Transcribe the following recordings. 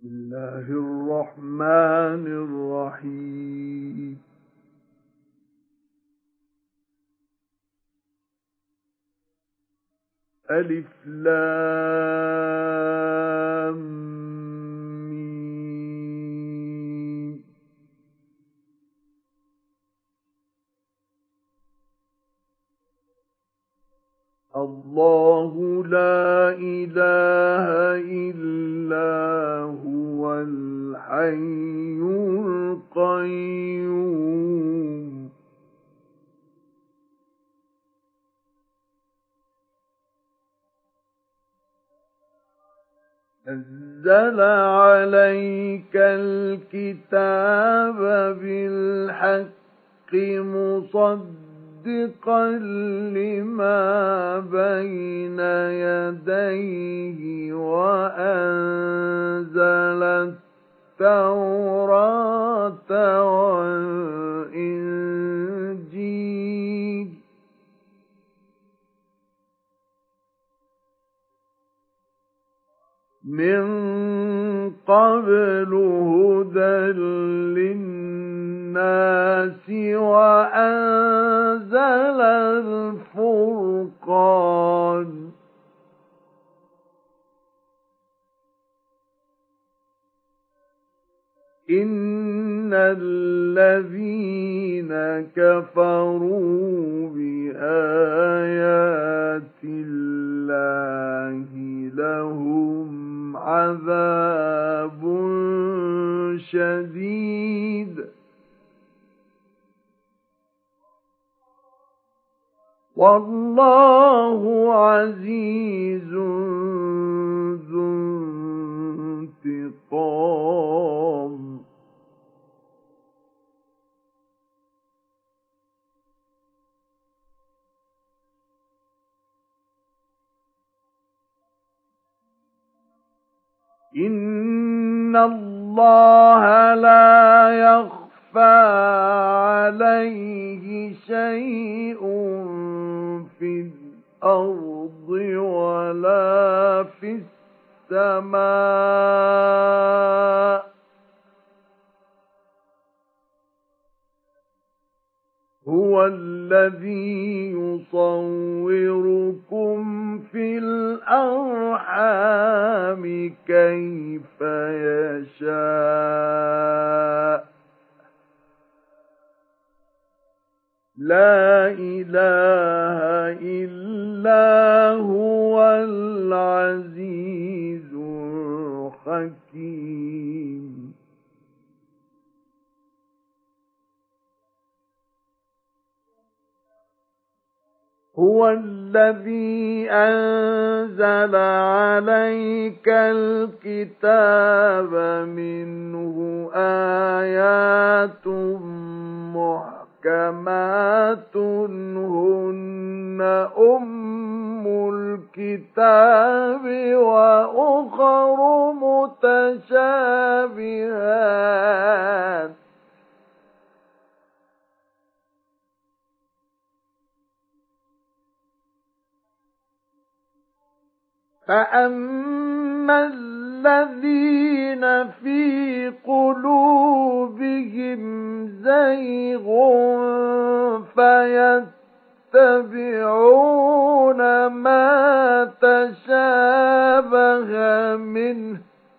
الله الرحمن الرحيم ألف لام ميم الله لا إله إلا هو الحي القيوم نزل عليك الكتاب بالحق مصدقا لما بين يديه وأنزل التوراة والإنجيل من قبل هدى للناس وأنزل الفرقان إن الذين كفروا بآيات الله لهم عذاب شديد والله عزيز ذو انتقام إن الله لا يخفى عليه شيء في الأرض ولا في السماء هو الذي يصوركم في الأرحام كيف يشاء لا إله إلا هو العزيز الحكيم هو الذي أنزل عليك الكتاب منه آيات محكمات هن أم الكتاب وأخر متشابهات فأما الذين في قلوبهم زيغ فيتبعون ما تشابه منه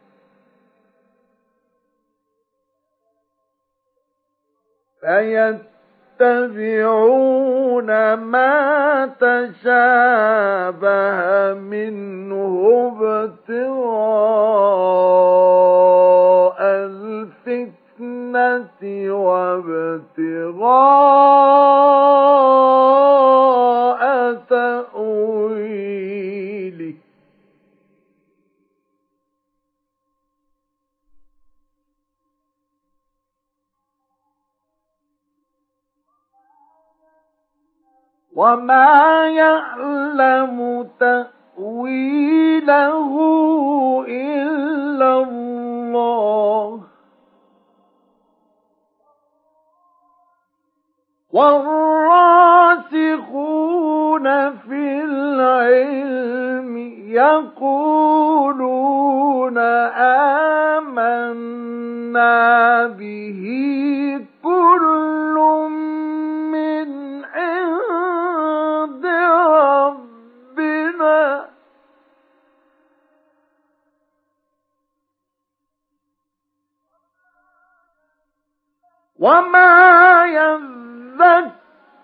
يتبعون ما تشابه منه ابتغاء الفتنة وابتغاء تأويله وما يعلم تأويله إلا الله والراسخون في العلم يقولون آمنا وما يذكر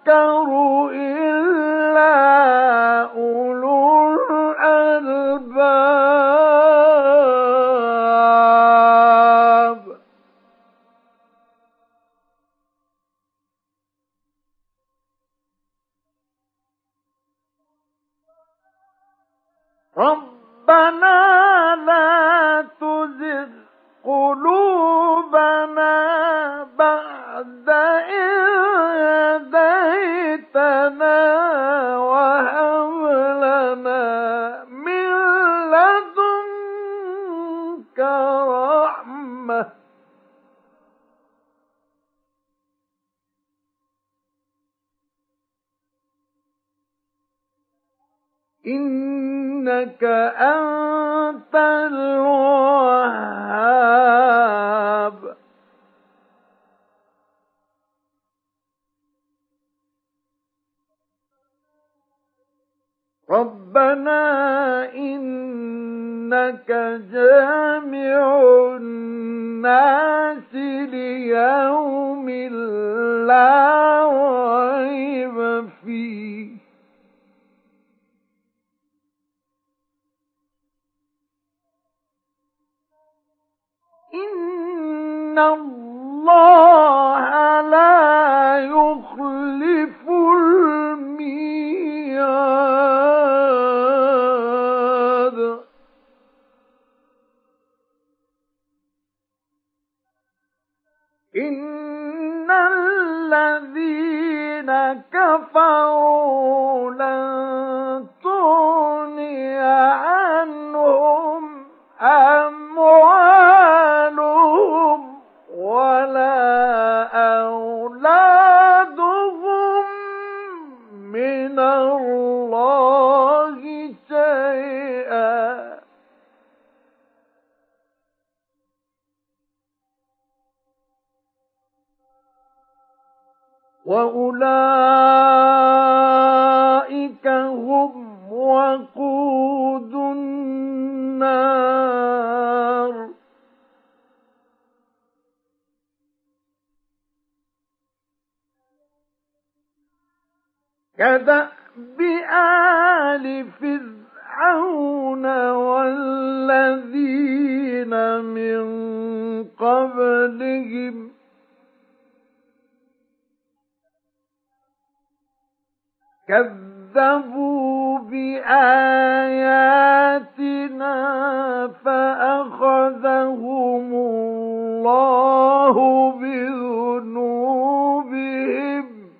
إلا أولو الألباب. ربنا لا تزغ قلوبنا بعد إذ هديتنا وهب لنا من لدنك رحمة إنك أنت الوهاب. ربنا إنك جامع الناس ليوم لا ريب فيه إن الله لا يخلف الميعاد. إن الذين كفروا لن تغني عنهم أموالهم ولا أولادهم من الله شيئا وأولئك هم وقود النار. كدأب آل فرعون والذين من قبلهم كذبوا بآياتنا فأخذهم الله بذنوبهم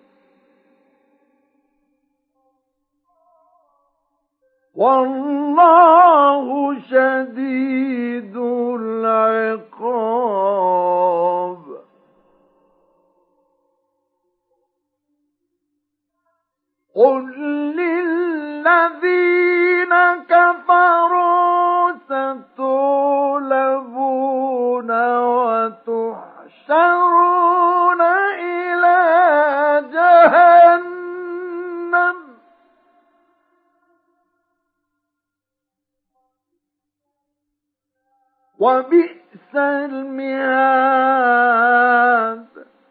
والله شديد العقاب. قل للذين كفروا ستغلبون وتحشرون إلى جهنم وبئس المهاد.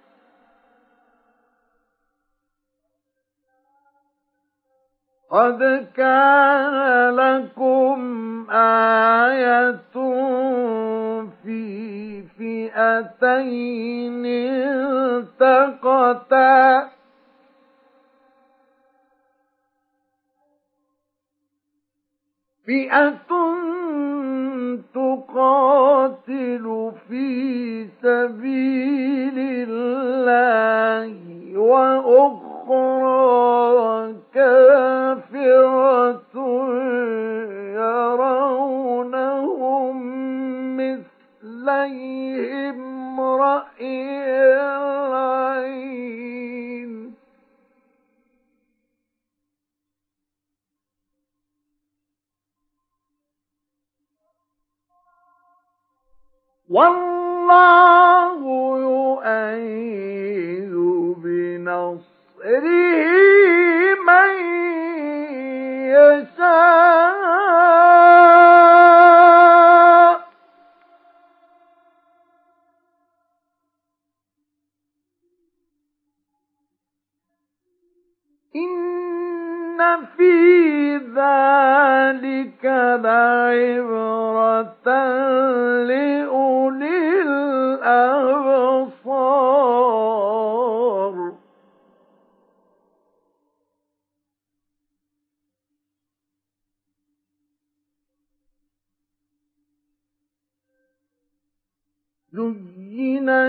قد كان لكم آية في فئتين التقتا فئة تقاتل في سبيل الله وأخرى كافرة يرونهم مثليهم رأي العين والله يؤيد بنصره من يشاء زين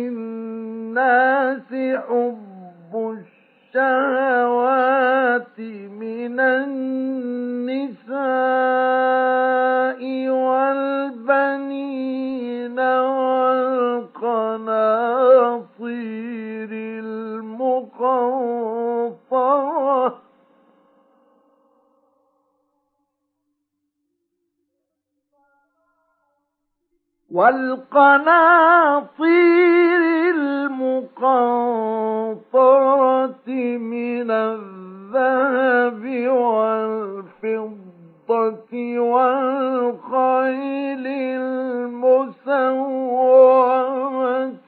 للناس حب الشهوات من النساء والبنين والقناطير المقنطرة من الذهب والفضة والخيل المسومة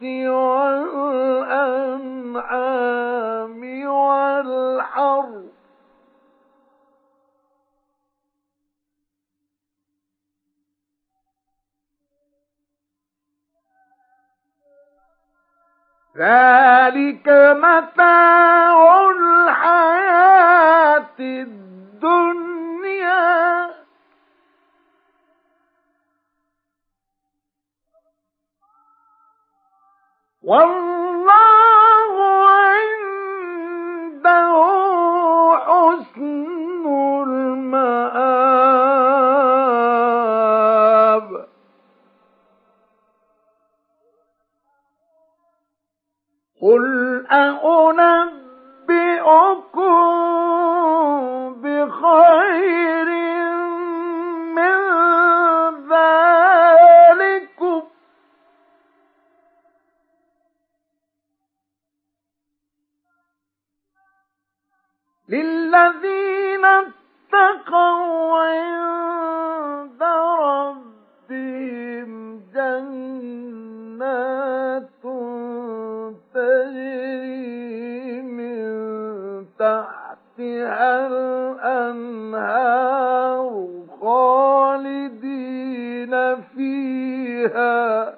والأنعام والحرث ذلك متاع الحياة الدنيا والله عنده حسن المآب قل أنبئكم بخير من ذلكم للذين اتقوا عند ربهم جنات تجري من تحتها الأنهار خالدين فيها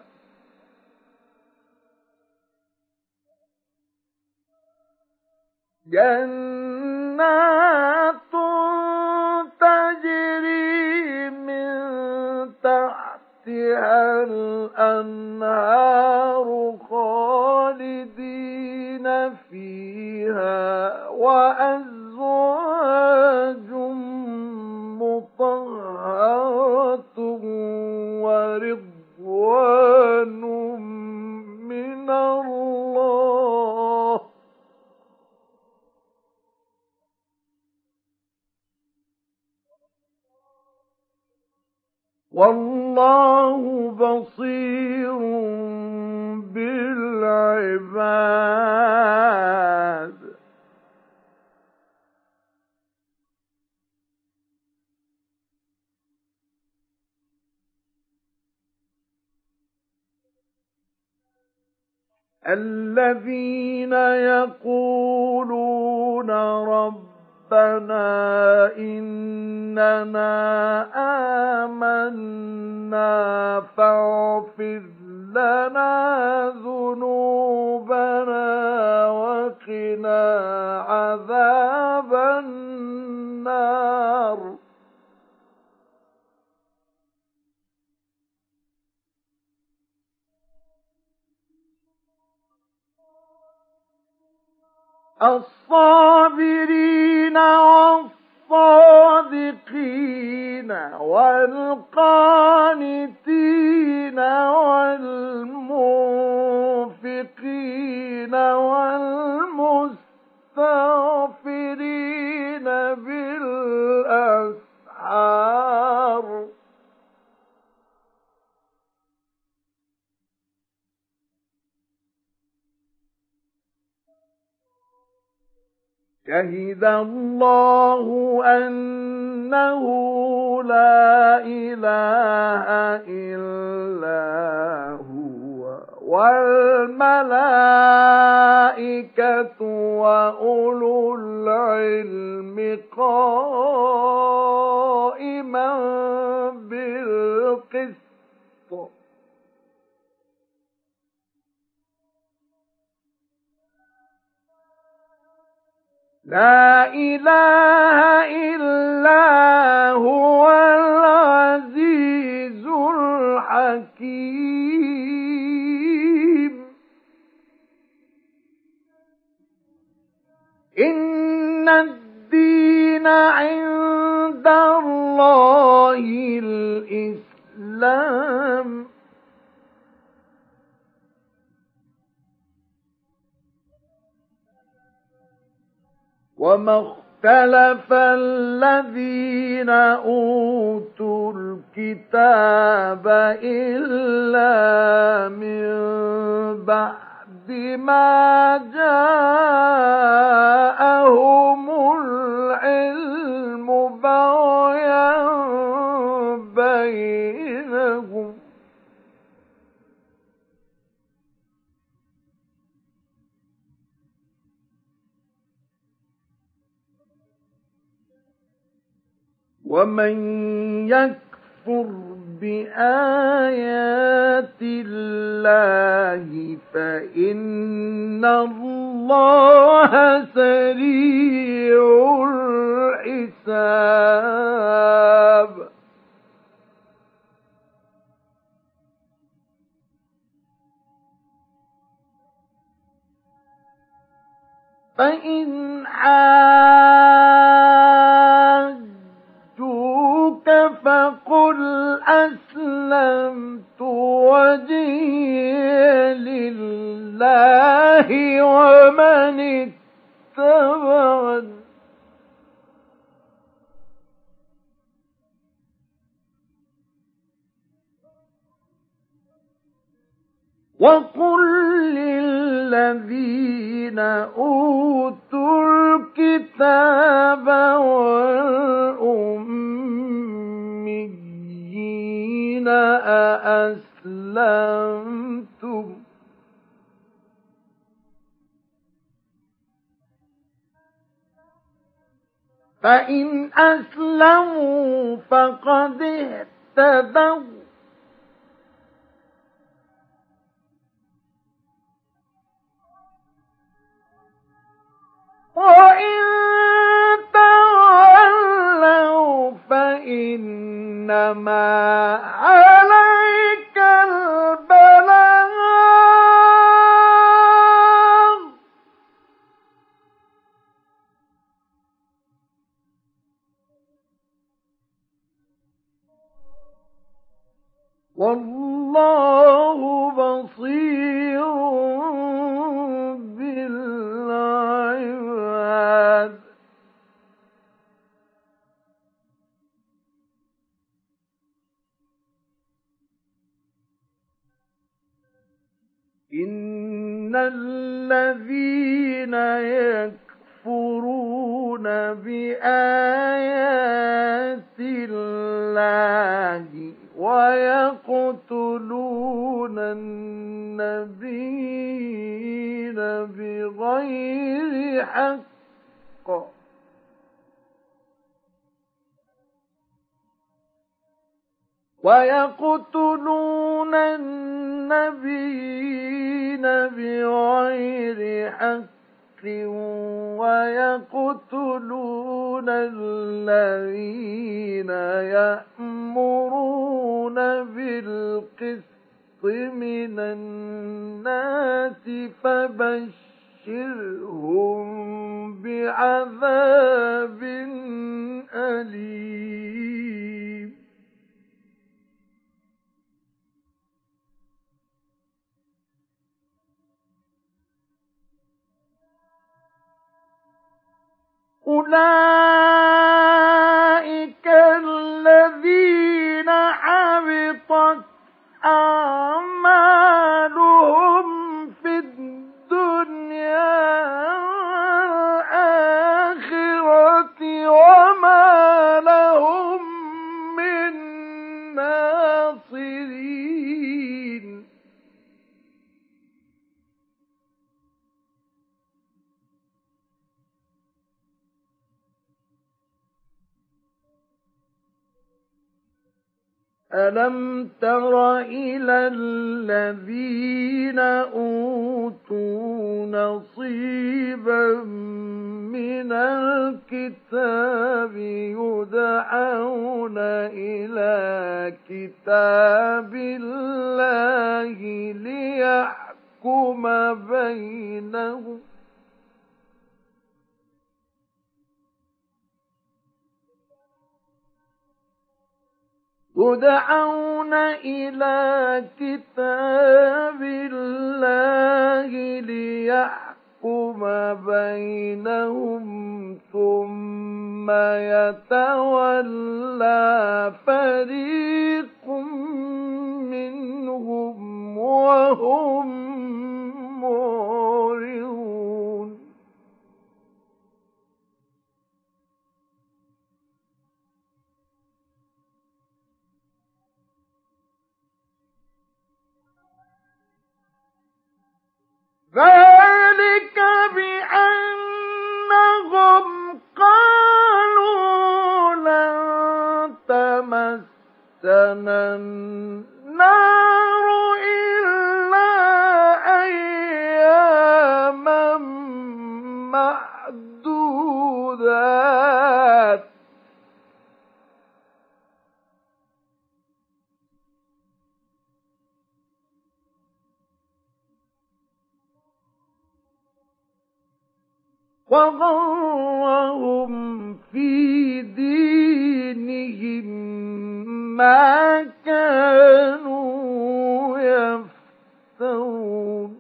جنات تجري من تحتها الأنهار خالدين فيها وأزواج مطهرة ورضوان من الله والله بصير بالعباد الذين يقولون ربنا إننا آمنا فاغفر لنا ذنوبنا وقنا عذاب النار الصابرين والصادقين والقانتين والمنفقين والمستغفرين بالأسحار شهد الله أنه لا إله إلا هو والملائكة وأولو العلم قائما بالقسط لا إله إلا هو العزيز الحكيم إن الدين عند الله الإسلام وما اختلف الذين أوتوا الكتاب إلا من بعد ما جاءهم العلم بغيا بينهم ومن يكفر بآيات الله فإن الله سريع الحساب فإن حاجوك فقل أسلمت وجهي لله ومن اتبعني وقل للذين أوتوا الكتاب والأميين أأسلمتم فإن أسلموا فقد اهتدوا وإن تولوا فإنما عليك البلاغ والله بصير بالعباد إن الذين يكفرون بآيات الله ويقتلون النبيين بغير حق ويقتلون النبيين بغير حق ويقتلون الذين يأمرون بالقسط من الناس فبشرهم بعذاب أليم أولئك الذين حبطت أعمالهم في الدنيا والآخرة وما لهم من ناصرين ألم تر إلى الذين أوتوا نصيبا من الكتاب يدعون إلى كتاب الله ليحكم بينهم يدعون إلى كتاب الله ليحكم بينهم ثم يتولى فريق منهم وهم معرضون ذلك بأنهم قالوا لن تمسنا النار إلا أياما معدودات وغرهم في دينهم ما كانوا يفترون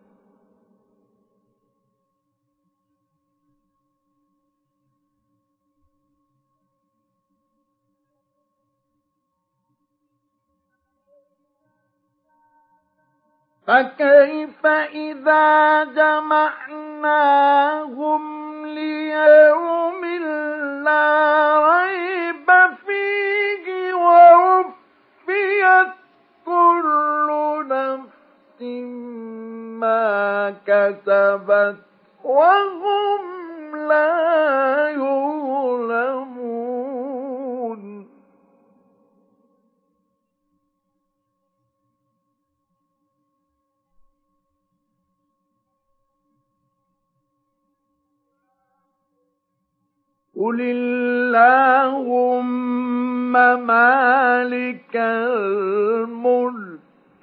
فكيف إذا جمعناهم ليوم لا ريب فيه ووفيت كل نفس ما كسبت وهم لا يظلمون قل اللهم مالك الملك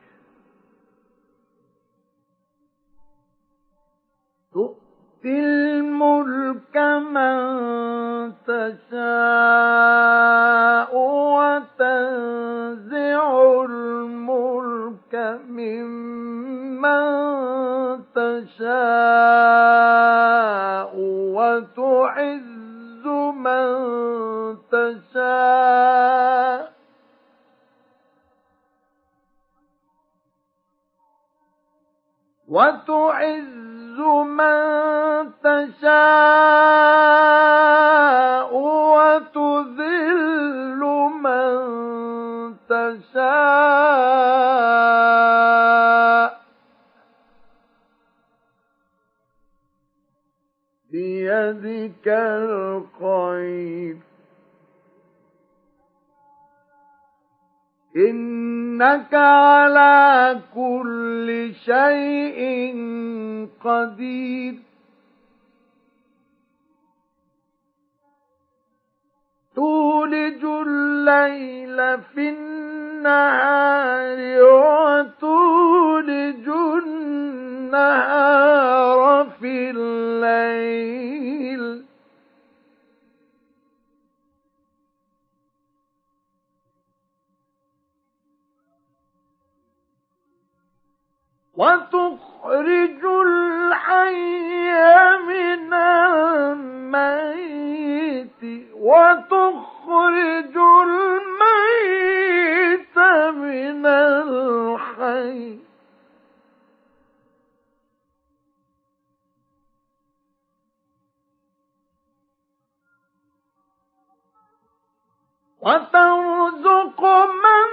تؤتي الملك من تشاء وتنزع الملك ممن تشاء وتعز من تشاء من تشاء وتذل من تشاء بيدك الخير إنك على كل شيء قدير تولج الليل في النهار وتولج النهار في الليل وتخرج الحي من الميت وتخرج الميت من الحي وترزق من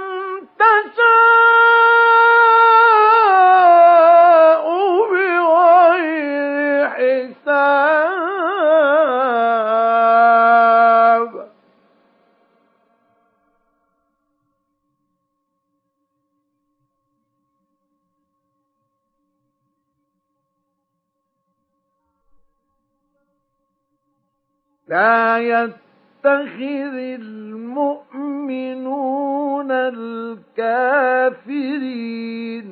تشاء بغير حساب لا يتخذ المؤمنون الكافرين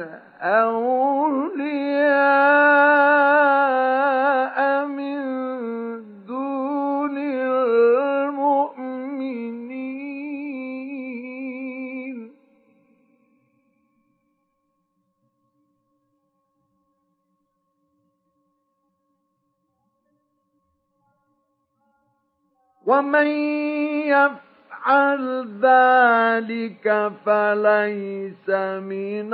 أولياء من دون المؤمنين ومن يفعل ذلك فليس من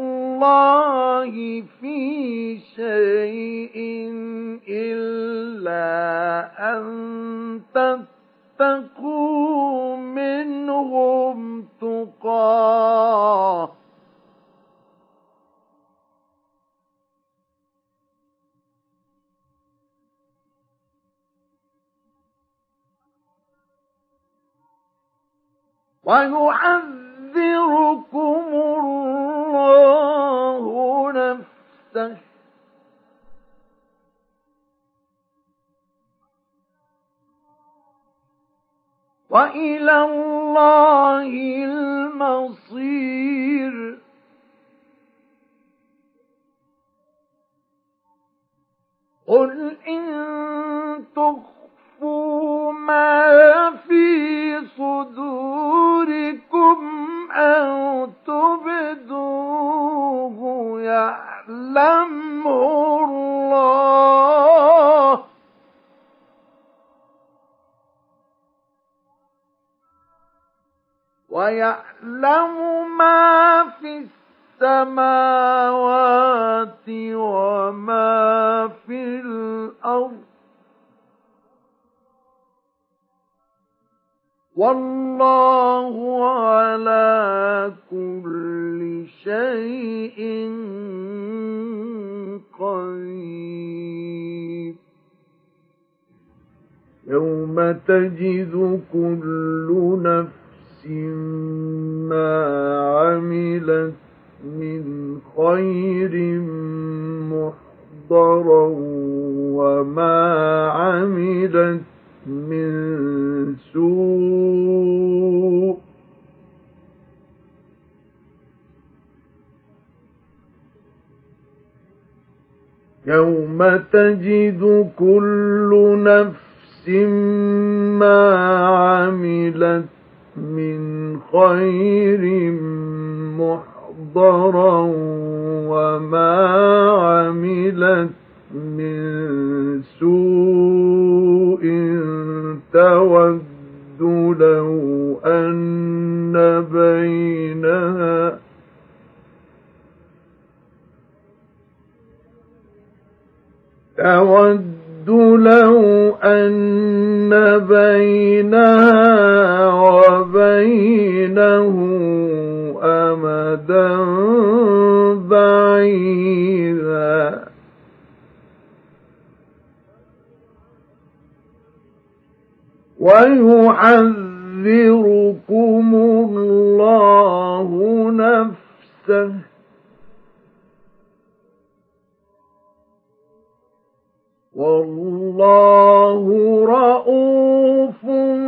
الله في شيء إلا أن تتقوا منهم تقاه ويحذركم الله نفسه وإلى الله المصير قل إن تخفوا ما في صدوركم أو تبدوه يعلمه الله ويعلم ما في السماوات وما في الأرض والله على كل شيء قدير يوم تجد كل نفس ما عملت من خير محضرا وما عملت من سوء يوم تجد كل نفس ما عملت من خير محضرا وما عملت من سوء تود لو أن بينها وبينه أمدا بعيدا ويحذركم الله نفسه والله رءوف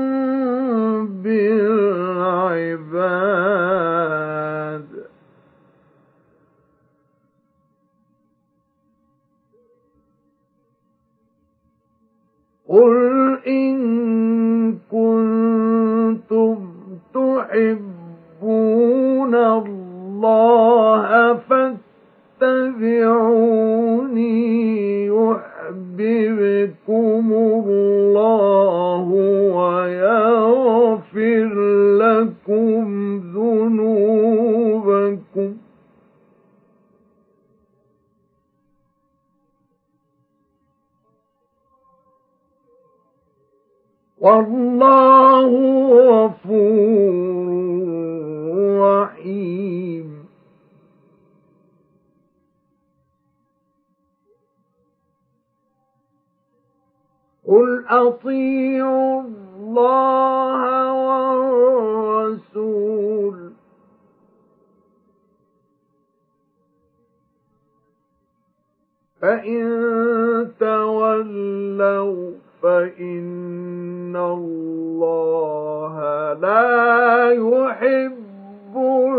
بالعباد قل إن كنتم تحبون الله فاتبعوني يحببكم الله ويغفر لكم ذنوبكم والله غفور رحيم قل أطيعوا الله والرسول فإن تولوا فإن الله لا يحب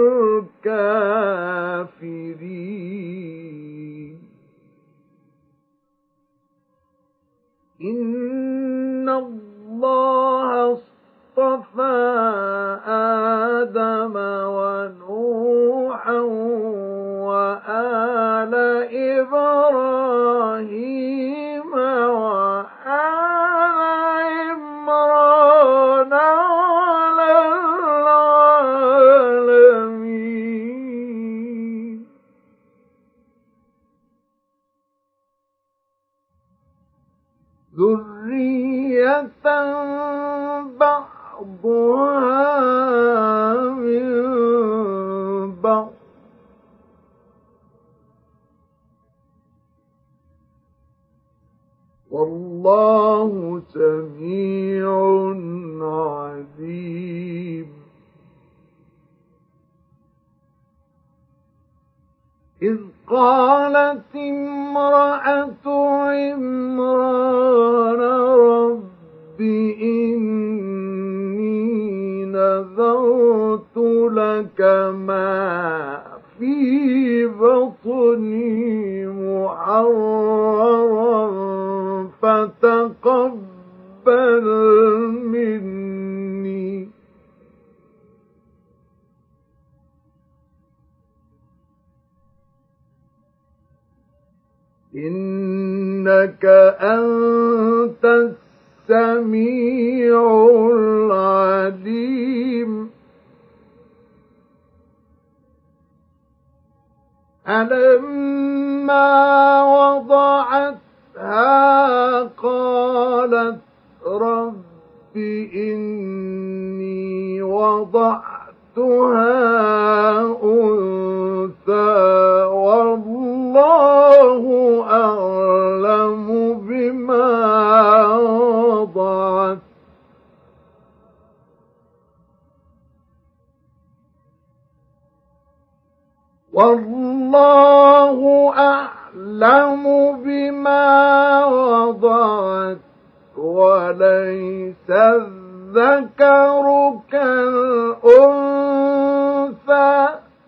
الكافرين إن الله اصطفى آدم ونوحا وآل إبراهيم وآل عمران أكبر والله سميع عليم إذ قالت امرأة عمران رب إني نذرت لك ما في بطني محررا فتقبل مني إنك أنت السميع العليم فلما وضعتها قالت رب إني وضعتها أنثى والله أعلم بما وضعت والله أعلم بما وضعت وليس الذكر كالأنثى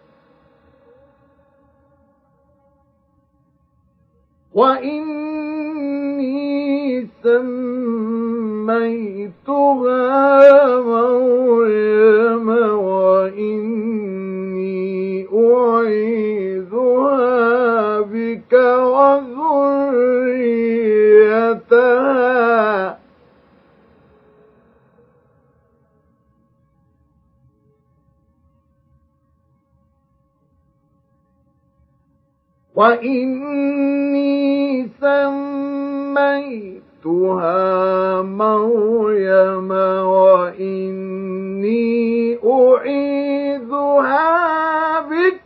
وإني سميتها مريم وإني أعيذها بك وذريتها مريم وإني أعيذها بك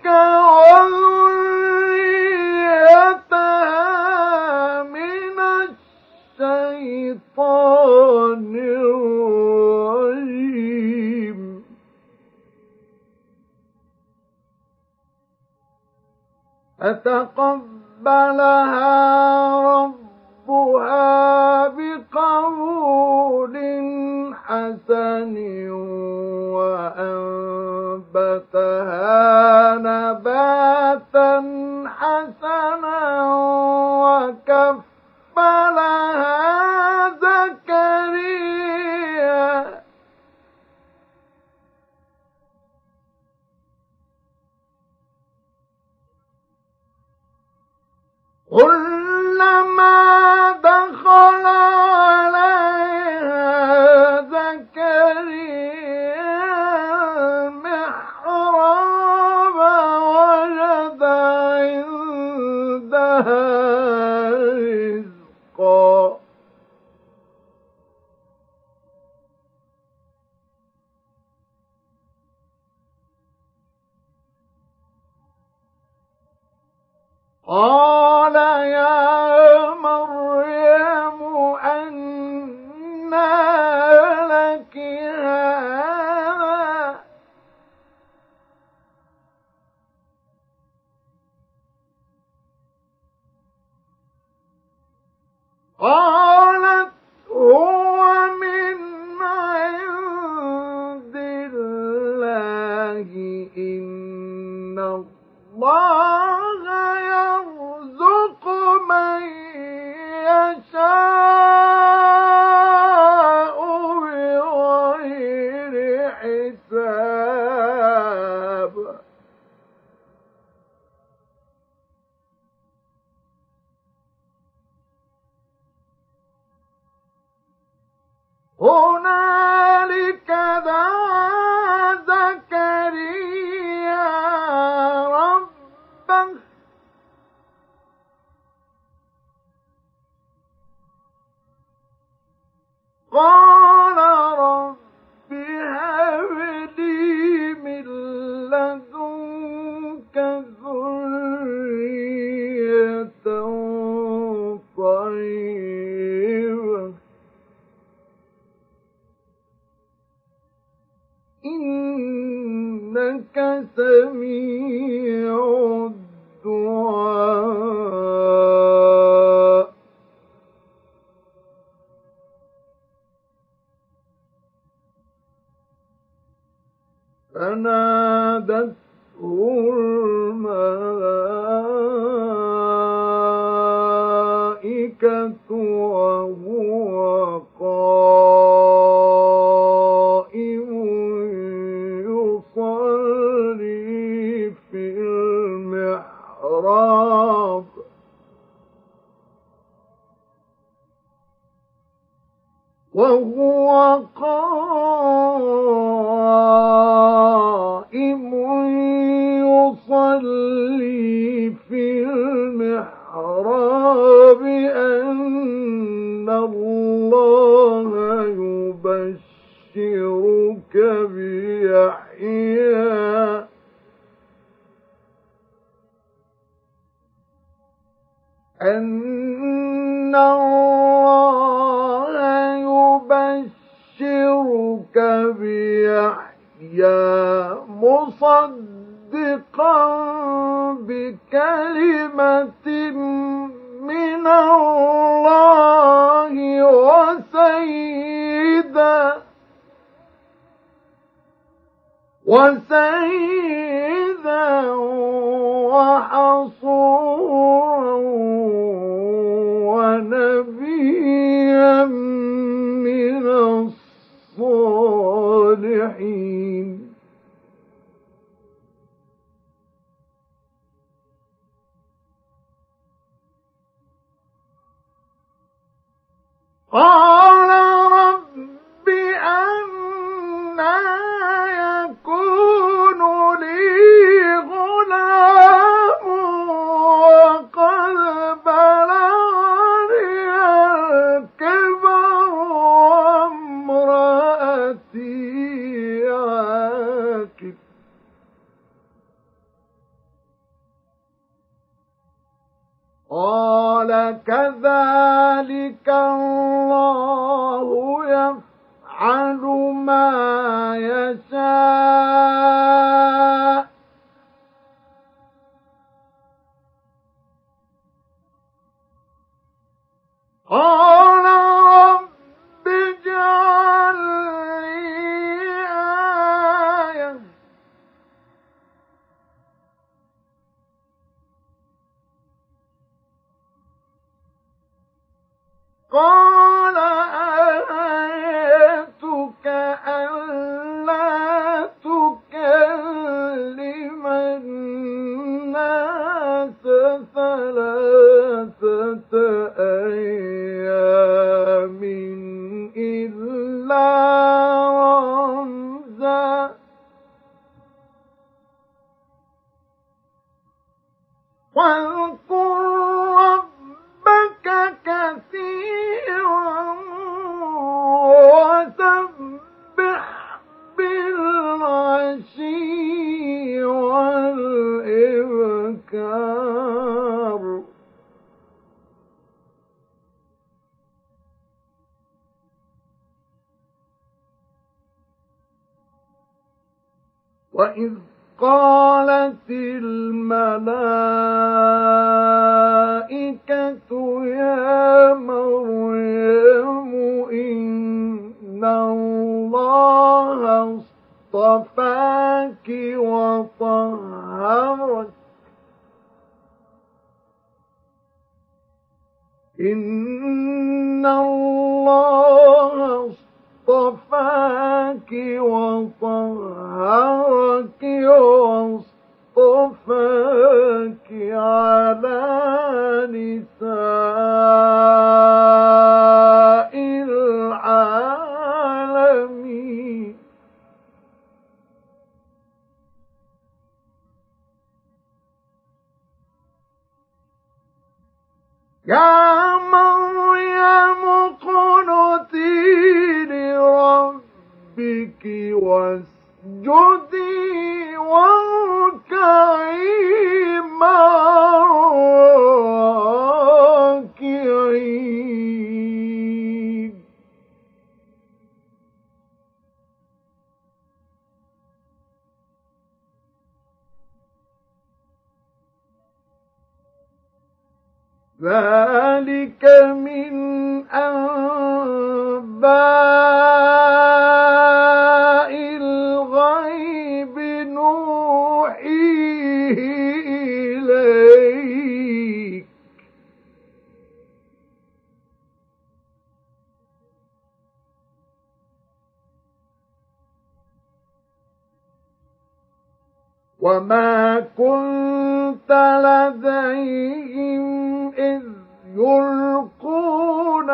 وذريتها من الشيطان الرجيم فتقبلها ربها بقبول حسن وأنبتها نباتا حسنا وكفلها زكريا كلما دخل عليها زكريا المحراب وجد عندها رزقا قال يا مريم أنى لك هذا قالت هو من عند الله إن الله يرزق من يشاء بغير حساب هنالك دعا زكريا ربه قال رب هب لي من لدنك الملائكة وهو قائم يصلي في المحراب وهو قائم يصلي في المحراب أن الله يبشرك بيحيى أن الله يبشرك بيحيى مصدقا بكلمة من الله وسيدا وحصورا ونبيا من الصالحين. قال رب أنى يكون لي غلام وقد بلغني الكبر وامرأتي عاقر قال كذلك الله يفعل ما يشاء قال رب اجعل لي آية قال آيتك ألا تكلم الناس 3 أيام إلا رمزا واذكر ربك كثيرا وسبح بالعشي والإبكار وإذ قالت الملائكة يا مريم إن الله اصطفاك وطهرك إن الله اصطفاك وطهرك واصطفاك على نساء العالمين يا مريم اقنتي لربك واسجدي واركعي مع الراكعين ذلك من أنباء الغيب نوحيه إليك وما كنت لديهم إذ يلقون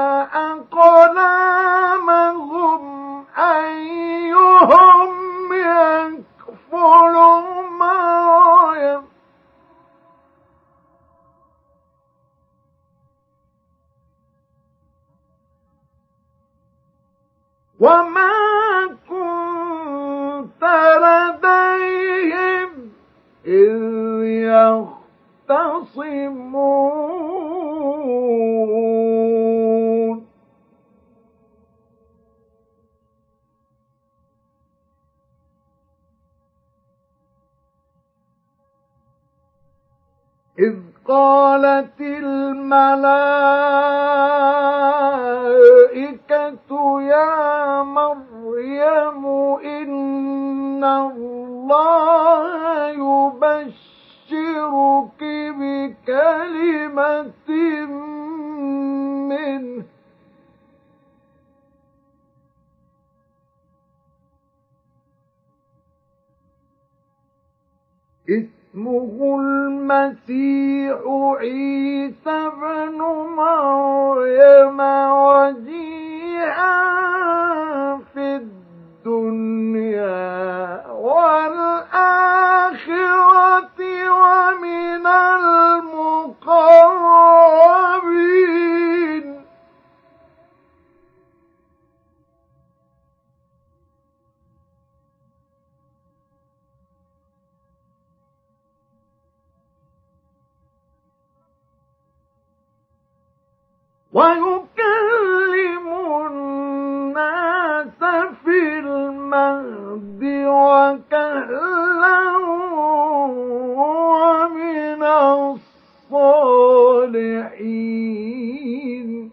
أقلامهم أيهم يكفل مريم وما كنت لديهم إذ يختصمون إذ قالت الملائكة يا مريم إن الله يبشرك بكلمة منه اسمه المسيح عيسى بن مريم وجيها في الدنيا والآخرة ومن المقربين ويكلم الناس في المهد وكهلا ومن الصالحين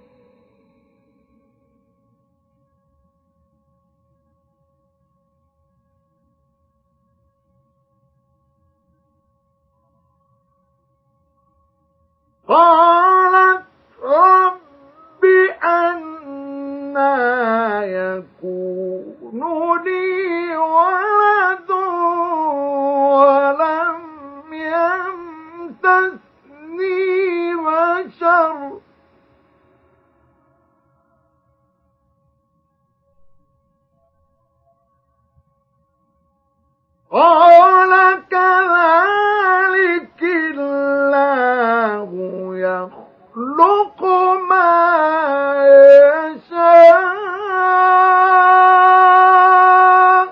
قالت رب أنى يكون لي ولد ولم يمسسني بشر قال كذلك الله يخلق ما يشاء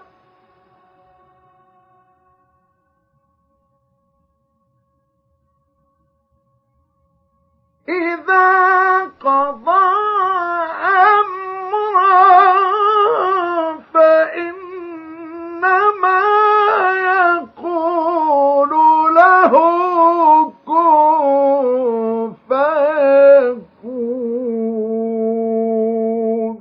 إذا قضى أمرا فإنما يقول له كن فيكون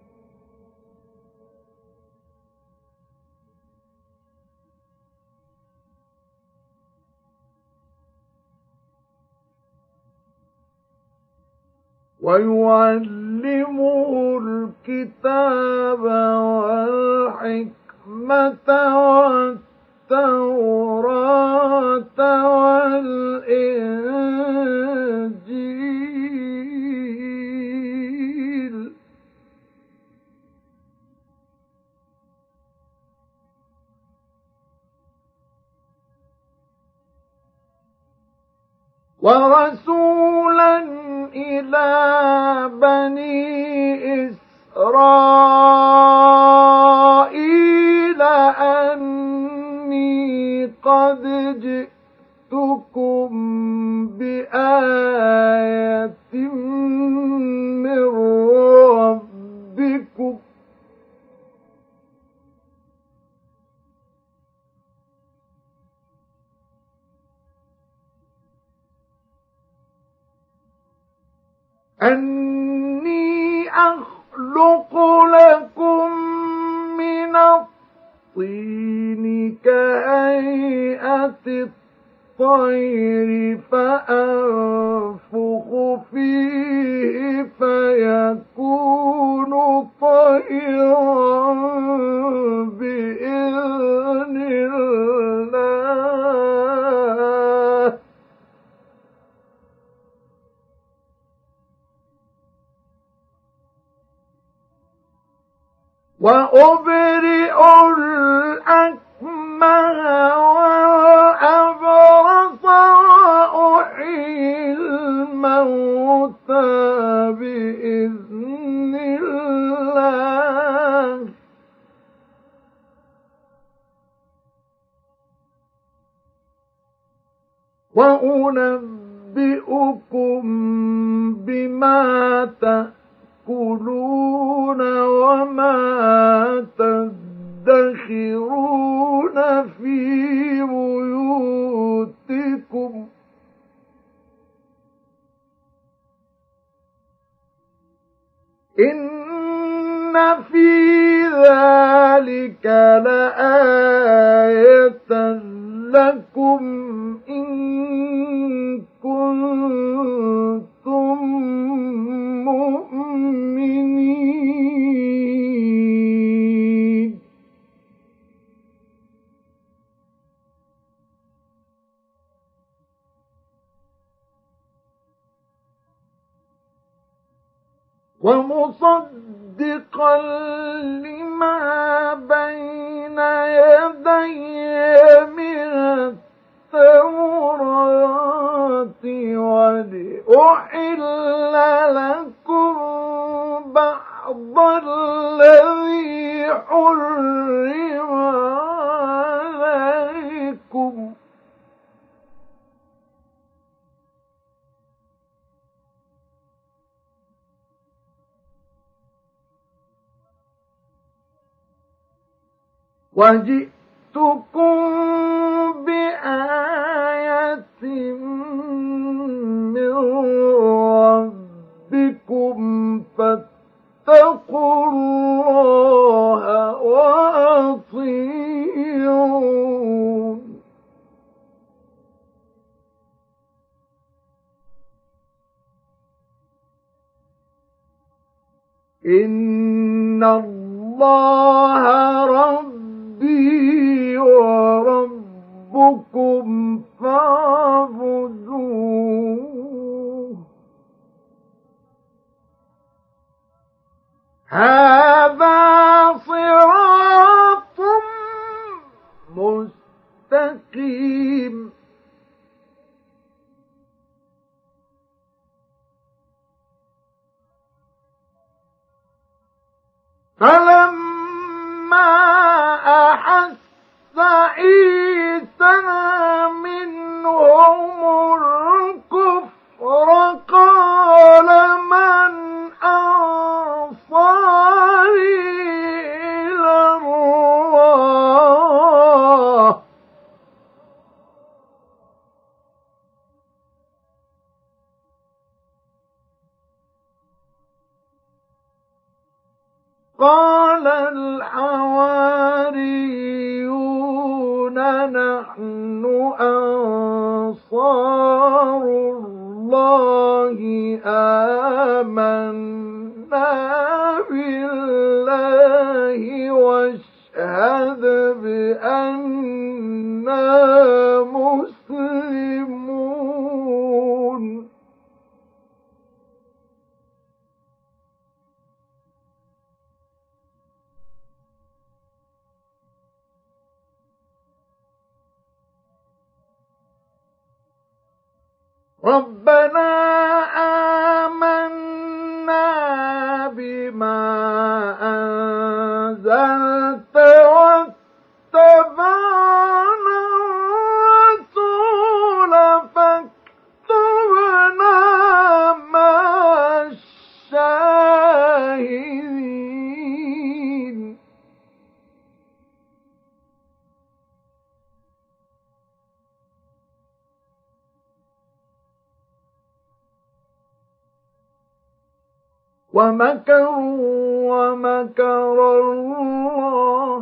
ويعلمه الكتاب والحكمة والتوراة والإنجيل ورسولا إلى بني إسرائيل أني قد جئتكم بآية من ربكم أني أخلق لكم من الطين كهيئة الطير فأنفخ فيه فيكون طيرا بإذن الله وأبرئ الأكمه والأبرص وأحيي الموتى بإذن الله وأنبئكم بما تأكلون وما تدخرون في بيوتكم إن في ذلك لآية لكم إن كنتم مؤمنين ومصدقا لما بين يدي من التوراة ولأحل لكم بعض الذي حرم عليكم وجئتكم بآية من ربكم فاتقوا الله وأطيعون إن الله ربي وربكم فاعبدوه هذا صراط مستقيم فلما أحس عيسى منهم الكفر قال من أنصاري إلى الله قال الحواريون نحن أنصار الله آمنا بالله واشهد بأننا مسلمون ربنا آمنا بما أنزلت واتبعنا الرسول فاكتبنا مع الشاهدين ومكروا ومكر الله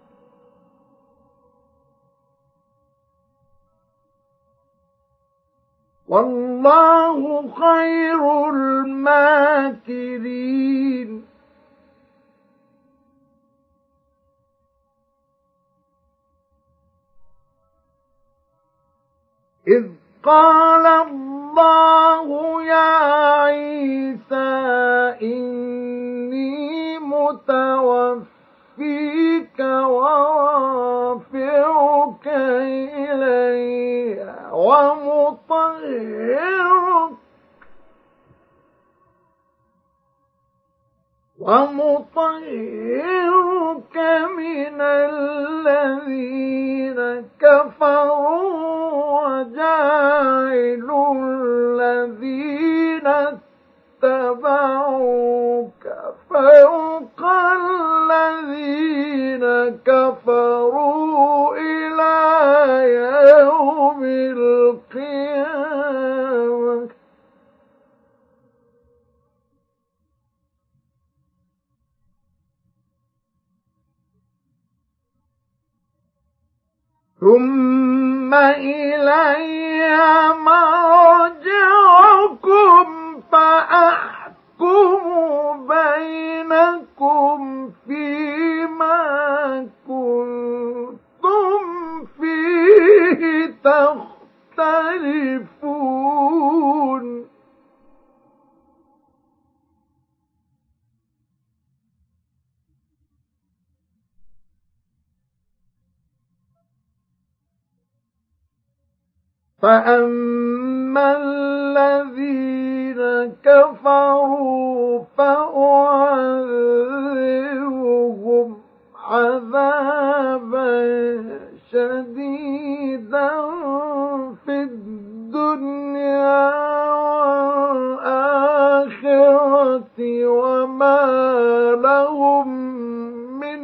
والله خير الماكرين إذ قال الله يا عيسى إني متوفيك ومطهرك من الذين كفروا وجاعل الذين اتبعوك فوق الذين كفروا إلى يوم القيامة ثم إلي مرجعكم فأحكم بينكم فيما كنتم فيه تختلفون فأما الذين كفروا فأعذبهم عذابا شديدا في الدنيا والآخرة وما لهم من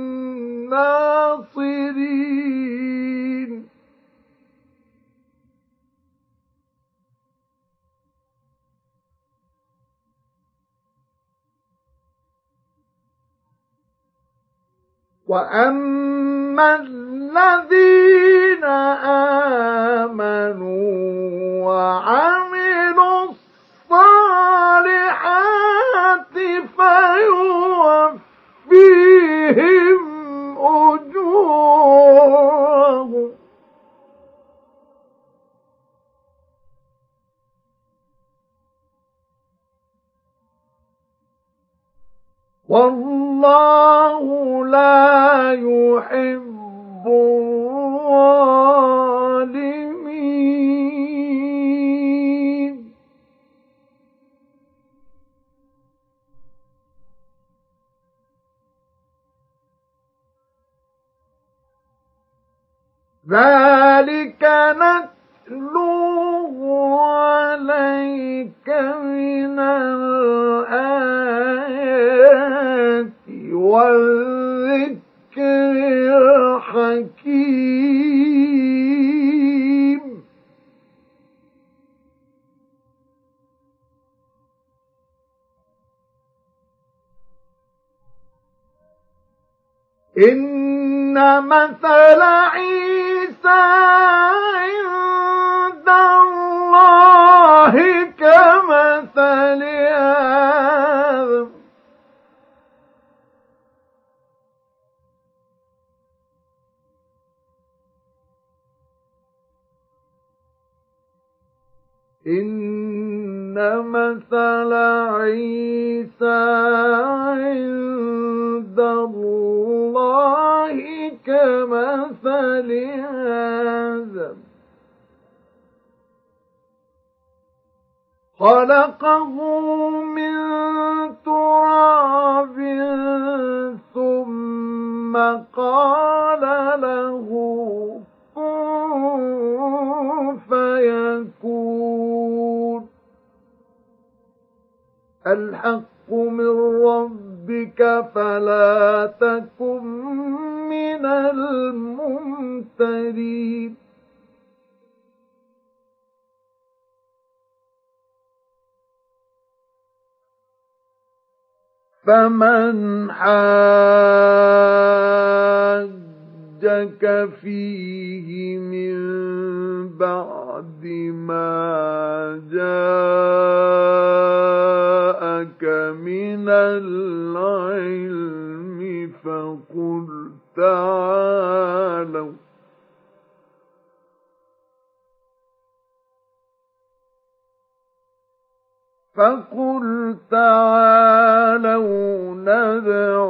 ناصرين وأما الذين آمنوا وعملوا الصالحات فيوفيهم أجورهم والله لا يحب الظالمين ذلك نتلوه عليك من الآيات والذكر الحكيم إن مثل عيسى عند الله كمثل آدم إن مثل عيسى عند الله كمثل آدم خلقه من تراب ثم قال له كن فيكون الحق من ربك فلا تكن من الممترين فمن حاجك فيه من بعد ما جاءك من العلم فقل تعالوا ندع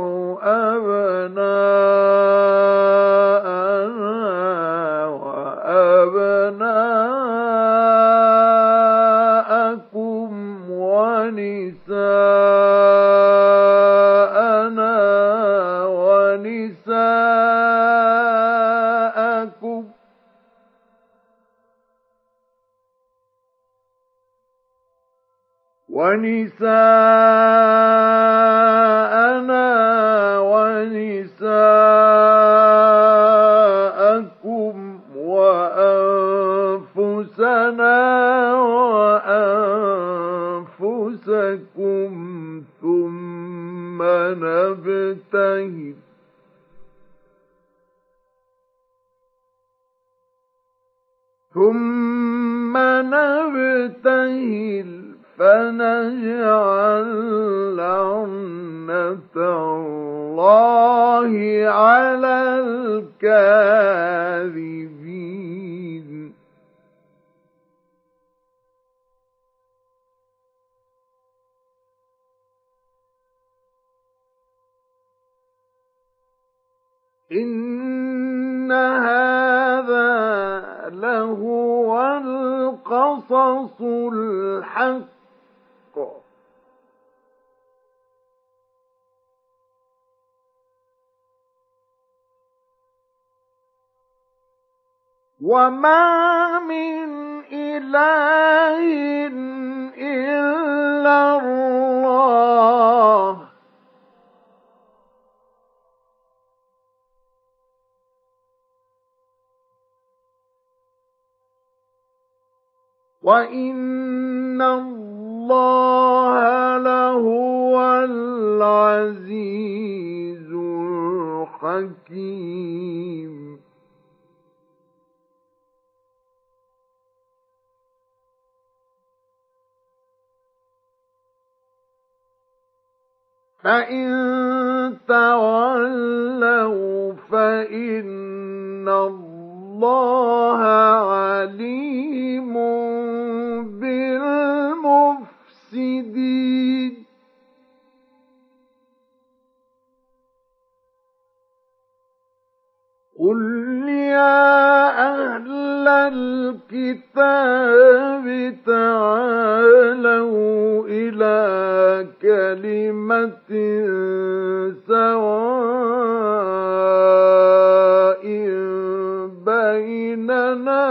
أبناءنا وأبناءكم ونساءنا ونساءكم وأنفسنا وأنفسكم ثم نبتهل فنجعل لعنة الله على الكاذبين إن هذا لهو القصص الحق وما من إله إلا الله وإن الله لهو العزيز الحكيم فإن تولوا فإن الله عليم بالمفسدين قل يا أهل الكتاب تعالوا إلى كلمة سواء بيننا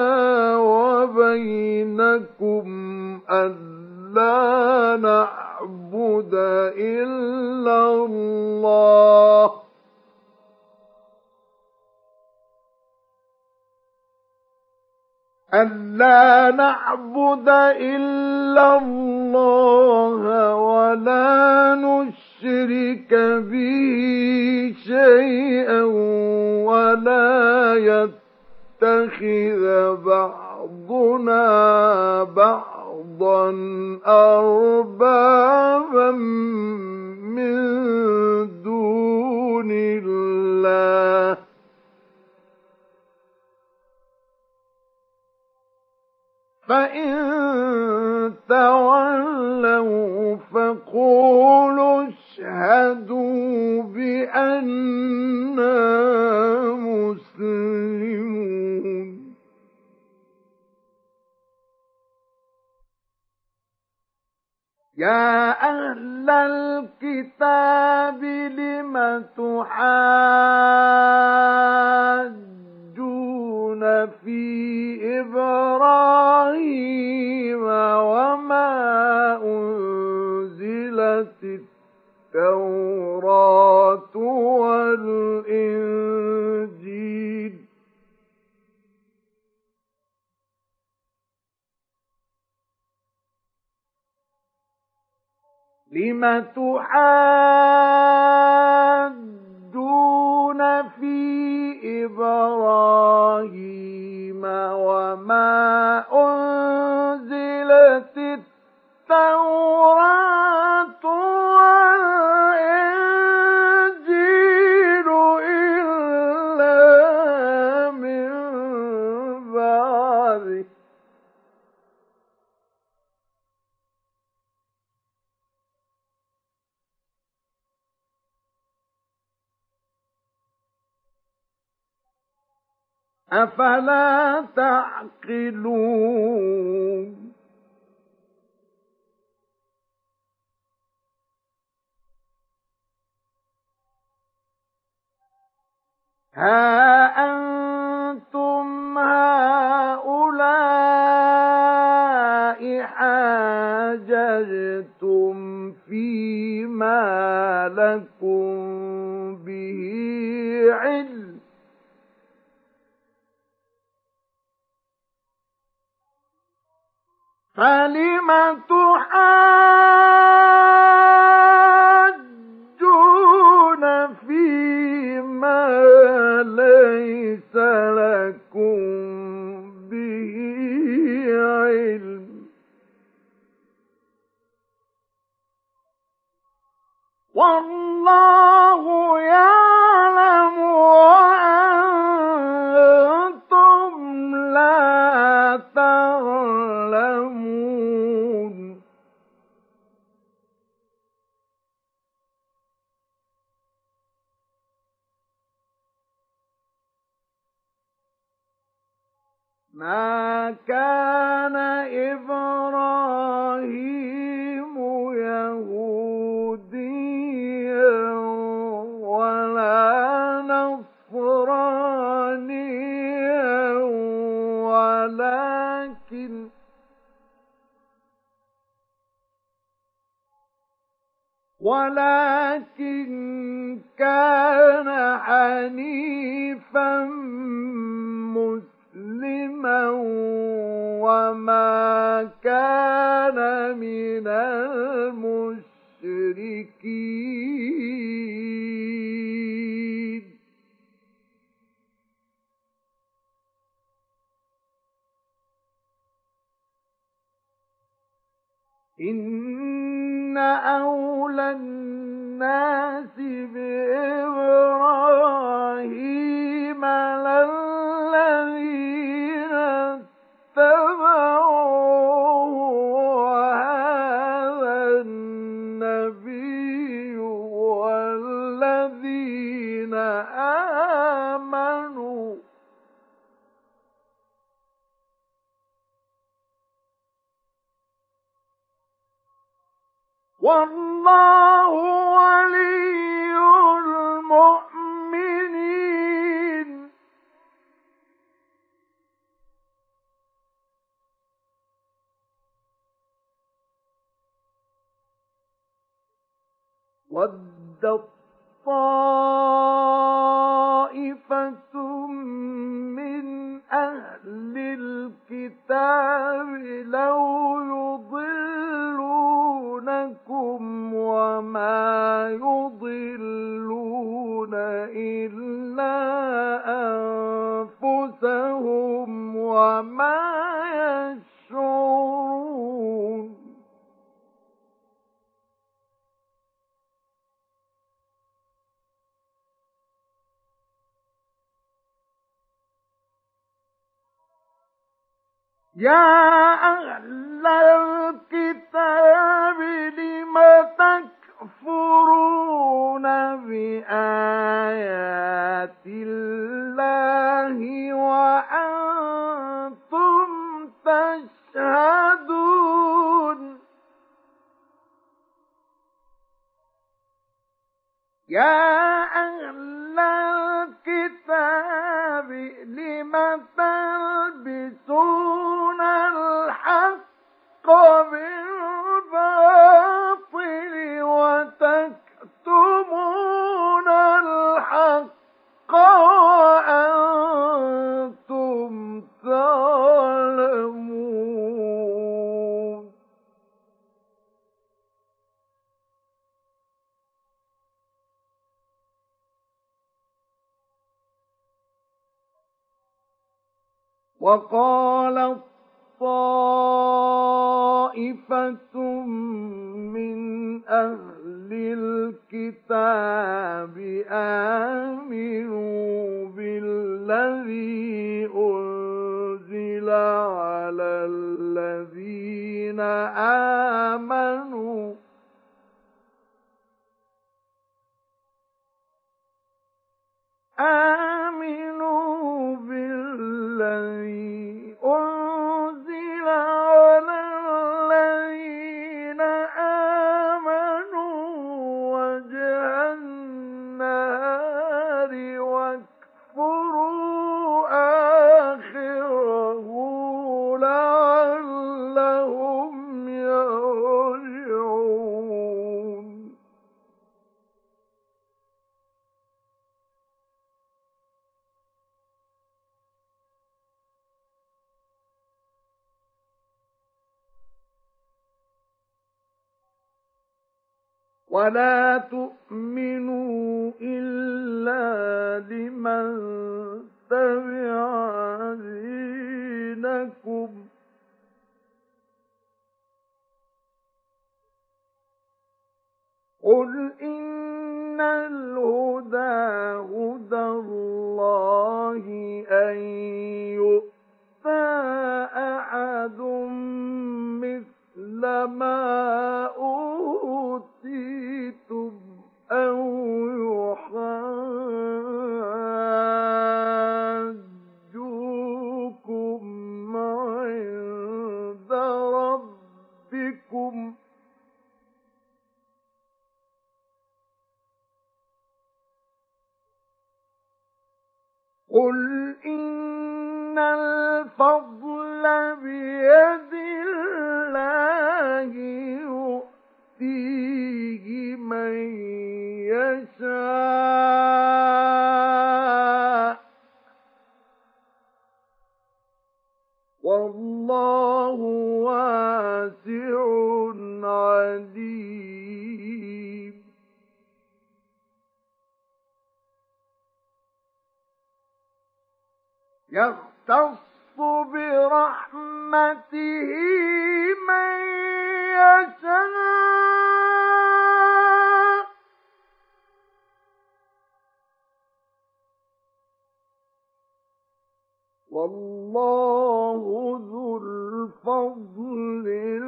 وبينكم ألا نعبد إلا الله ولا نشرك به شيئا ولا يتخذ بعضنا بعضا أربابا من دون الله فإن تولوا فقولوا اشهدوا بأننا مسلمون يا أهل الكتاب لم تحاجون في إبراهيم وما أنزلت التوراة والإنجيل لم تحاجون في إبراهيم وما أنزلت التوراة والإنجيل إلا من بعده أفلا تعقلون ها أنتم هؤلاء حاجون حاججتم فيما لكم به علم فلم تحاجون فيما ليس لكم به علم والله يعلم وأنتم لا تعلمون ما كان إبراهيم يهوديا ولا نصرانيا ولكن كان حنيفا مسلما وما كان من المشركين إن أولى الناس بإبراهيم للذين اتبعوه وهذا النبي والذين آمنوا والله ولي المؤمنين ودت طائفة من أهل الكتاب لو يضلونكم وما يضلون إلا أنفسهم وما يشعرون يا أهل الكتاب لم تكفرون بآيات الله وأنتم تشهدون يا أهل الكتاب لم تلبسون الحق بالباطل وتكتمون الحق وأنتم تعلمون وقالت طائفة من أهل الكتاب آمنوا بالذي أنزل على الذين آمنوا بالذي أنزل على الذين آمنوا وجه النهار واكفروا آخره لعلهم يرجعون ولا تؤمنوا إلا لمن تبع دينكم قل إن الهدى هدى الله أن يؤتى أحد مثل ما أوتيتم أو يحاجوكم عند ربكم قل إن الفضل بيد الله يؤتيه من يشاء والله واسع عليم يختص برحمته من يشاء والله ذو الفضل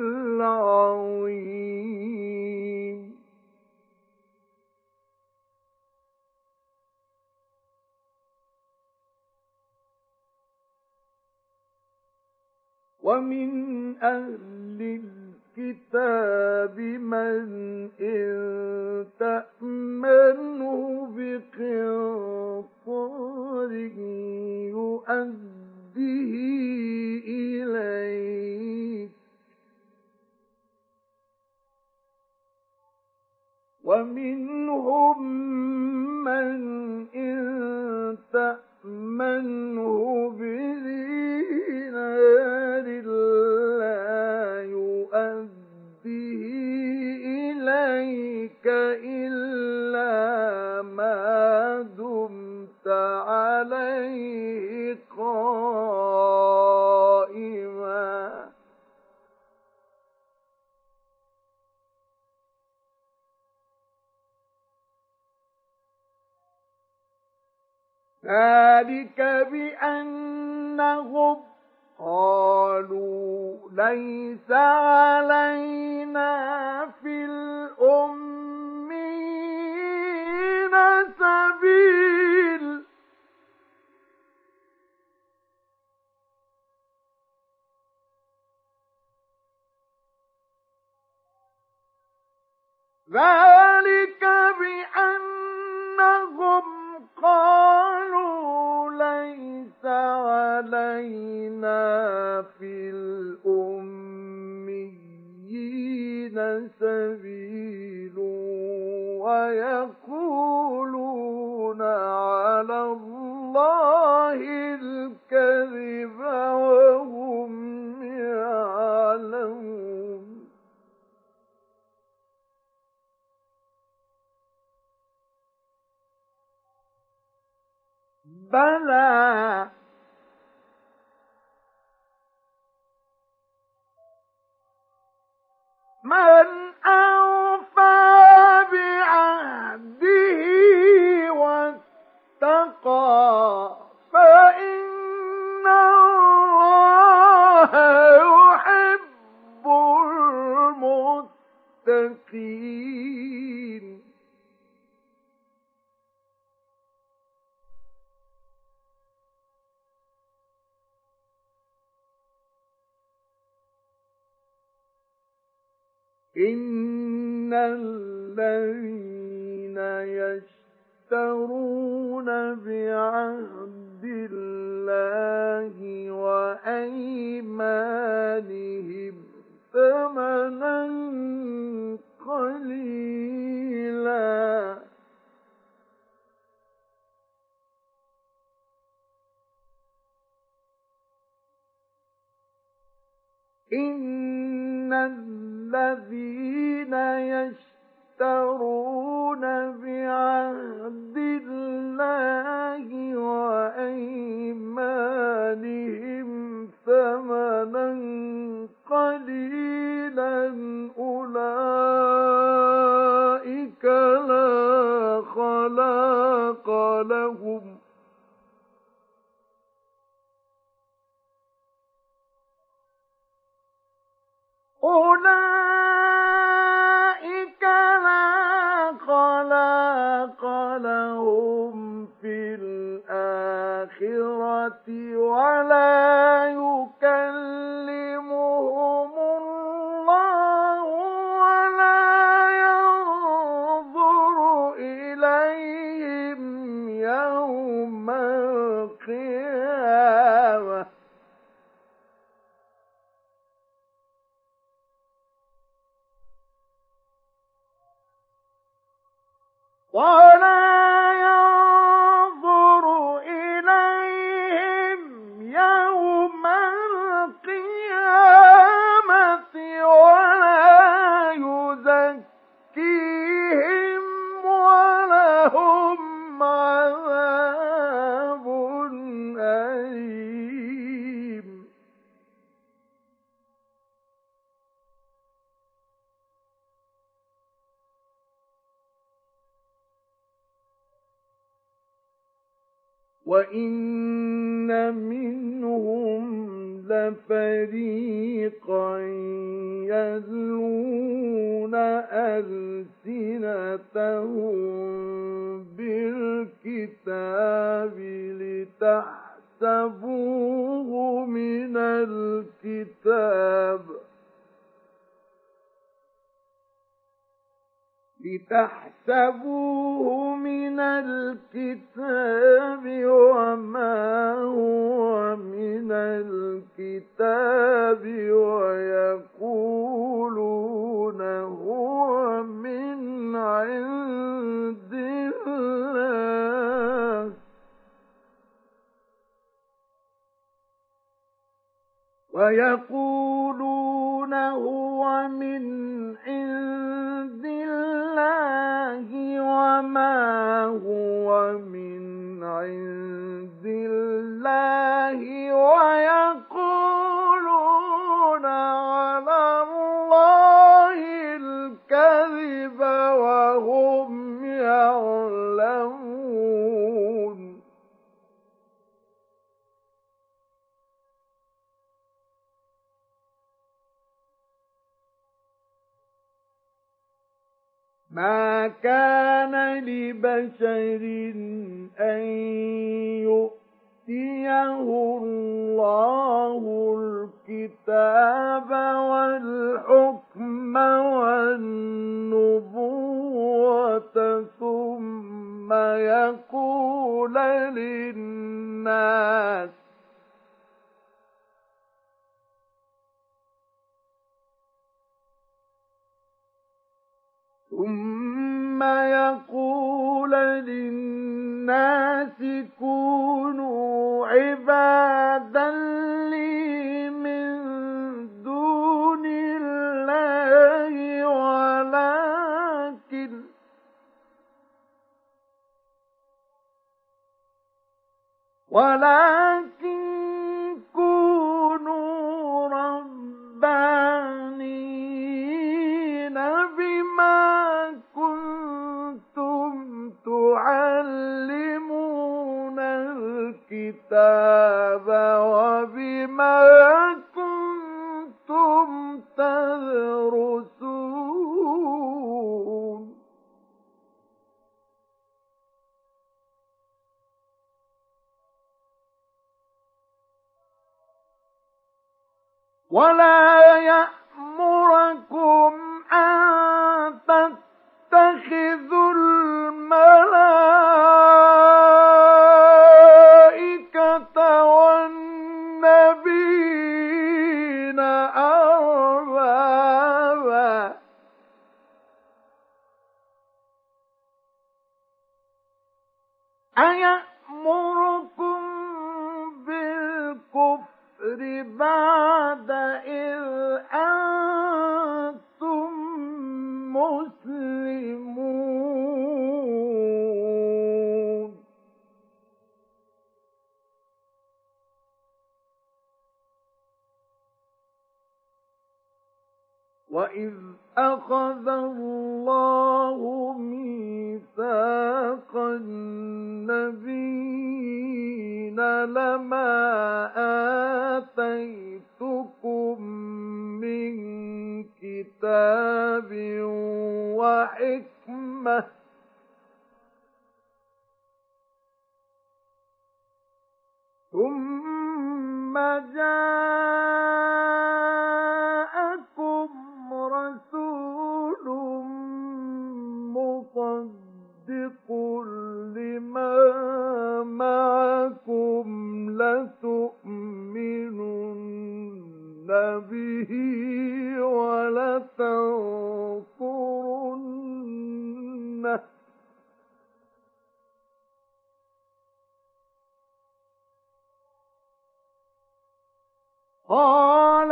العظيم ومن أهل الكتاب من إن تأمنه بقنطار يؤديه إليك ومنهم من إن تأمنه بدينار لا يؤديه إليك إلا ما دمت عليه قائما ذلك بأنهم قالوا ليس علينا في الأمين سبيل ذلك بأنهم قالوا ليس علينا في الأميين سبيل ويقولون على الله الكذب وهم يعلمون بلى من أوفى بعهده واتقى فإن الله يحب المتقين إن الذين يشترون بعهد الله وأيمانهم ثمنا قليلا إن الذين يشترون بعهد الله وأيمانهم ثمنا قليلا أولئك لا خلاق لهم في الآخرة ولا يكلمهم الله ولا ينظر إليهم يوم القيامة ولا يزكيهم ولهم عذاب أليم وإن منهم لفريقا يلوون ألسنتهم بالكتاب لتحسبوه من الكتاب وما هو من الكتاب ويقولون هو من عند الله وما هو من عند الله ويقولون على الله الكذب وهم يعلمون ما كان لبشر أن يؤتيه الله الكتاب والحكم والنبوة ثم يقول للناس كونوا عبادا لي من دون الله ولكن كونوا ربانيين بما كنتم تعلمون الكتاب وبما كنتم تدرسون ولا يأمركم أن تتخذوا الملائكة والنبيين أربابا أيأمركم بالكفر بعد إذ أنتم مسلمون وَإِذْ أَخَذَ اللَّهُ مِيثَاقَ النَّبِيِّينَ لَمَا آتَيْتُكُم مِّن كِتَابٍ وَحِكْمَةٍ ثُمَّ جَاءَكُمْ رَسُولٌ مُصَدِّقٌ لِّمَا مَعَكُمْ لَتُؤْمِنُنَّ بِهِ وَلَتَنصُرُنَّهُ قَالَ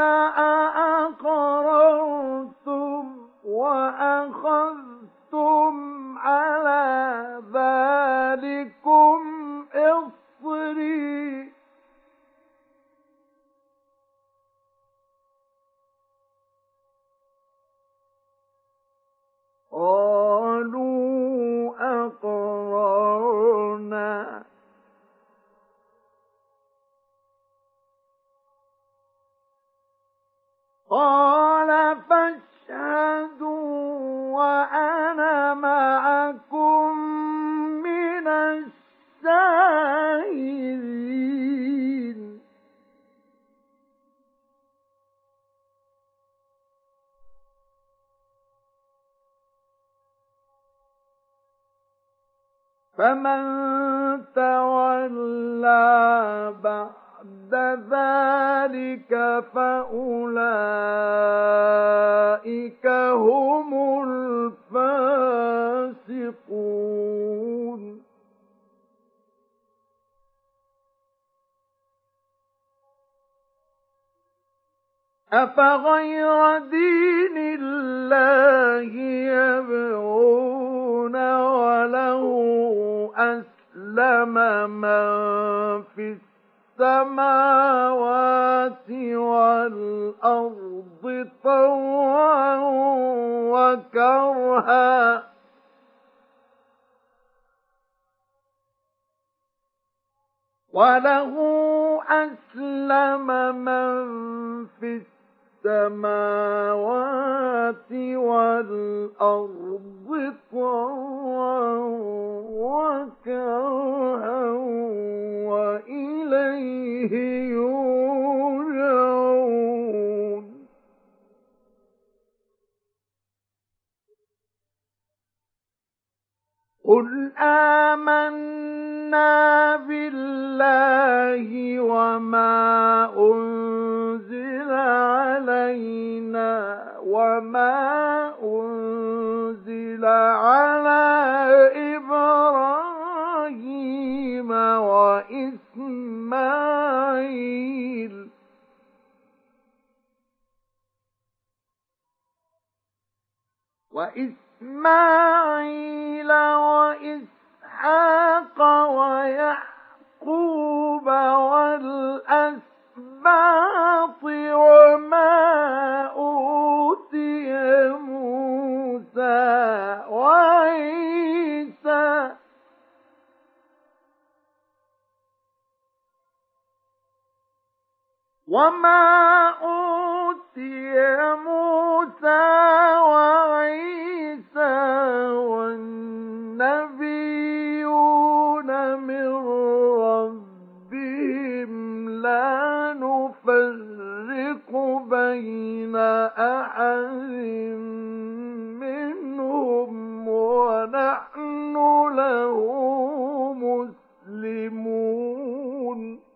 أَأَقْرَرْتُمْ وَأَخَذْتُمْ عَلَىٰ ذَٰلِكُمْ إِصْرِي قَالُوا أَقْرَرْنَا قَالَ فَاشْهَدُوا وَأَنَا مَعَكُم مِّنَ الشَّاهِدِينَ فَمَن تَوَلَّىٰ بَعْدَ ذَلِكَ فَأُولَٰئِكَ هُمُ الْفَاسِقُونَ أَفَغَيْرَ دِينِ اللَّهِ يَبْغُونَ وَلَهُ أَسْلَمَ مَن فِي السَّمَاوَاتِ وَالْأَرْضِ طَوْعًا وَكَرْهًا وَلَهُ أَسْلَمَ مَن فِي السَّمَاوَاتِ وَالْأَرْضِ طَوْعًا وَكَرْهًا وَإِلَيْهِ يُرْجَعُونَ قُلْ آمَنَّا بِاللَّهِ وَمَا أُنزِلَ عَلَيْنَا وَمَا أُنزِلَ عَلَىٰ إِبْرَاهِيمَ وَإِسْمَاعِيلَ وَإِسْحَاقَ وَيَعْقُوبَ وَالْأَسْبَاطِ وَمَا أُوتِيَ مُوسَىٰ وَعِيسَىٰ وَالنَّبِيُّونَ مِن رَّبِّهِمْ لَا نُفَرِّقُ بَيْنَ أَحَدٍ مِّنْهُمْ وَنَحْنُ لَهُ مُسْلِمُونَ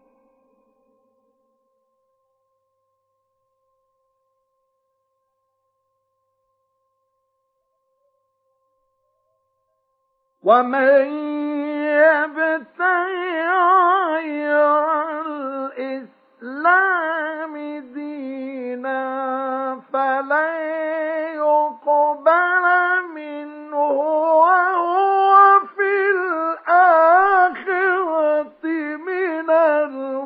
وَمَن يَبْتَغِ غَيْرَ الْإِسْلَامِ دِينًا فَلَن يُقْبَلَ مِنْهُ وَهُوَ فِي الْآخِرَةِ مِنَ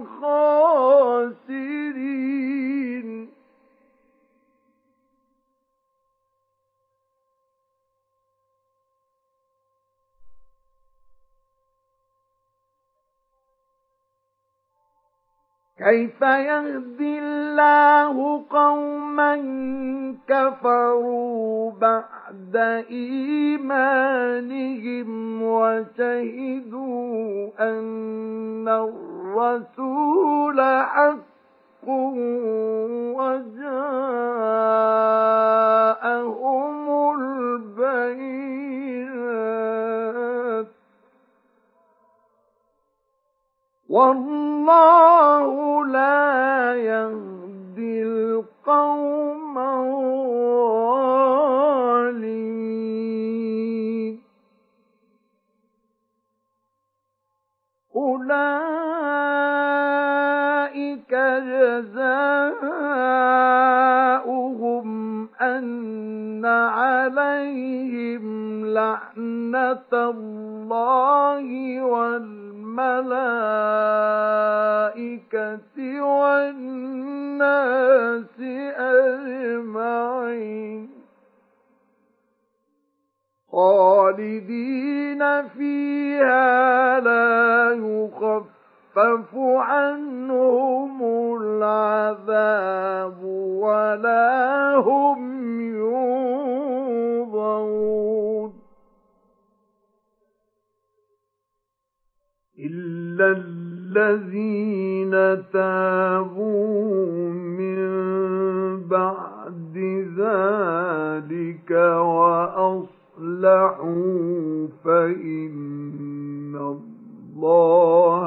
الْخَاسِرِينَ كيف يهدي الله قوما كفروا بعد إيمانهم وشهدوا أن الرسول حق وجاءهم البينات والله لا يهدي القوم الظالمين أولئك جزاؤهم أن عليهم لعنة الله والملائكة والناس أجمعين خالدين فيها لا يخفف عنهم العذاب ولا هم ينظرون إلا الذين تابوا من بعد ذلك وأصلحوا فإن الله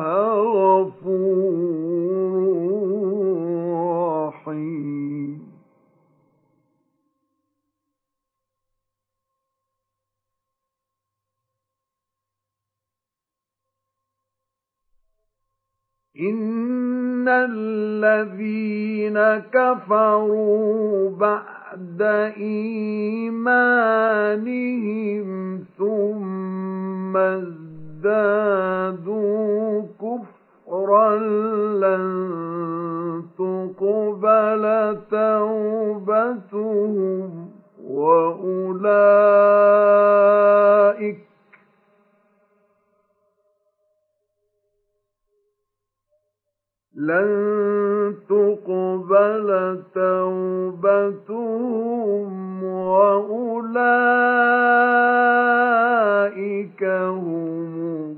غفور رحيم إن الذين كفروا بعد إيمانهم ثم ازدادوا كفرا لن تقبل توبتهم لن تقبل توبتهم وأولئك هم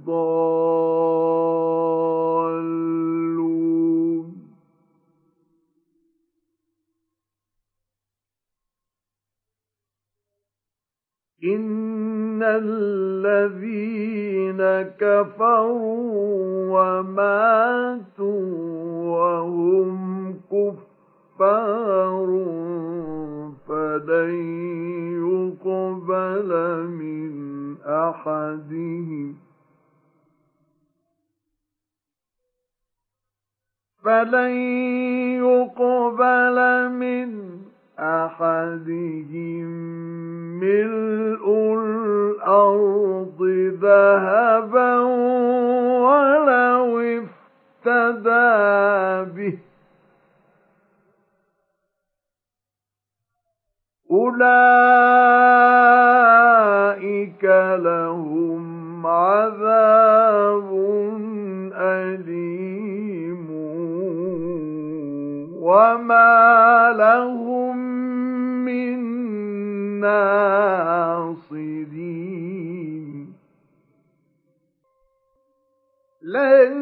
الضالون إن الذين كفروا وماتوا وهم كفار فلن يقبل من أحدهم ملء الأرض ذهبا ولو افتدى به أولئك لهم عذاب أليم وما لهم من ناصرين لن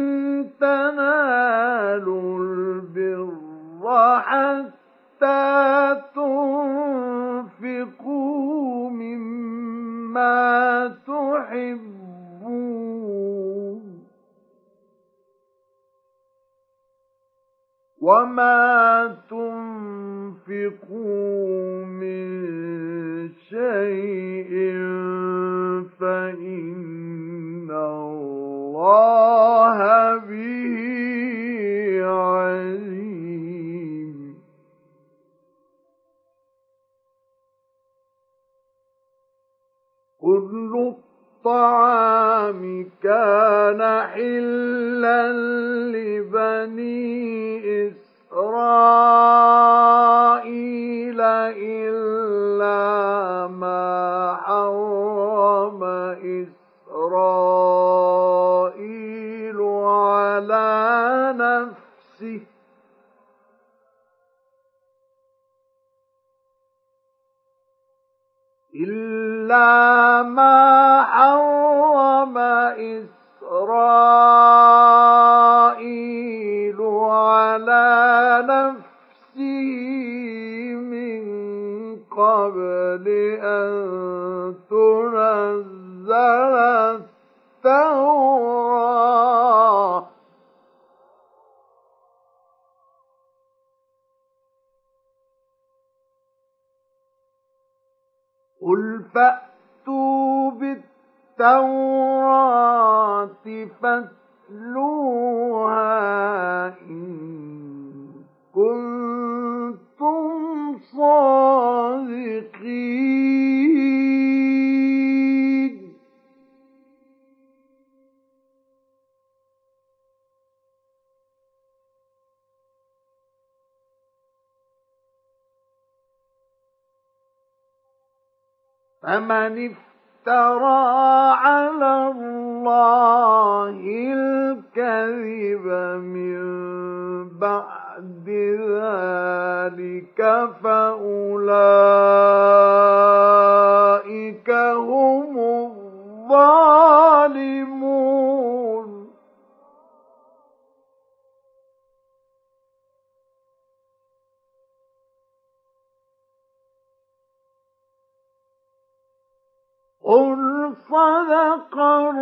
تنالوا البر حتى تنفقوا مما تحبون وما تنفقوا من شيء فإن الله به عليم كل الطعام كان حلا لبني إسرائيل إلا ما حرم إسرائيل على نفسه إلا ما حرم إسرائيل على نفسه من قبل أن تنزل التوراة قل فأتوا بالتوراة فاتلوها إن كنتم صادقين فمن افترى على الله الكذب من بعد ذلك فأولئك هم الظالمون قل صدق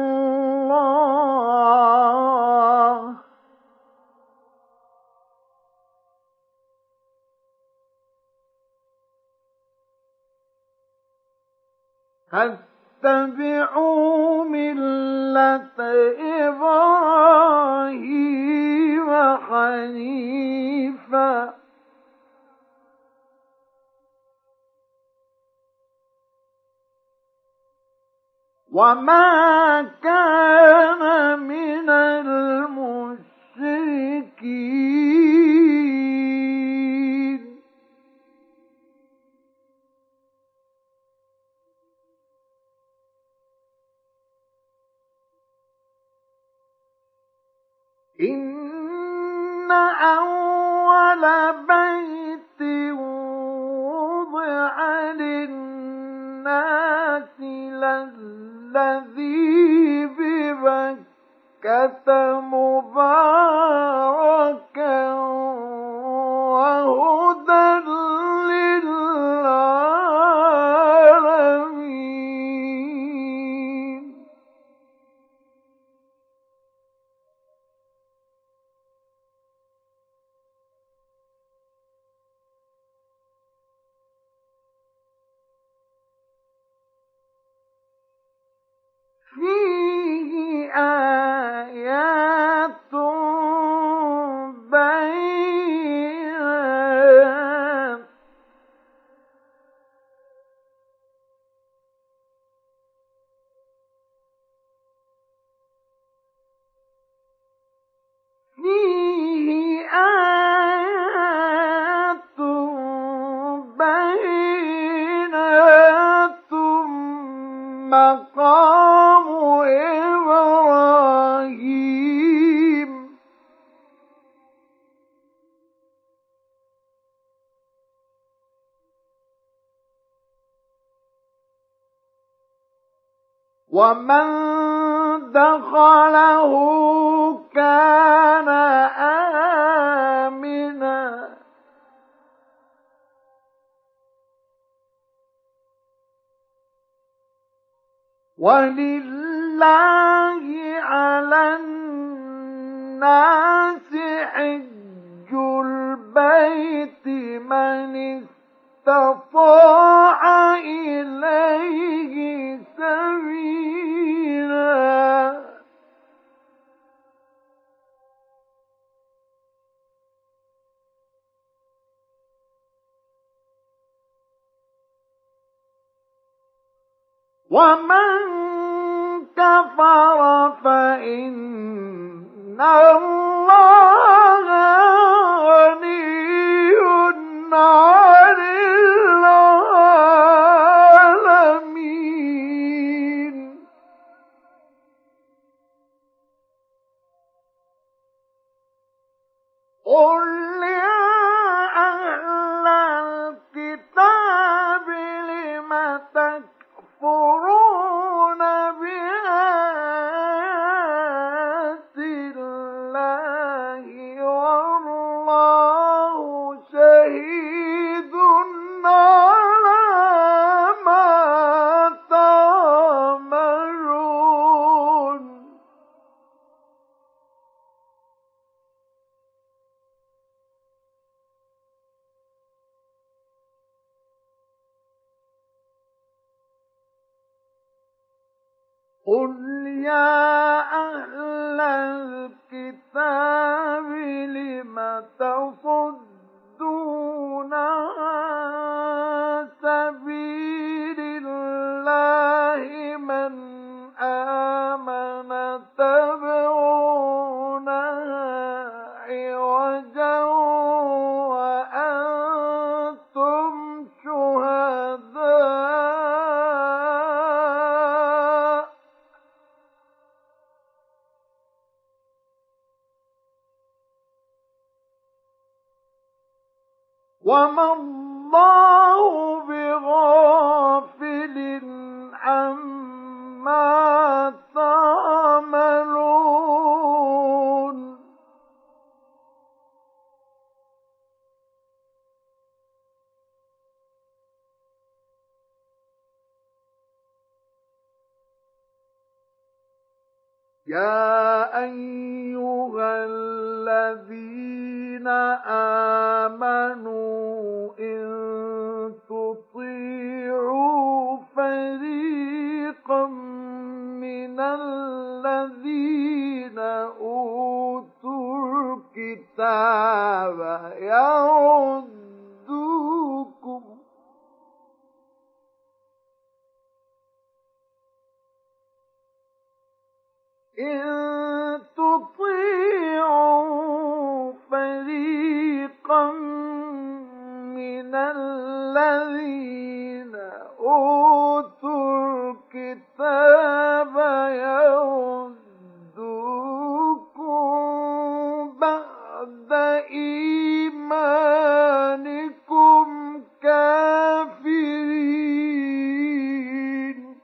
الله فاتبعوا ملة إبراهيم حنيفا وما كان من المشركين إن أول بيت وضع للناس الذي ببكة مباركا وهدى للعالمين فيه آيات بينات فيه آيات بينات مقام إبراهيم ومن دخله كان آمنا ولله على الناس حج البيت من استطاع إليه سبيلا ومن كفر فإن الله غني عن العالمين قل يا أهل الكتاب لم تكفرون قل يا أهل الكتاب لم تصدون عن سبيل الله من آمن تبغونها عوجا وأنتم شهداء وما الله بغافل عما تعملون يا أيها الذين آمنوا إن تطيعوا فريقا من الذين أوتوا الكتاب إن تطيعوا فريقا من الذين أوتوا الكتاب يردوكم بعد إيمانكم كافرين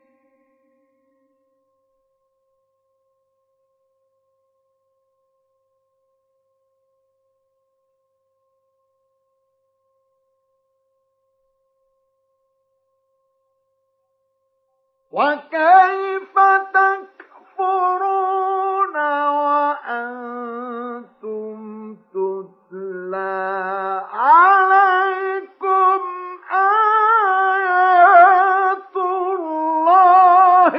وكيف تكفرون وأنتم تتلى عليكم آيات الله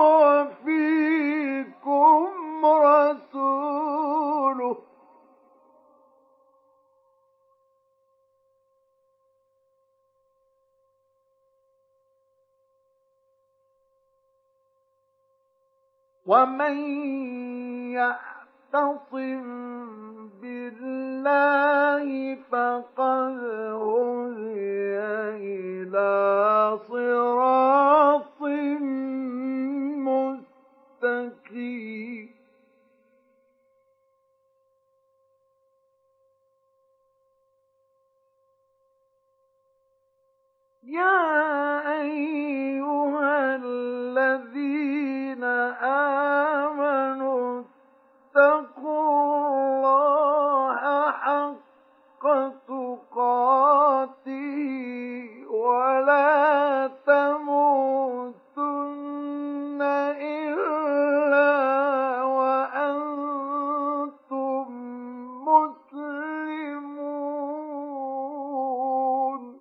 وفيكم رسوله ومن يعتصم بالله فقد هدي إلى صراط مستقيم يا أيها الذين آمنوا اتقوا الله حق تقاته ولا تموتن إلا وأنتم مسلمون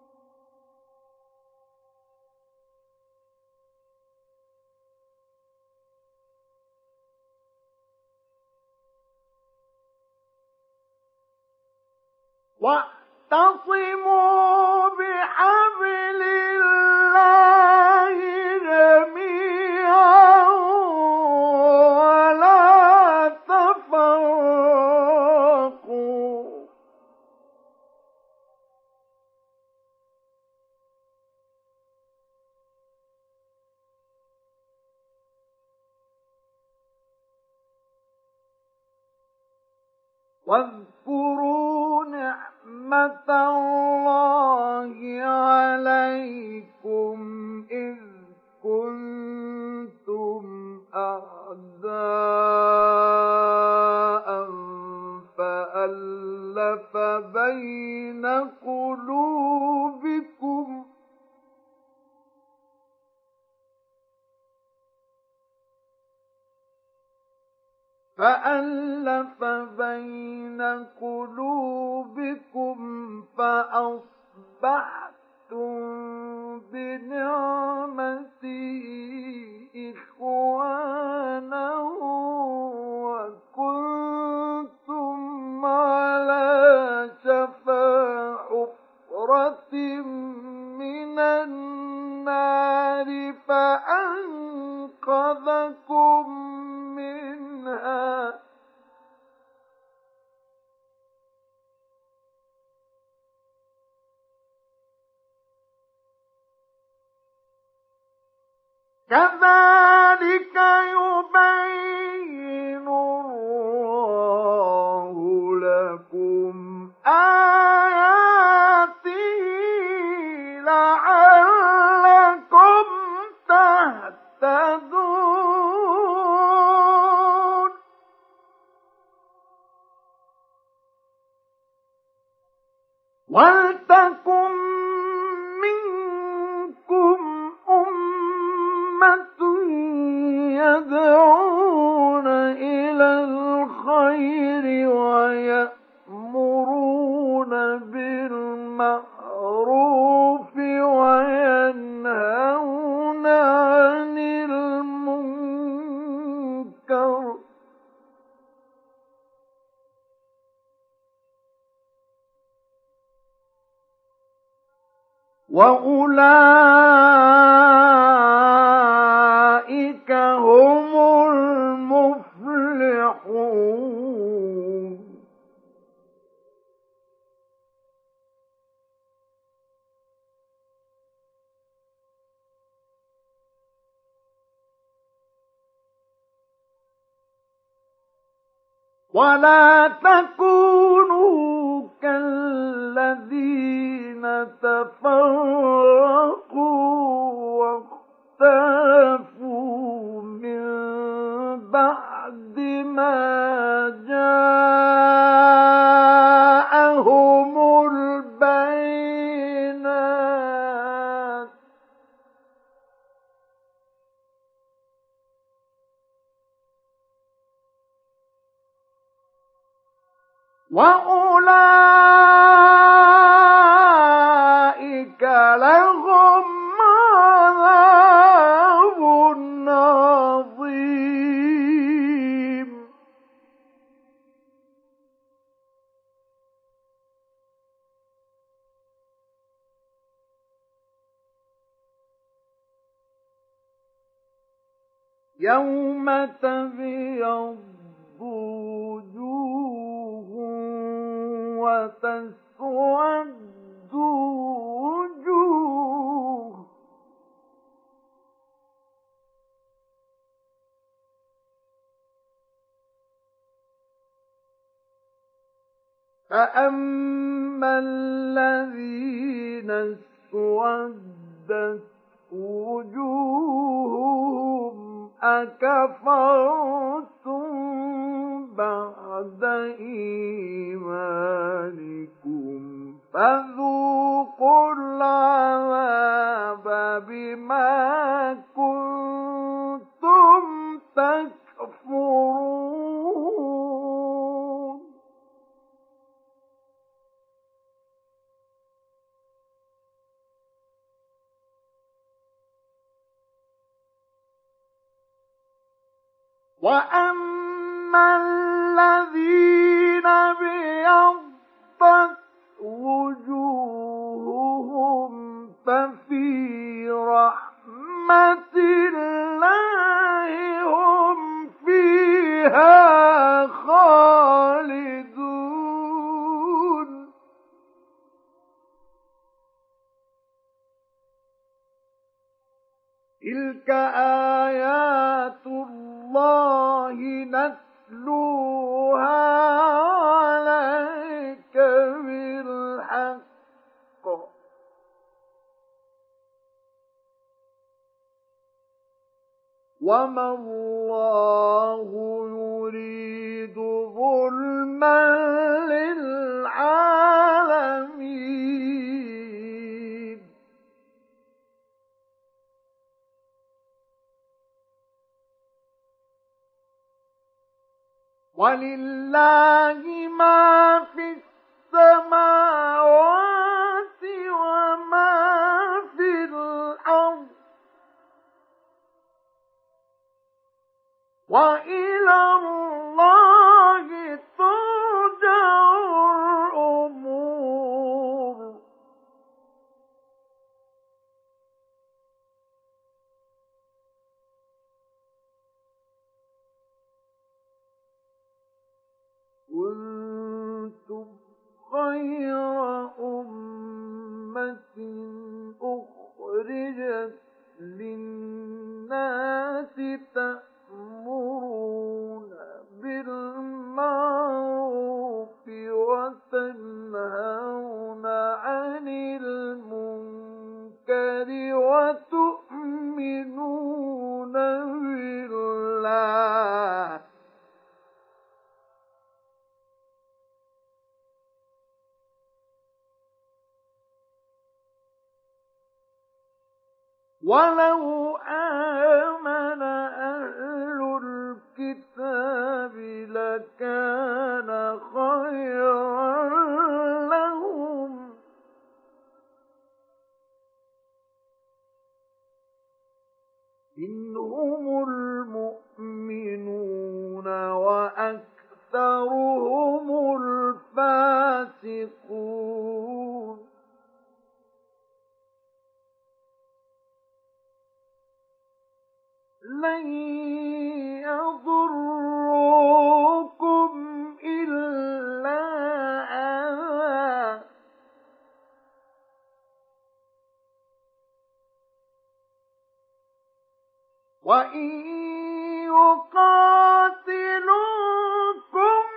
واعتصموا بحبل الله جميعا ولا تفرقوا واذكروا نعمة الله عليكم إذ كنتم أعداء فألف بين قلوبكم فأصبحتم بنعمته إخوانا وكنتم على شفا حفرة من النار فأنقذكم منها كذلك يبين الله لكم آياته لعلكم تهتدون ولتكن منكم أمة يدعون إلى الخير ويأمرون بالمعروف وينهون عن المنكر وأولئك هم المفلحون ولا تكونوا كالذين تفرقوا واختلفوا من بعد ما جاءهم البينات وأولئك لهم عذاب عظيم يوم تبيض وجوه وتسود وجوه فأما الذين اسودت وجوههم أكفرتم بعد إيمانكم فذوقوا العذاب بما كنتم تكفرون وأما الذين ابيضت وجوههم ففي رحمة الله هم فيها خالدون تلك آيات الله نتلوها عليك بالحق وما الله يريد ظلما للعالمين ولله ما في السماوات وما في الأرض وإلى الله ترجع الأمور. كنتم خير أمة أخرجت للناس تأمرون بالمعروف وتنهون عن المنكر وتؤمنون بالله. ولو آمن أهل الكتاب لكان خيرا لهم. منهم المؤمنون وأكثرهم الفاسقون. لن يضروكم إلا أذى وإن يقاتلوكم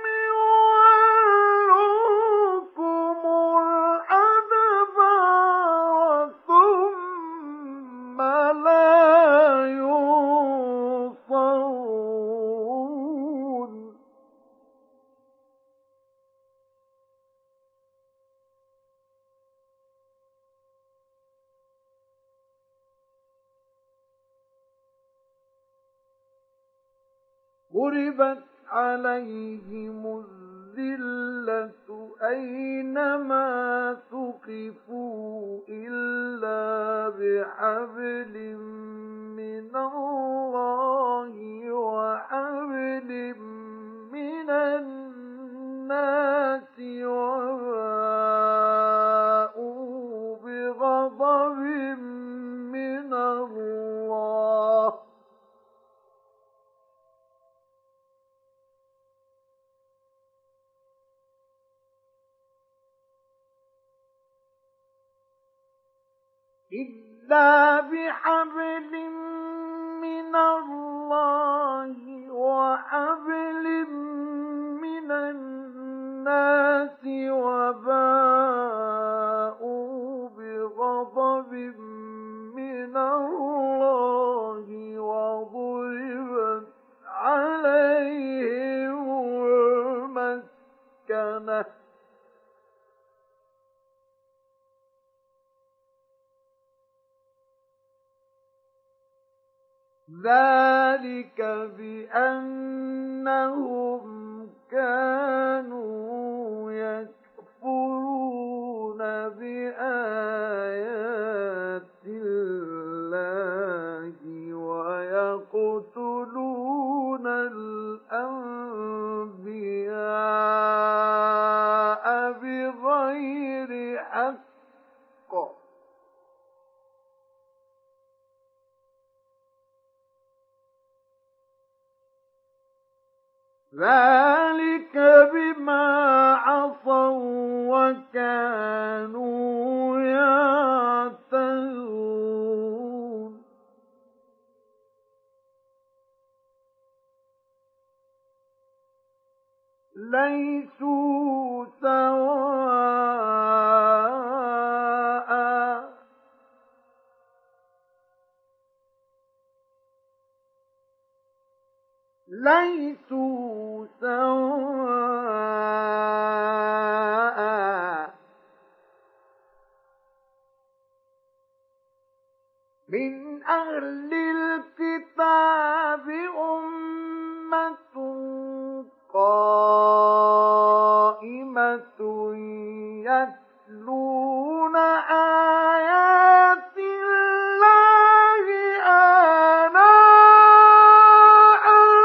يولوكم الأدبار ثم لا ينصرون. ضربت عليهم الذلة أينما ثقفوا إلا بحبل من الله وحبل من الناس وباءوا بغضب من الله إلا بحبل من الله وحبل من الناس وباءوا بغضب من الله وضربت عليهم المسكنة ذلك بأنهم كانوا يكفرون بآيات الله ويقتلون الأنبياء بغير حق ذلك بما عصوا وكانوا يعتدون ليسوا سواء ليسوا سواء من أهل الكتاب أمة قائمة يتلون آيات الله آناء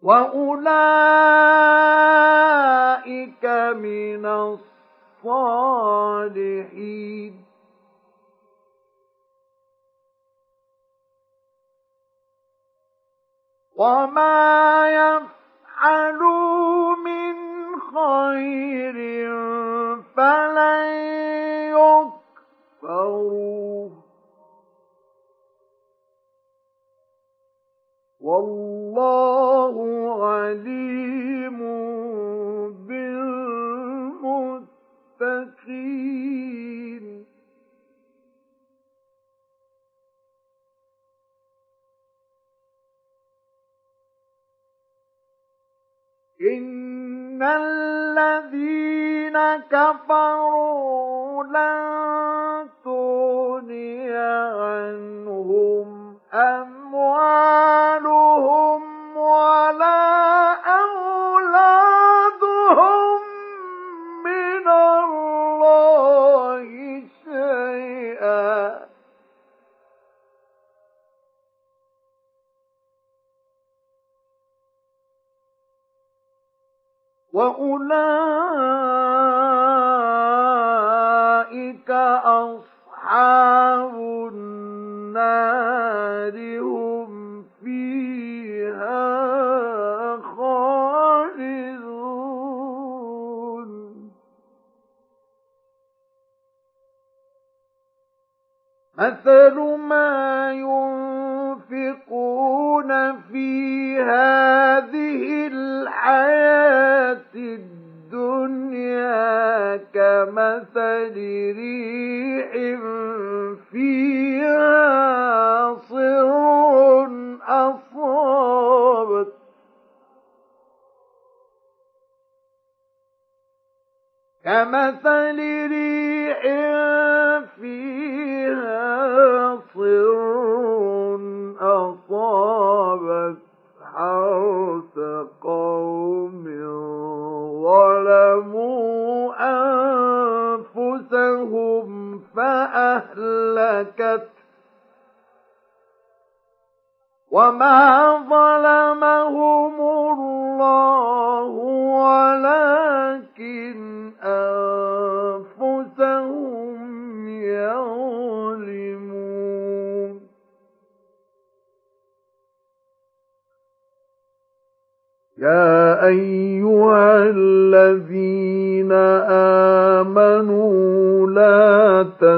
وأولئك من الصالحين. وما يفعلوا من خير فلن يكفروه والله عليم بالمتقين. إن الذين كفروا لن تغني عنهم أموالهم ولا أولادهم من الله شيئا وأولئك أصحاب النار هم فيها خالدون. مثل ما ينفقون في هذه الحياة الدنيا كمثل ريح فيها صر أصابت حرث قوم ظلموا أنفسهم فأهلكت وما ظلمهم الله ولكن أنفسهم يظلمون. يا أيها الذين آمنوا لا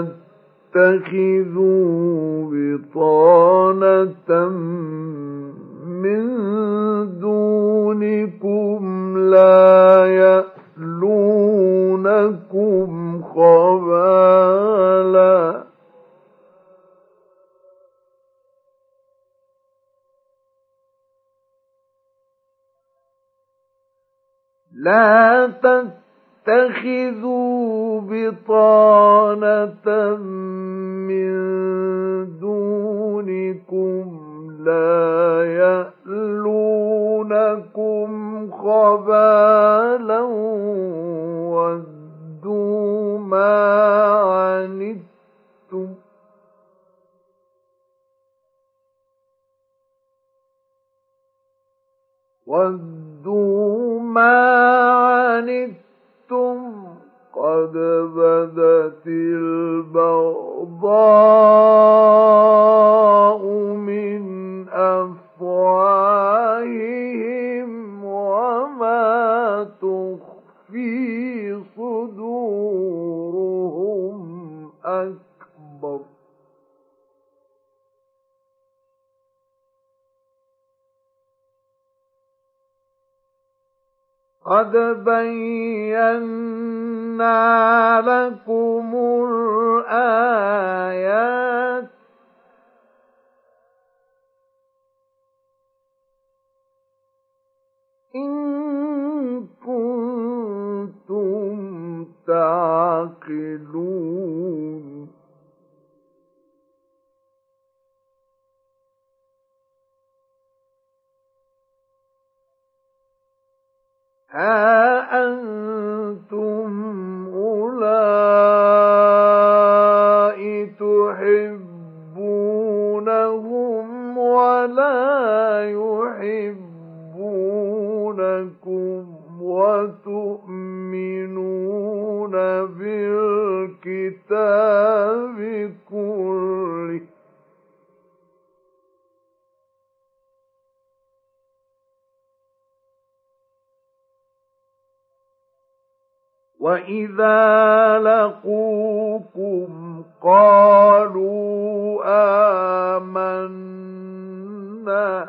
تتخذوا بطانة من دونكم لا يألونكم خبالا لا تتخذوا بطانة من دونكم لا يألونكم خبالا ودوا ما عنتم قد بدت البغضاء من أفواههم وما تخفي صدورهم أكبر قد بينا لكم الآيات إن كنتم تعقلون. ها أنتم أولئك تحبونهم ولا يحبون بالكتاب كله وَإِذَا لَقُوكُمْ قَالُوا آمَنَّا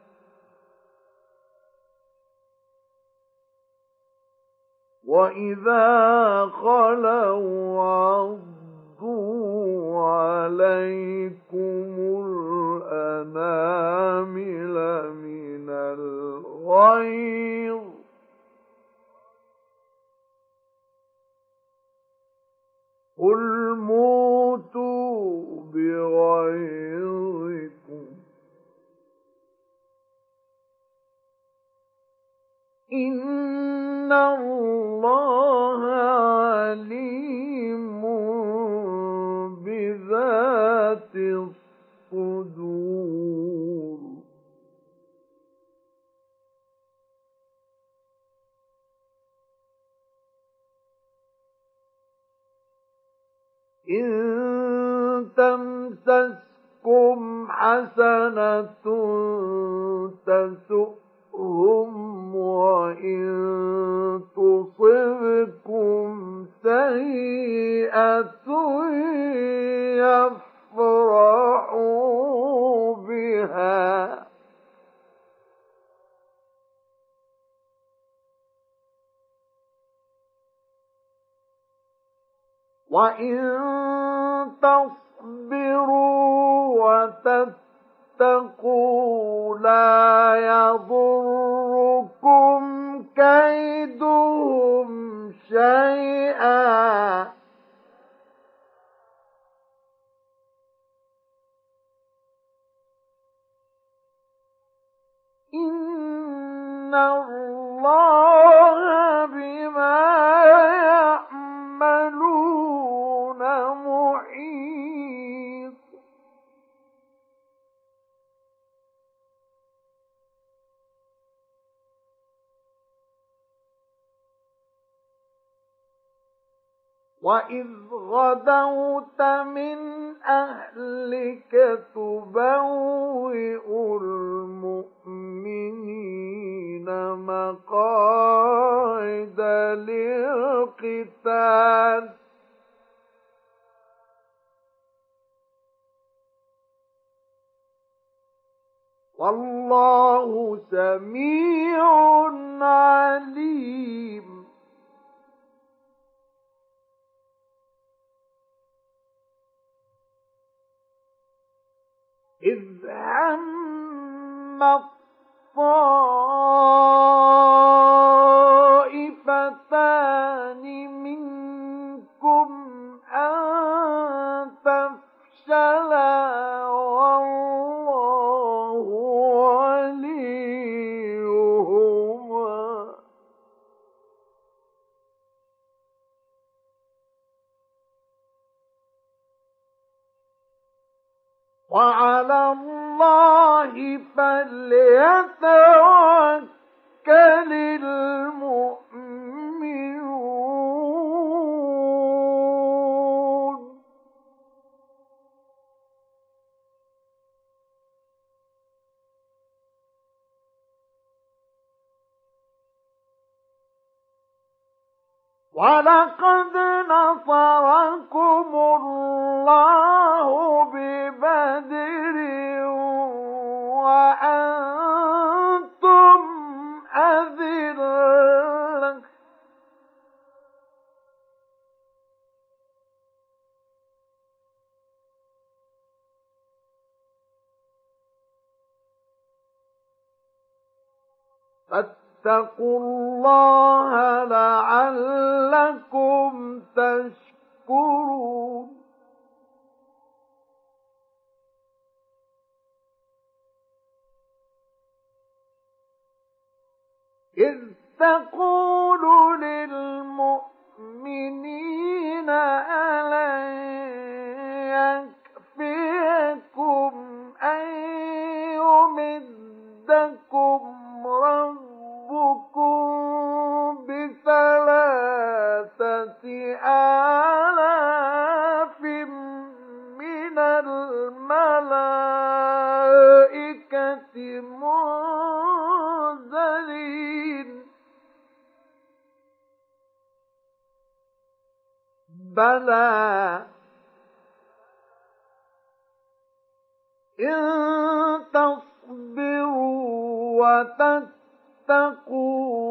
وَإِذَا خَلَوْا عَضُّوا عَلَيْكُمُ الْأَنَامِلَ مِنَ الْغَيْظِ قُلْ مُوتُوا بِغَيْظِكُمْ إِنَّ اللَّهَ عَلِيمٌ بِذَاتِ الصُّدُورِ إِن تَمْسَسْكُمْ حَسَنَةٌ تَسُؤْهُمْ وَإِن تُصِبْكُمْ سَيِّئَةٌ يَفْرَحُوا بِهَا وَإِن تَصْبِرُوا وَتَتَّقُوا لَا يَضُرُّكُمْ كَيْدُهُمْ شَيْئًا إِنَّ اللَّهَ بِمَا يَعْمَلُونَ مُحِيطٌ وَإِذْ غَدَوْتَ مِنْ أَهْلِكَ تُبَوِّئُ الْمُؤْمِنِينَ مَقَاعِدَ لِلْقِتَالِ وَاللَّهُ سَمِيعٌ عَلِيمٌ إِذْ هَمَّ الطَّائِفَتَانِ مِنكُمْ أَن تَفْشَلَا وَاللَّهُ وَلِيُّهُمَا وَعَلَى اللَّهِ فَلْيَتَوَكَّلِ الْمُؤْمِنُونَ وَلَقَدْ نَصَرَكُمُ اللَّهُ بِبَدْرٍ وَأَنتُمْ أَذِلَّةٌ فاتقوا الله لعلكم تشكرون إذ تقول للمؤمنين ألن يكفيكم أن يمدكم ربكم بثلاثة آلاف من الملائكة منزلين بلى إن تصبروا وتتقوا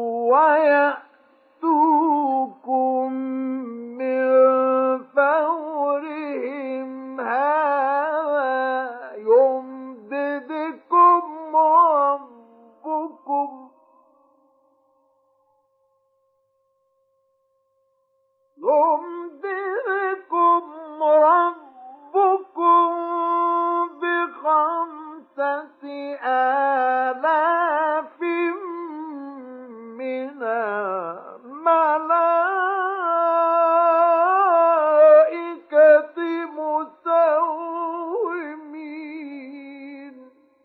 ويأتوكم من فورهم هذا يمددكم ربكم بخمسة آلاف من الملائكة مسومين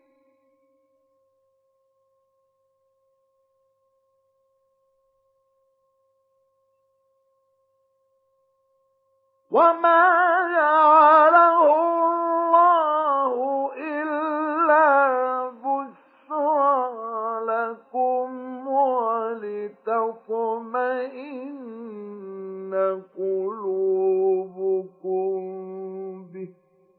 وما جعله الله إلا بشرى لكم ولتطمئن قلوبكم به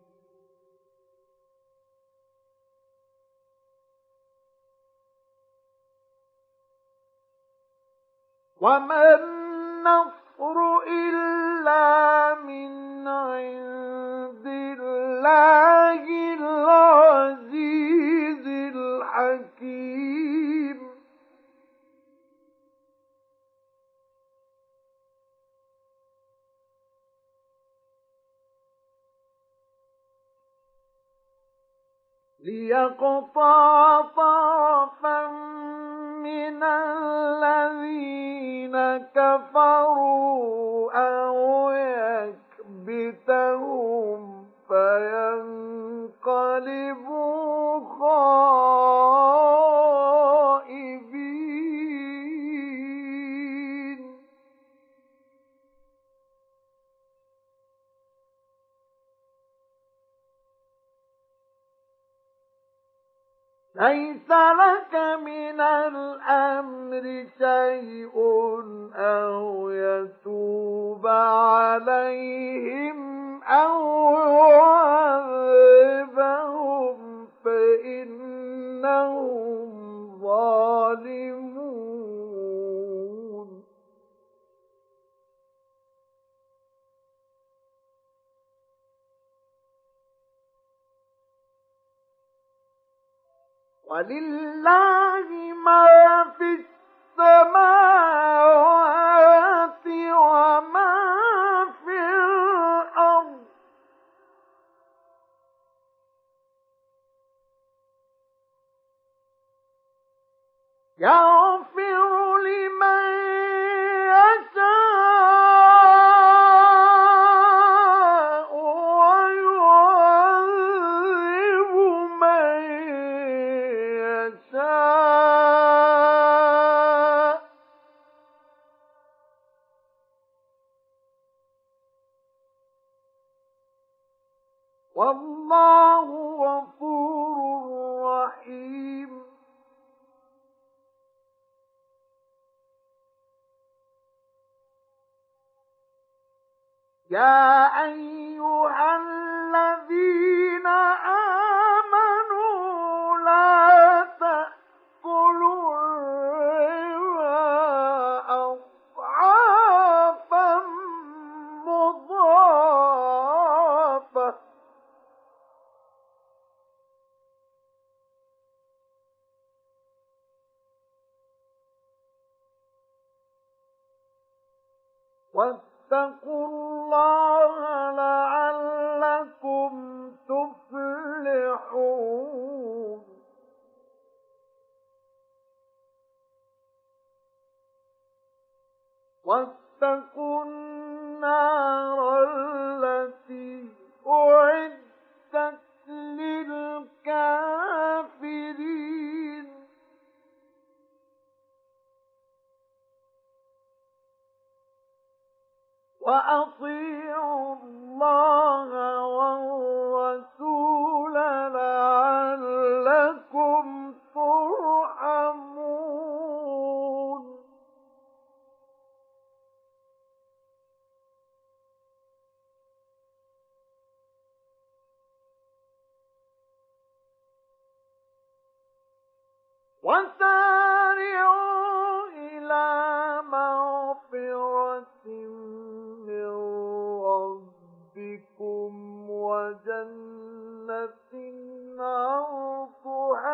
وما النصر إلا من عند الله العزيز الحكيم ليقطع طرفا من الذين كفروا أو يكبتهم فينقلبوا خائبين ليس لك من الأمر شيء أو يتوب عليهم أو يعذبهم فإنهم ظالمون ولله ما في السماوات وما في الأرض يغفر لمن يشاء ويعذب من يشاء والله غفور رحيم يا أيها الذين آمنوا لا تأكلوا الربا أضعافا مضاعفة واتقوا الله لعلكم تفلحون واتقوا النار التي أعدت للكافرين وأطيعوا وأطيعوا اللَّهَ وَالرَّسُولَ لَعَلَّكُمْ تُرْحَمُونَ. وَسَارِعُوا إِلَىٰ مَغْفِرَةٍ مِّن رَّبِّكُمْ وَجَنَّةٍ عَرْضُهَا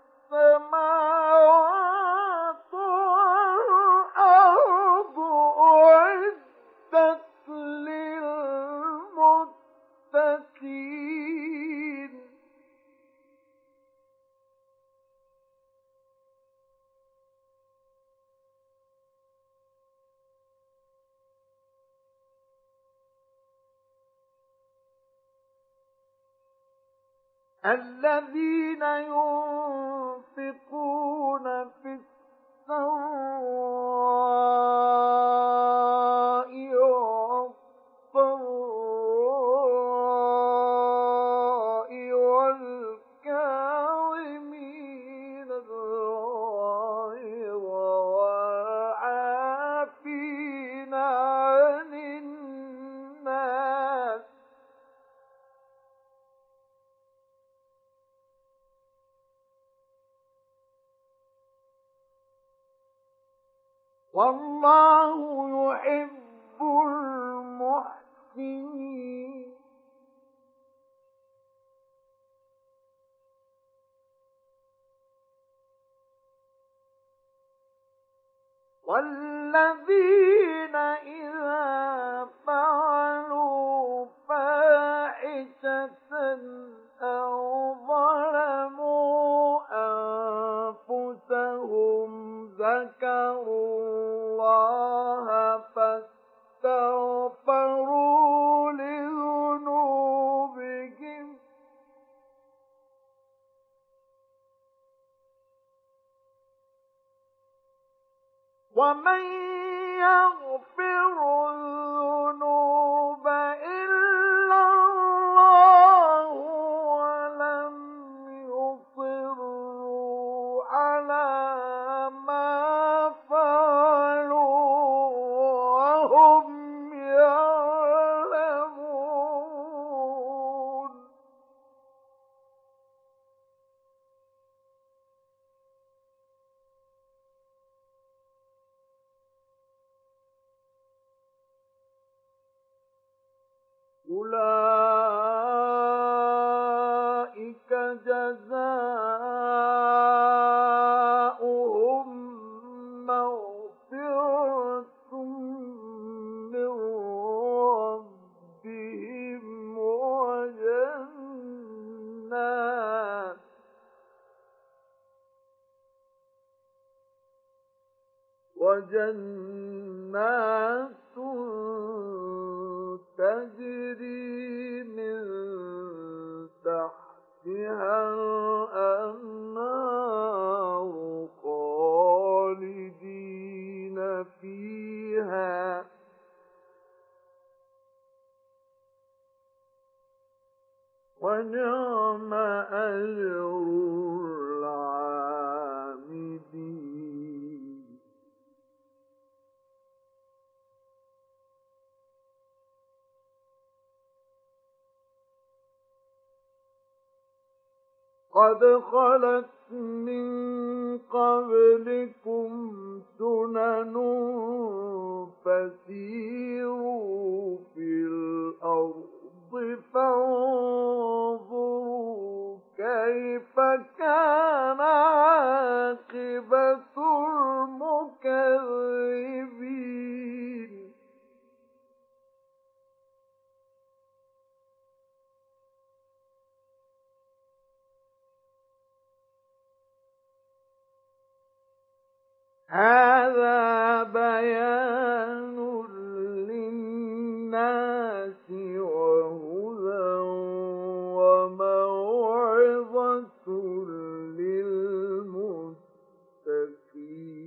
السَّمَاوَاتُ وَالْأَرْضُ أُعِدَّتْ لِلْمُتَّقِينَ. الَّذِينَ يُنفِقُونَ فِي السَّرَّاءِ وَالضَّرَّاءِ وَالْكَاظِمِينَ الْغَيْظَ وَالْعَافِينَ عَنِ النَّاسِ وَاللَّهُ يُحِبُّ الْمُحْسِنِينَ. وَالَّذِينَ إِذَا فَعَلُوا فَاحِشَةً أَوْ ظَلَمُوا أَنفُسَهُمْ ذَكَرُوا اللَّهَ فَاسْتَغْفَرُوا لِذُنُوبِهِمْ وَمَن يَغْفِرُ الذُّنُوبَ إِلَّا اللَّهُ وَلَمْ يُصِرُّوا عَلَىٰ مَا فَعَلُوا وَهُمْ يَعْلَمُونَ. أُولَٰئِكَ جَزَاؤُهُم مَّغْفِرَةٌ مِّن رَّبِّهِمْ وَجَنَّاتٌ تَجْرِي مِن تَحْتِهَا الْأَنْهَارُ خَالِدِينَ فِيهَا وَنِعْمَ أَجْرُ الْعَامِلِينَ. قَدْ خَلَتْ مِن قَبْلِكُمْ سُنَنٌ فَسِيرُوا فِي الْأَرْضِ فَانظُرُوا كَيْفَ كَانَ عَاقِبَةُ الْمُكَذِّبِينَ. هَذَا بَيَانٌ لِّلنَّاسِ وَهُدًى وَمَوْعِظَةٌ لِّلْمُتَّقِينَ.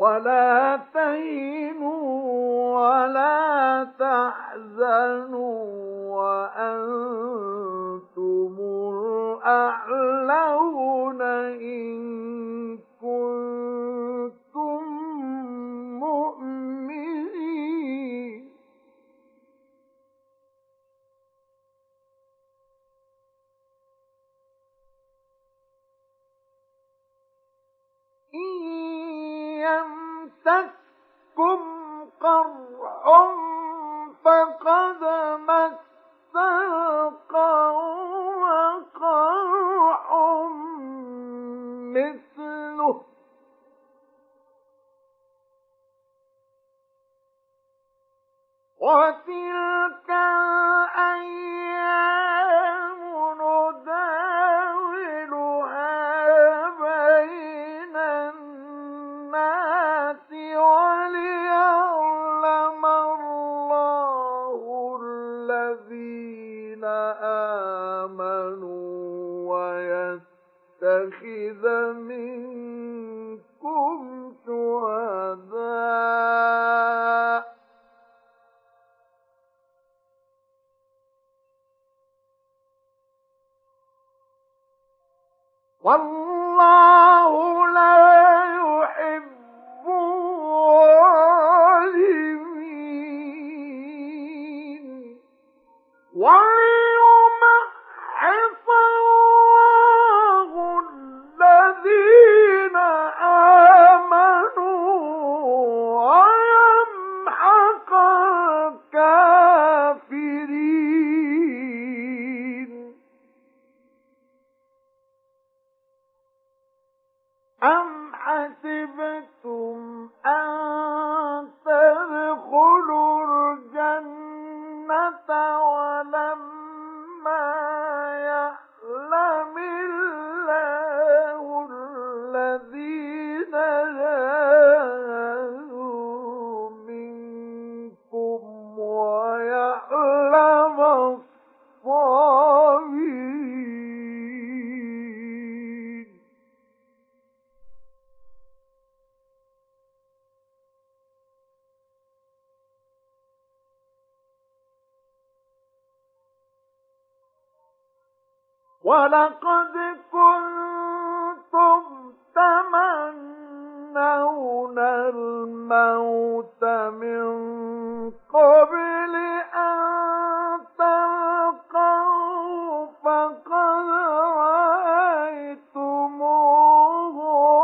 ولا تهنوا ولا تحزنوا وأنتم الأعلون إن كنتم مؤمنين. إن يمسككم قرح فقد مس القوم قرح مثله وتلك الأيام نداولها بين الناس وليعلم الله الذين آمنوا ويتخذ منكم شهداء والله لا يحب الظالمين. وليمحص الله الذين آمنوا ويمحق الكافرين. أم حسبتم أن تدخلوا الجنة ولما يعلم الله الذين جاهدوا منكم ويعلم الصابرين. ولقد كنتم تمنون الموت من قبل أن تلقوه فقد رأيتموه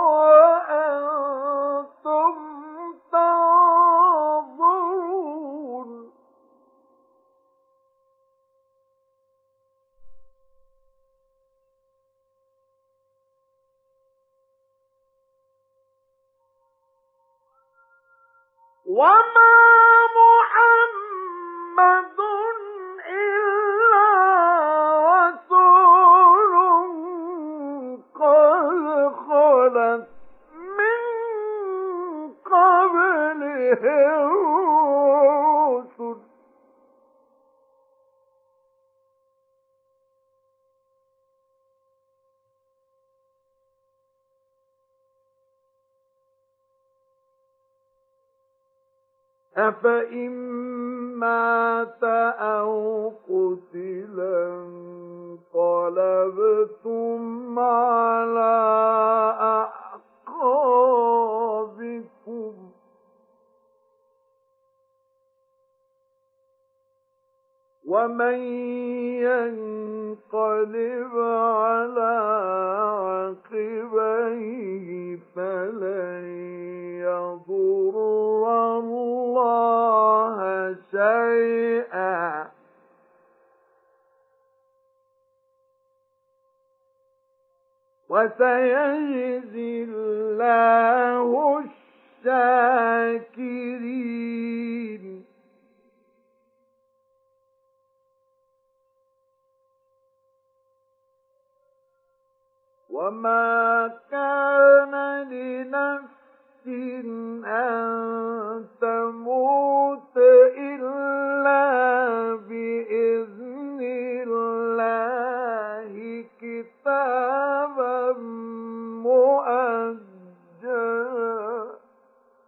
وأنتم تنظرون. وما محمد إلا رسول قد خلت من قبله الرسل أفإن مات أو قتلا انقلبتم على أعقابكم ومن ينقلب على عقبيه فلن يضر الله شيئا وسيجزي الله الشاكرين. وما كان لنفس أن تموت إلا بإذن الله كتابا مؤجلا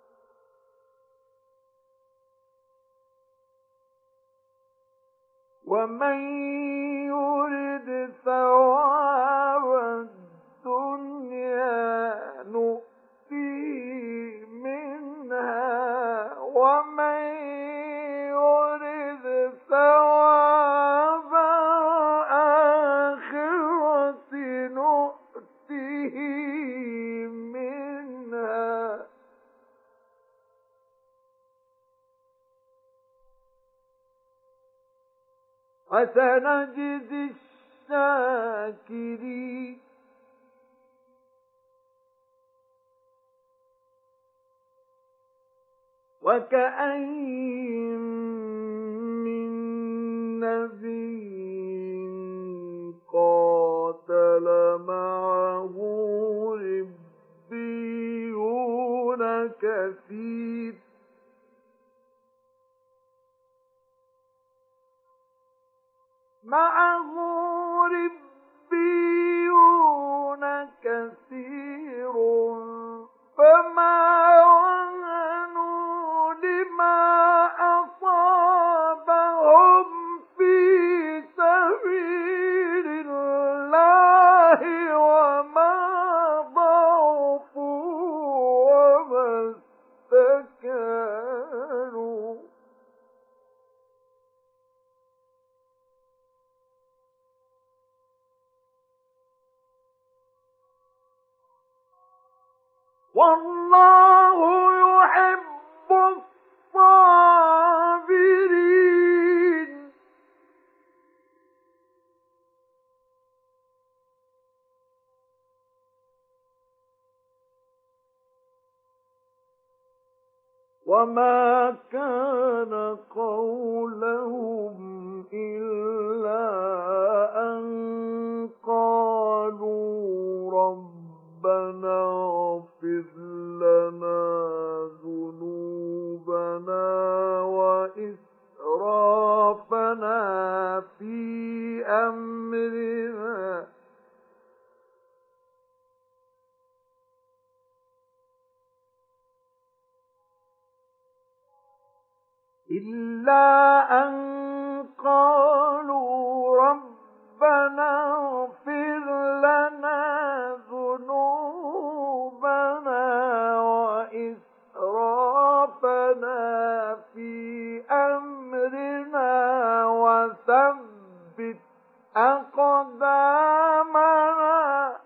وسنجزي الشاكرين. وكأين من نبي قاتل معه ربيون كثير فما وهنوا لما أصابهم في سبيل الله وما ضعفوا وما استكانوا والله يحب الصابرين. وما كان قولهم إلا أن قالوا ربنا اغفر لنا ذنوبنا وإسرافنا في أمرنا إلا أن قالوا ربنا اغفر لنا ذنوبنا وإسرافنا في أمرنا وثبت أقدامنا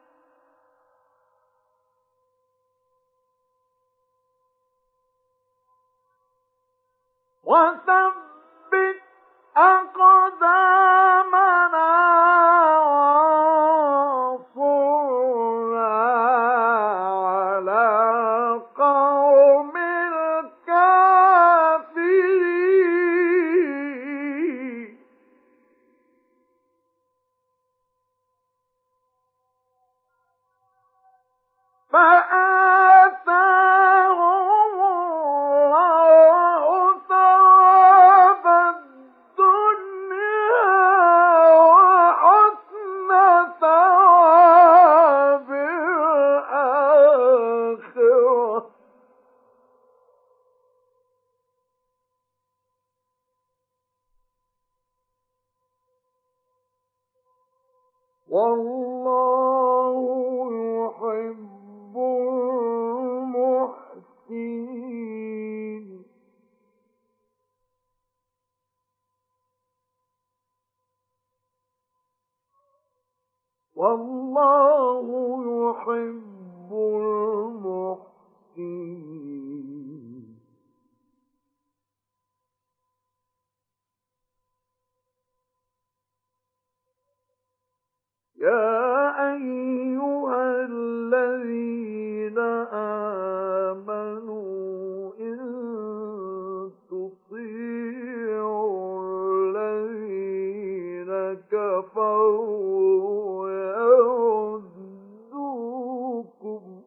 وانصرنا على قوم الكافرين. فآتاهم الله ثواب الدنيا وحسن ثواب الآخرة والله يحب المحسنين. والله يحب المحسنين. يا أيها الذين آمنوا إن تطيعوا الذين كفروا يردوكم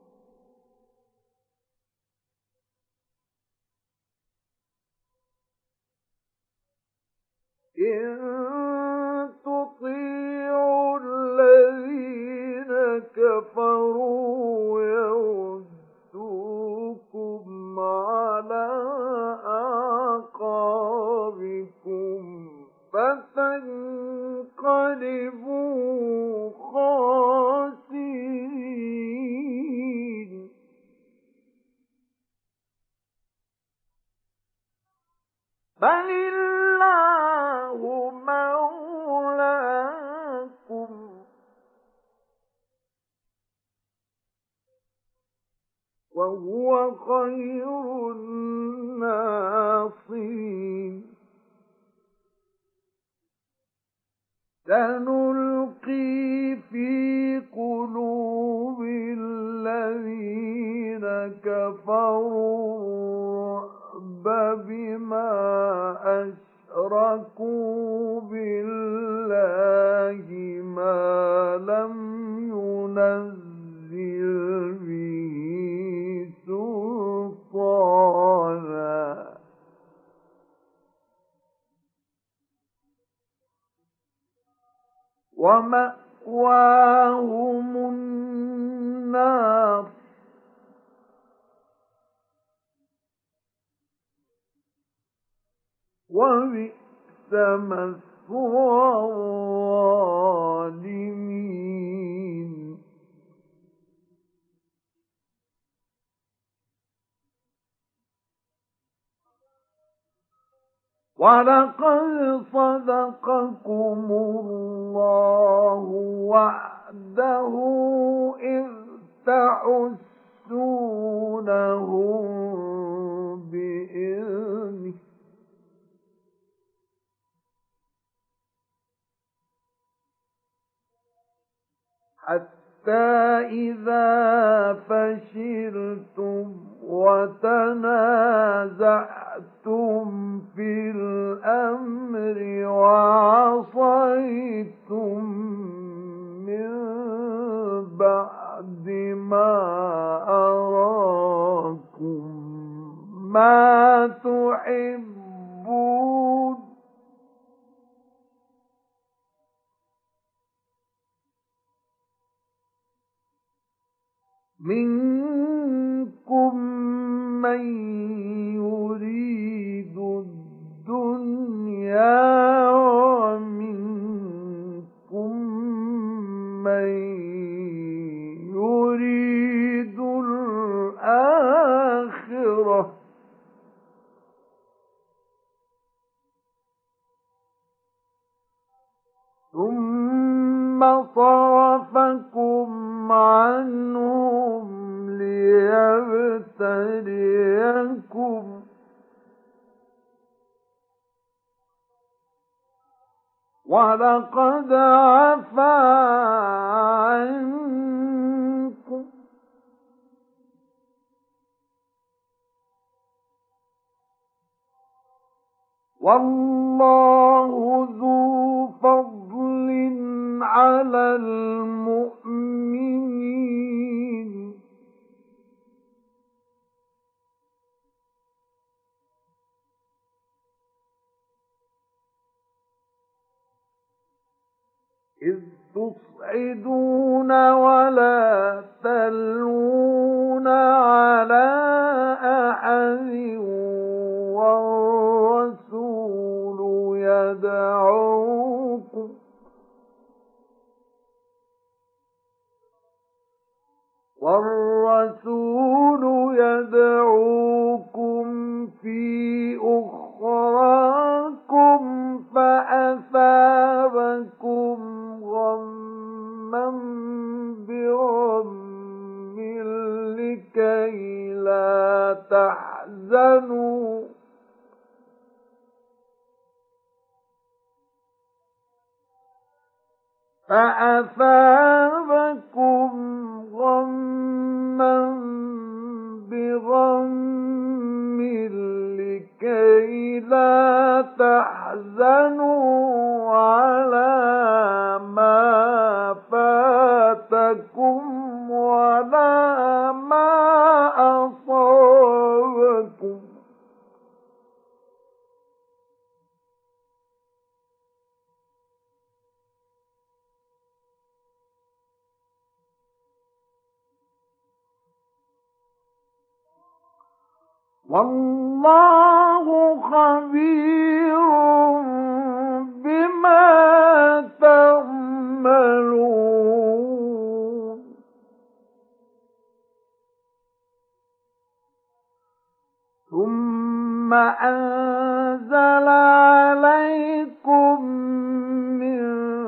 كفروا يردوكم على أعقابكم فتنقلبوا خاسرين. بل الله مولاكم وهو خير الناصرين. سنلقي في قلوب الذين كفروا الرعب بما أشركوا بالله ما لم ينزل به سلطانا ومأواهم النار وبئس مثوى الظالمين ولقد صدقكم الله وعده إذ تحسونهم بإذنه حتى إذا فشلتم وتنازعتم في الأمر وعصيتم من بعد ما أراكم ما تحبون منكم من يريد الدنيا ومنكم من يريد الآخرة ثم صرفكم عنهم ليبتليكم ولقد عفا عنكم والله ذو فضل على المؤمنين إذ تصعدون ولا تلوون على أحد والرسول يدعوكم في أخراكم فأثابكم غما بغم لكي لا تحزنوا فأثابكم غما بغم لكي لا تحزنوا على ما فاتكم ولا ما أصابكم والله خبير بما تعملون ثم أنزل عليكم من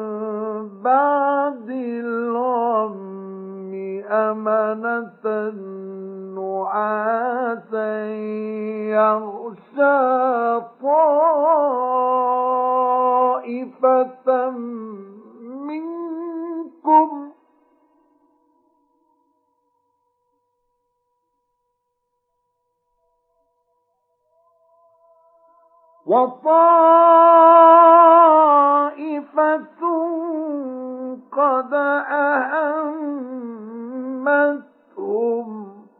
بعد الغم أمنة نعاسا يغشى طائفة وطائفة قد أهمتهم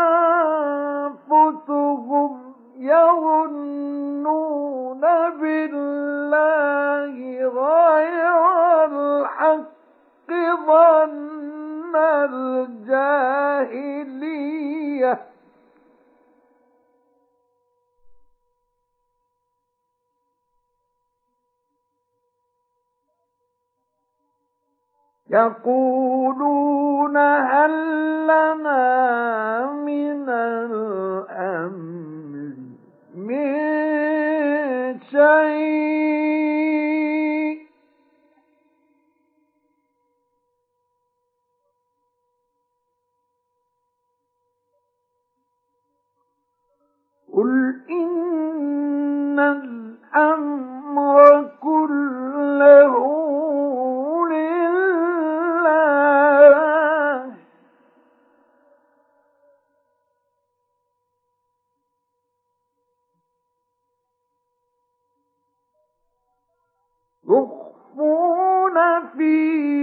أنفسهم يظنون بالله غير الحق ظن الجاهلية يقولون هل لنا من الأمر من شيء قل إن الأمر كله لله يخفون في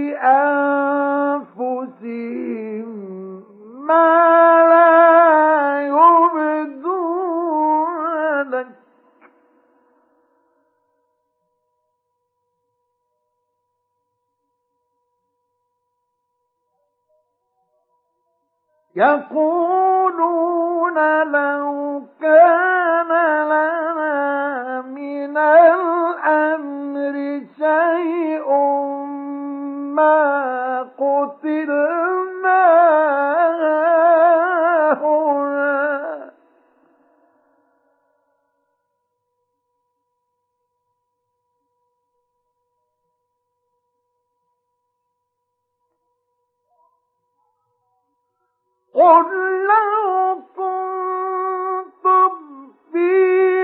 أنفسهم ما لا يبدون لك يقولون لو كان لنا من الأمر شيء ما قتلنا هنا قل لو كنتم في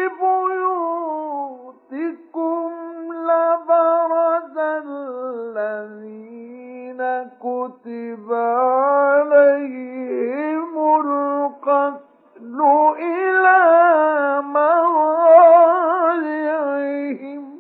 بيوتكم لبرز الذين كتب عليهم القتل إلى مضاجعهم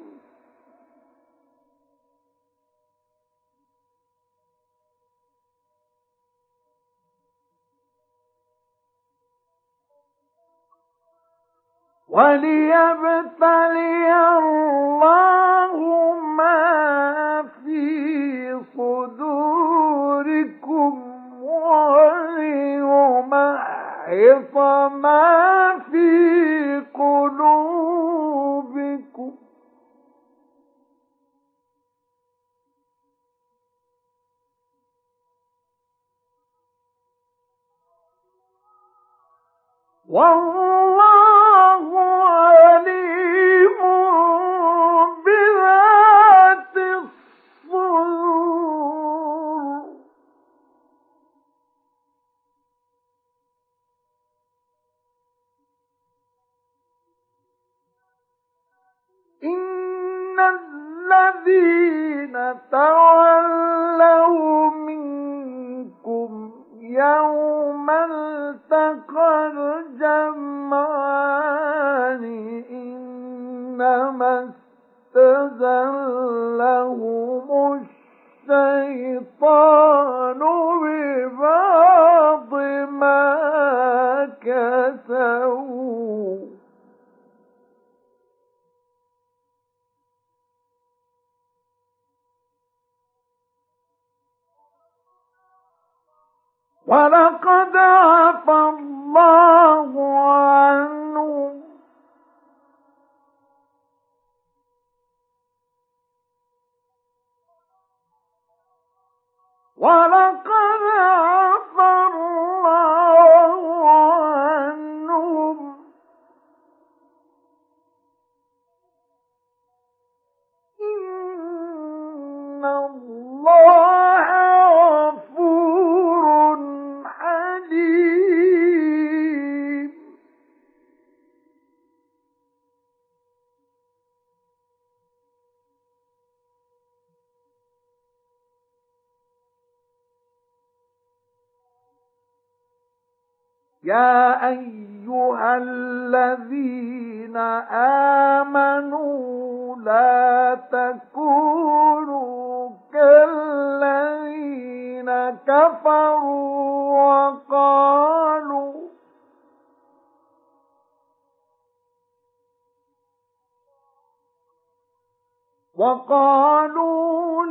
وليبتلي الله ما في صدوركم وليمحص ما في قلوبكم والله عليم بذات الصدور إن الذين تولوا منكم يوم التقى الجمعان إنما استزلهم الشيطان ببعض ما كسبوا ولقد عفا الله عنهم ولقد عفا الله عنهم إن الله غفور حليم يا أيها الذين آمنوا لا تكونوا كالذين كفروا وقالوا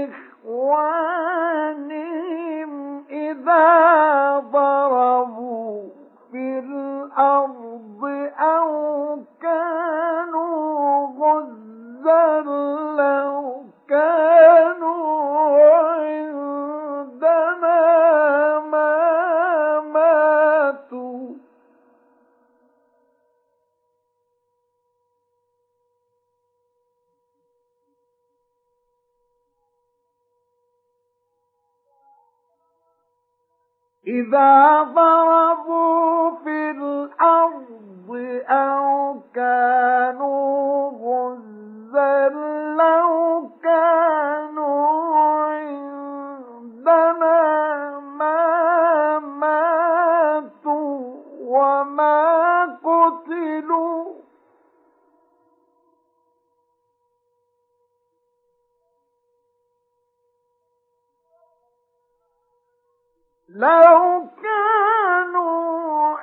لإخوانهم إذا ضربوا في الأرض أو كانوا غزا لو كانوا عندنا ما ماتوا إذا ضربوا في الأرض أو كانوا غزا لو كانوا عندنا ما ماتوا وما قتلوا لو كانوا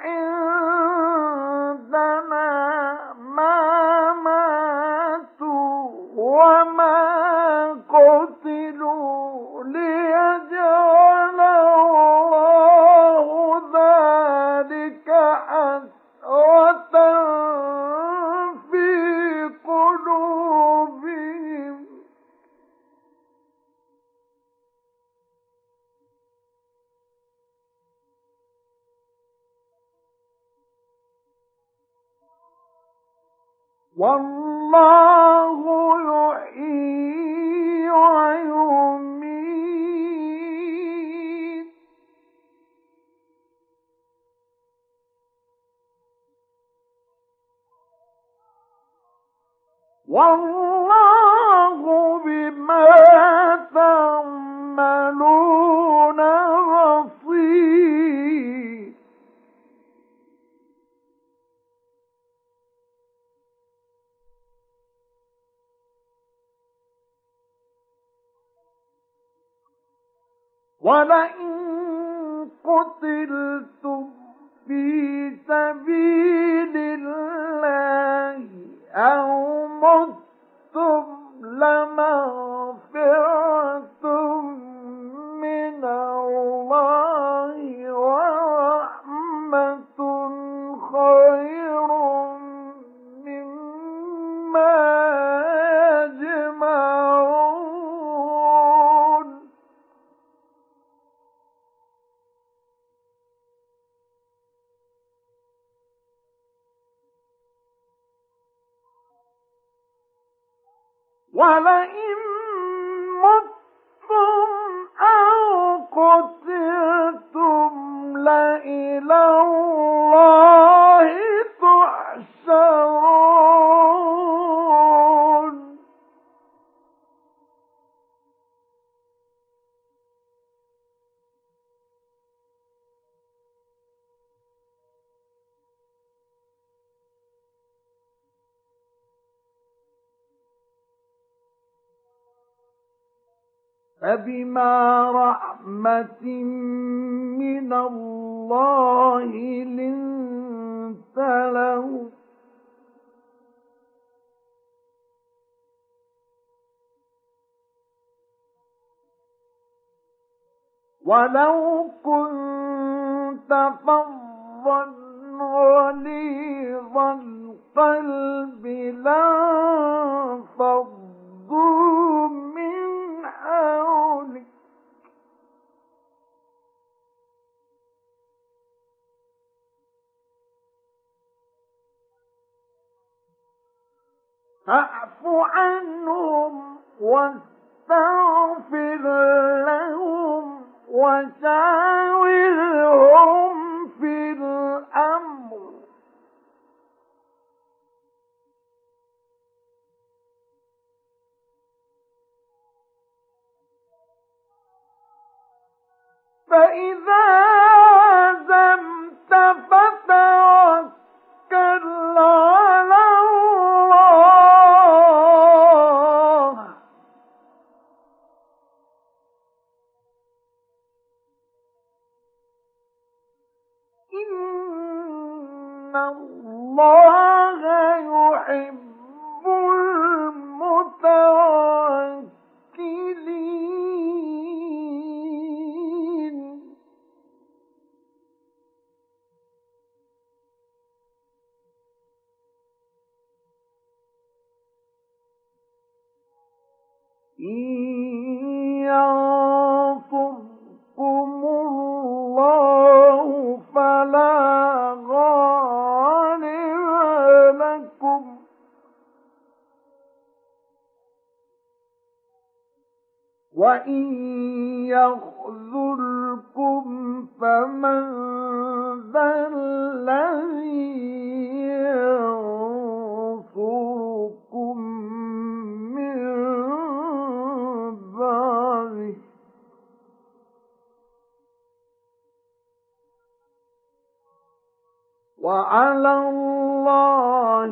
عندنا ما ماتوا وما قتلوا ليجعل الله ذلك حسرة في قلوبهم والله يحيي ويميت والله بما تعملون بصير ولئن قتلتم في سبيل الله أو متم لمغفرة من الله ورحمة خير مما يجمعون ولئن متم أو قتلتم لإلى الله تحشرون فبما رحمة من الله لنت لهم ولو كنت فظا غليظ القلب لانفضوا من حولك فاعف عنهم واستغفر لهم وشاورهم في الأمر فإذا عزمت إِنَّ اللَّهَ يُحِبُّ الْمُتَوَكِّلِينَ إِن يَنصُرْكُمُ اللَّهُ فَلَا غَالِبَ لَكُمْ وَإِن يَخْذُلْكُمْ فَمَن ذَا الَّذِي يَنصُرُكُم مِّن بَعْدِهِ ۗ وَعَلَى اللَّهِ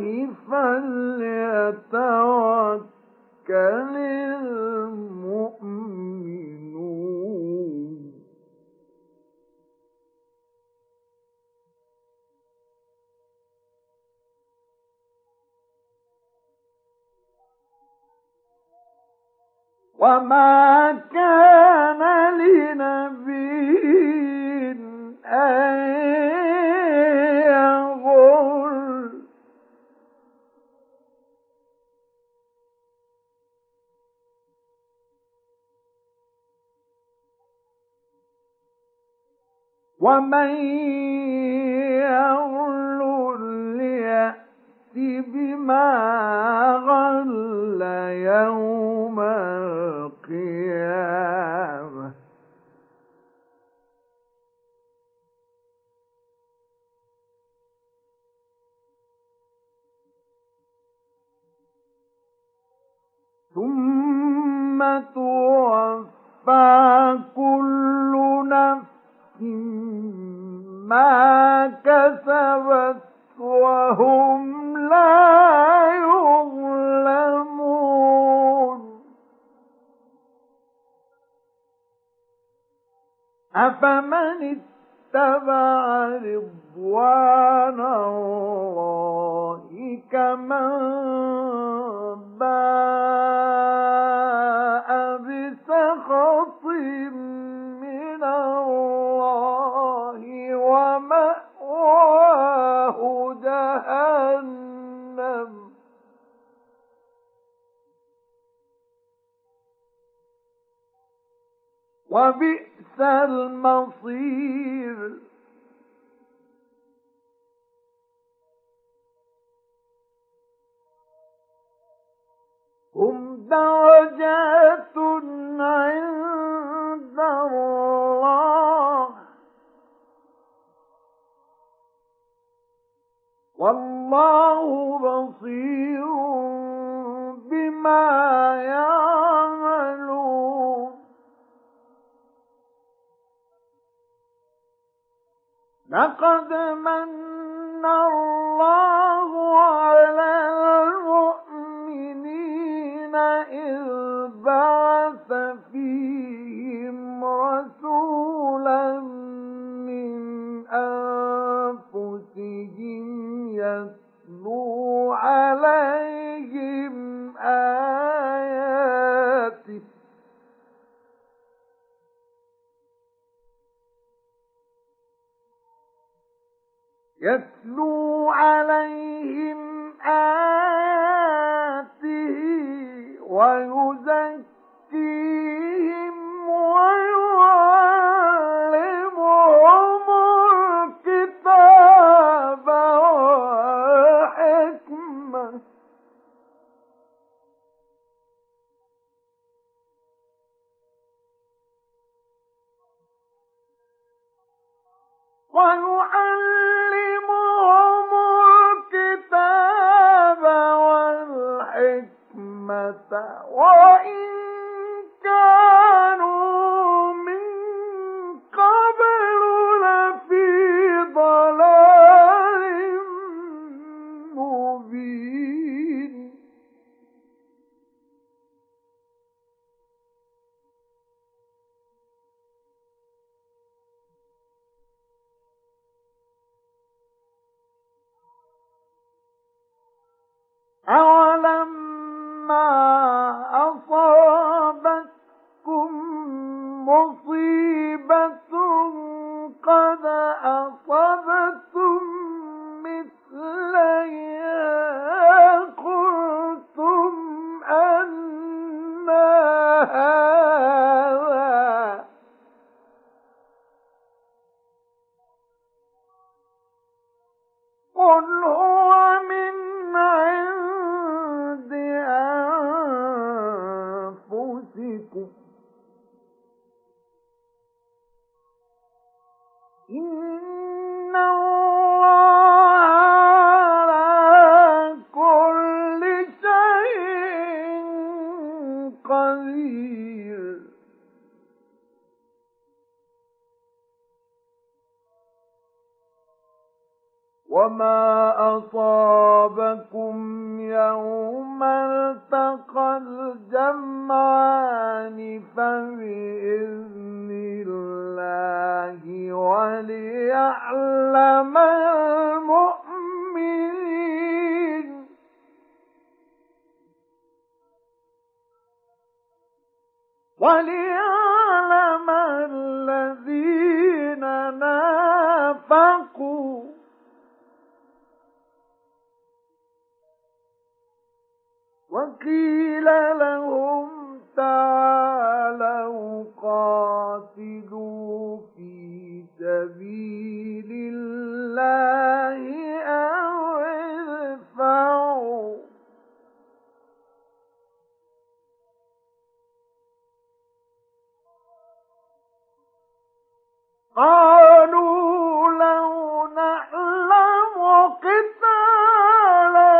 فَلْيَتَوَكَّلِ الْمُؤْمِنُونَ وَمَا كَانَ لِنَبِيٍّ أَن يَغُلَّ وَمَن يَغْلُلْ يَأْتِ بِمَا غَلَّ يَوْمَ الْقِيَامَةِ ۚ ثُمَّ تُوَفَّىٰ كُلُّ نَفْسٍ مَّا كَسَبَتْ وَهُمْ لَا يُظْلَمُونَ أَفَمَنِ اتَّبَعَ رِضْوَانَ اللَّهِ كَمَن بَاءَ بِسَخَطٍ مِّنَ اللَّهِ وَمَأْوَاهُ جَهَنَّمُ ۚ وَبِئْسَ الْمَصِيرُ هُمْ دَرَجَاتٌ عِندَ اللَّهِ وَاللَّهُ بَصِيرٌ بِمَا يَعْمَلُونَ لَقَدْ مَنَّ اللَّهُ عَلَى الْمُؤْمِنِينَ إِذْ بَعَثَ فِيهِمْ رَسُولًا مِّنْ أَنفُسِهِمْ يَتْلُو عَلَيْهِمْ آيَاتِهِ وَيُزَكِّيهِمْ وَيُعَلِّمُهُمُ الْكِتَابَ وَالْحِكْمَةَ وَإِن كَانُوا مِن قَبْلُ لَفِي ضَلَالٍ مُّبِينٍ أولما أصابتكم مصيبة قد أصبتم مثليها قلتم أنى هذا قل هو من عند أنفسكم إن الله على كل شيء قدير وما أصابكم يوم التقى الجمعان فبإذن الله وليعلم المؤمنين وليعلم الذين نافقوا وقيل لهم تعالوا قاتلوا في سبيل الله أو ادفعوا قالوا لو نعلم قتالا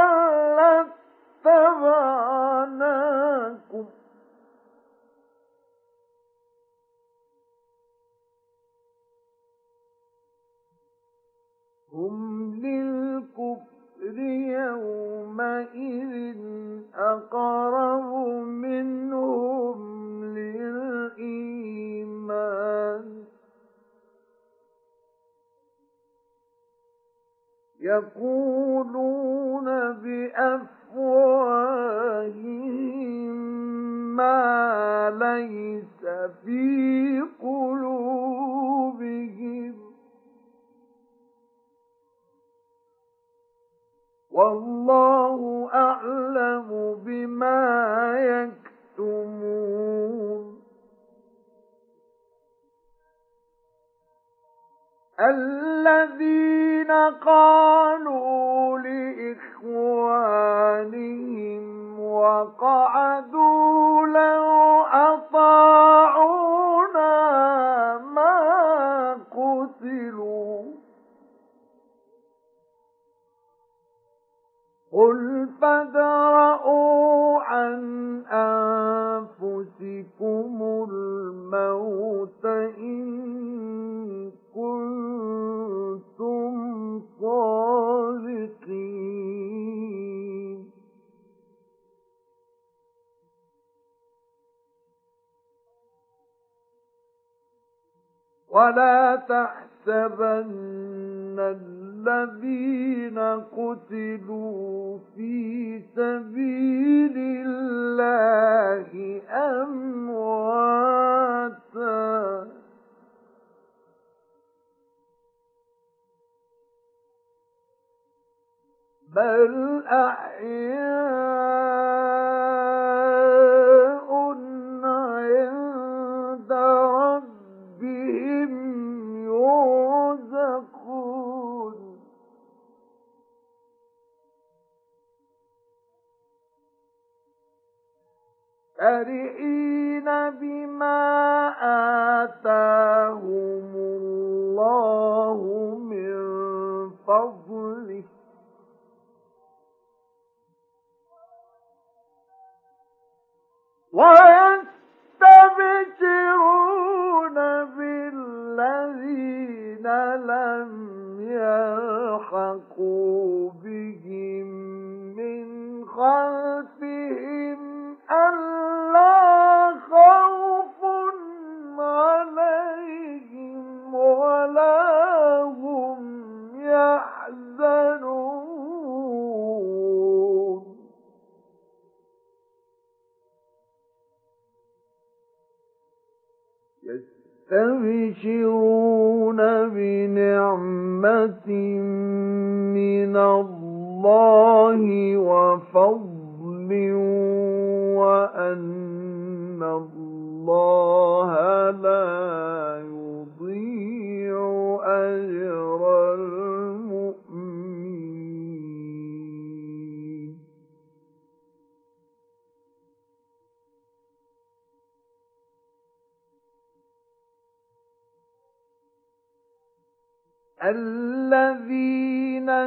لاتبعناكم هم للكفر يومئذ أقرب منهم للإيمان يقولون بأفواههم ما ليس في قلوبهم والله أعلم بما يكتمون الذين قالوا لإخوانهم وقعدوا لو أطاعونا ما قتلوا قل فادرءوا عن أنفسكم الموت إن كنتم صادقين ولا تحسبن الذين قتلوا في سبيل الله أمواتا بل أحياء عند ربهم يرزقون فرحين بما آتاهم الله من فضله ويستبشرون بالذين لم يلحقوا بهم من خلفهم ألا يستبشرون بنعمة من الله وفضل وأن الله لا يضيع أجر المؤمنين. الذين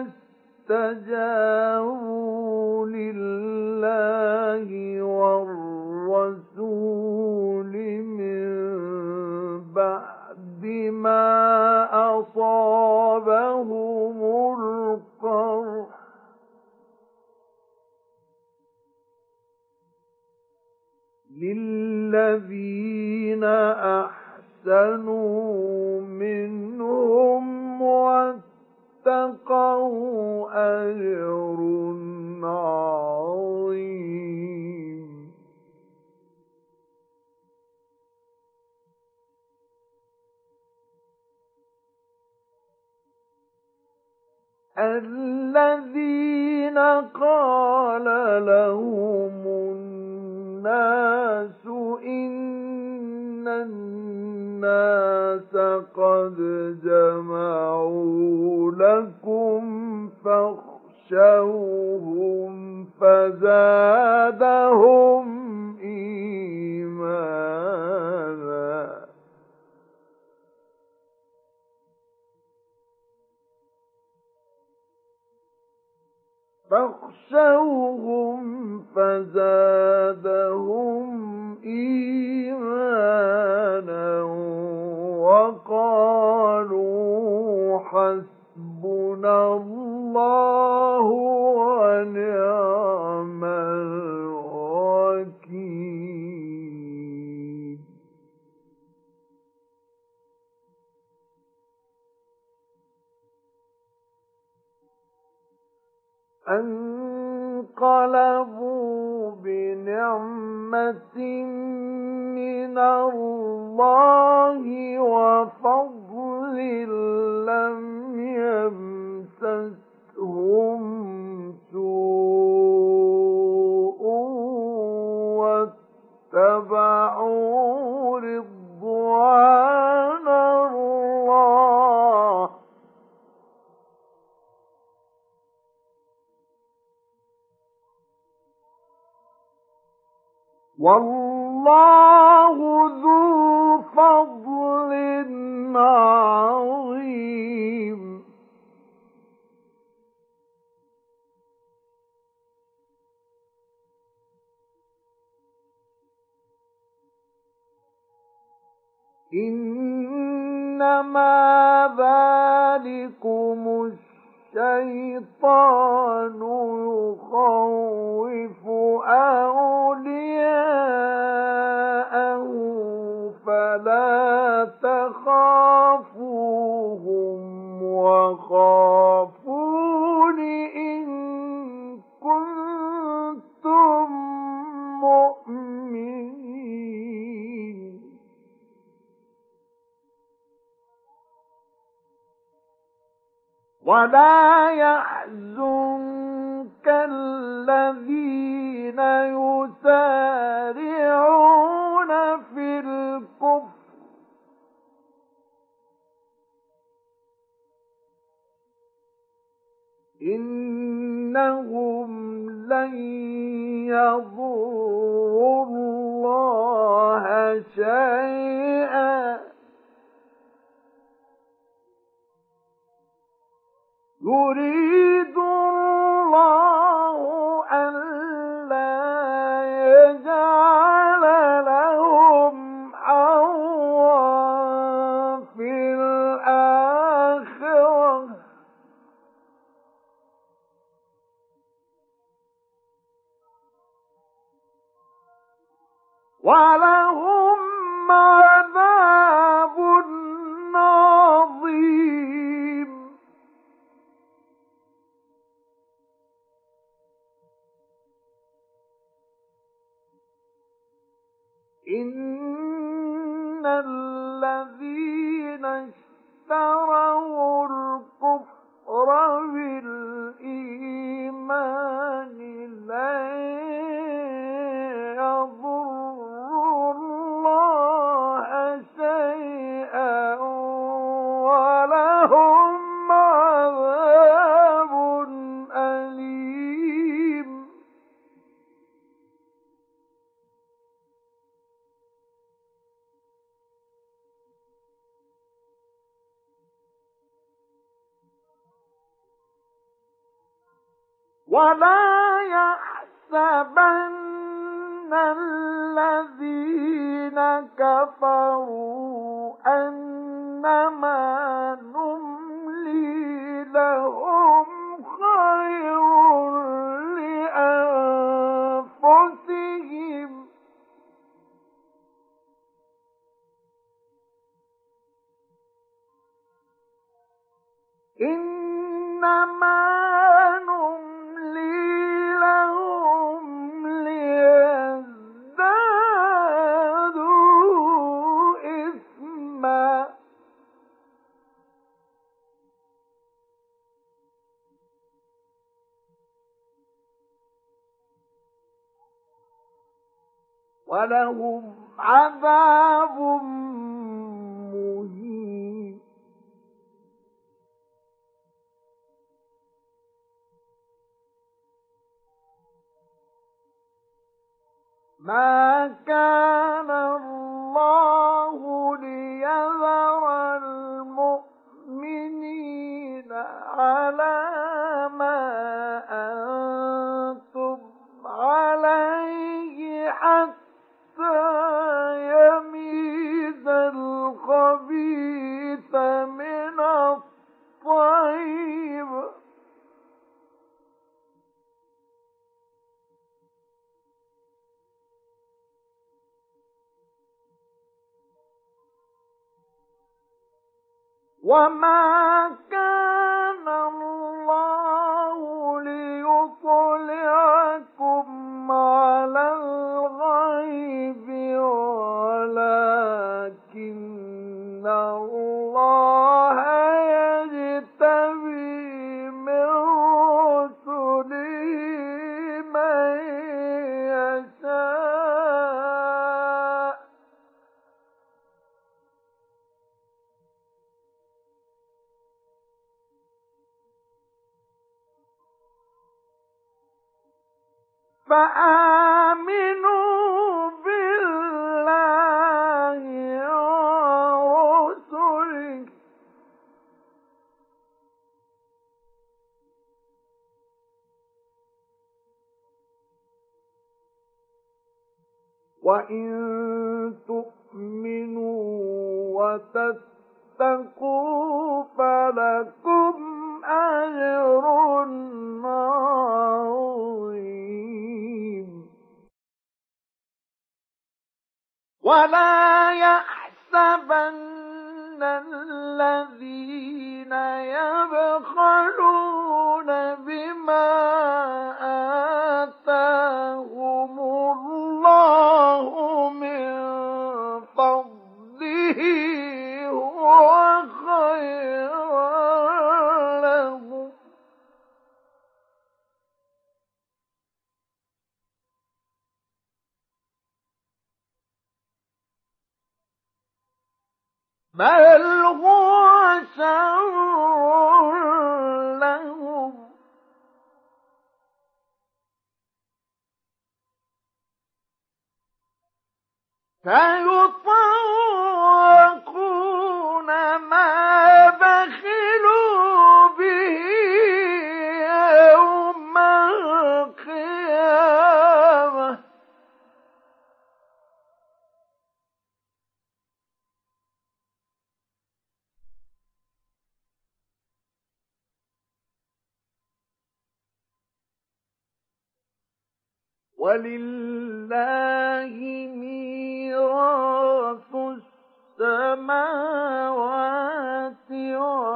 استجابوا لله والرسول من بعد ما أصابهم القرح للذين أحسنوا منهم واتقوا أجر عظيم. الذين قال لهم الناس إن الناس قد جمعوا لكم فاخشوهم فزادهم إيمانا وقالوا حسبنا الله ونعم الوكيل. انقلبوا بنعمة من الله وفضل لم يمسسهم سوء واتبعوا رضوان الله والله ذو فضل عظيم. إنما ذلكم الشيطان يخوف أولياءه فلا تخافوهم وخافون إن كنتم مؤمنين. ولا يحزنك الذين يسارعون في الكفر إنهم لن يضروا الله شيئا يريد الله ألا يجعل لهم حظا في الآخرة ولهم عذاب عظيم. الذين اشتروا الكفر بالإيمان لن يضروا الله شيئا ولهم عذاب أليم. ولا يحسبن الذين كفروا أنما نملي لهم خير لأنفسهم إنما نملي لهم ليزدادوا إثما ولهم عذاب مهين. ما كان الله ليذر المؤمنين على ما أنتم عليه حتى يميز الخبيث من الطيب وما كان الله ليطلعكم على الغيب ولكن الله يجتبي من رسله من يشاء فآمنوا بالله ورسله وإن تؤمنوا وتتقوا فلكم أجر عظيم. ولا يحسبن الذين يبخلون بما آتاهم الله من فضله هو خيرا لهم بل هو شر لهم سيطوقون ما بخلوا به يوم القيامة ولله ميراث السماوات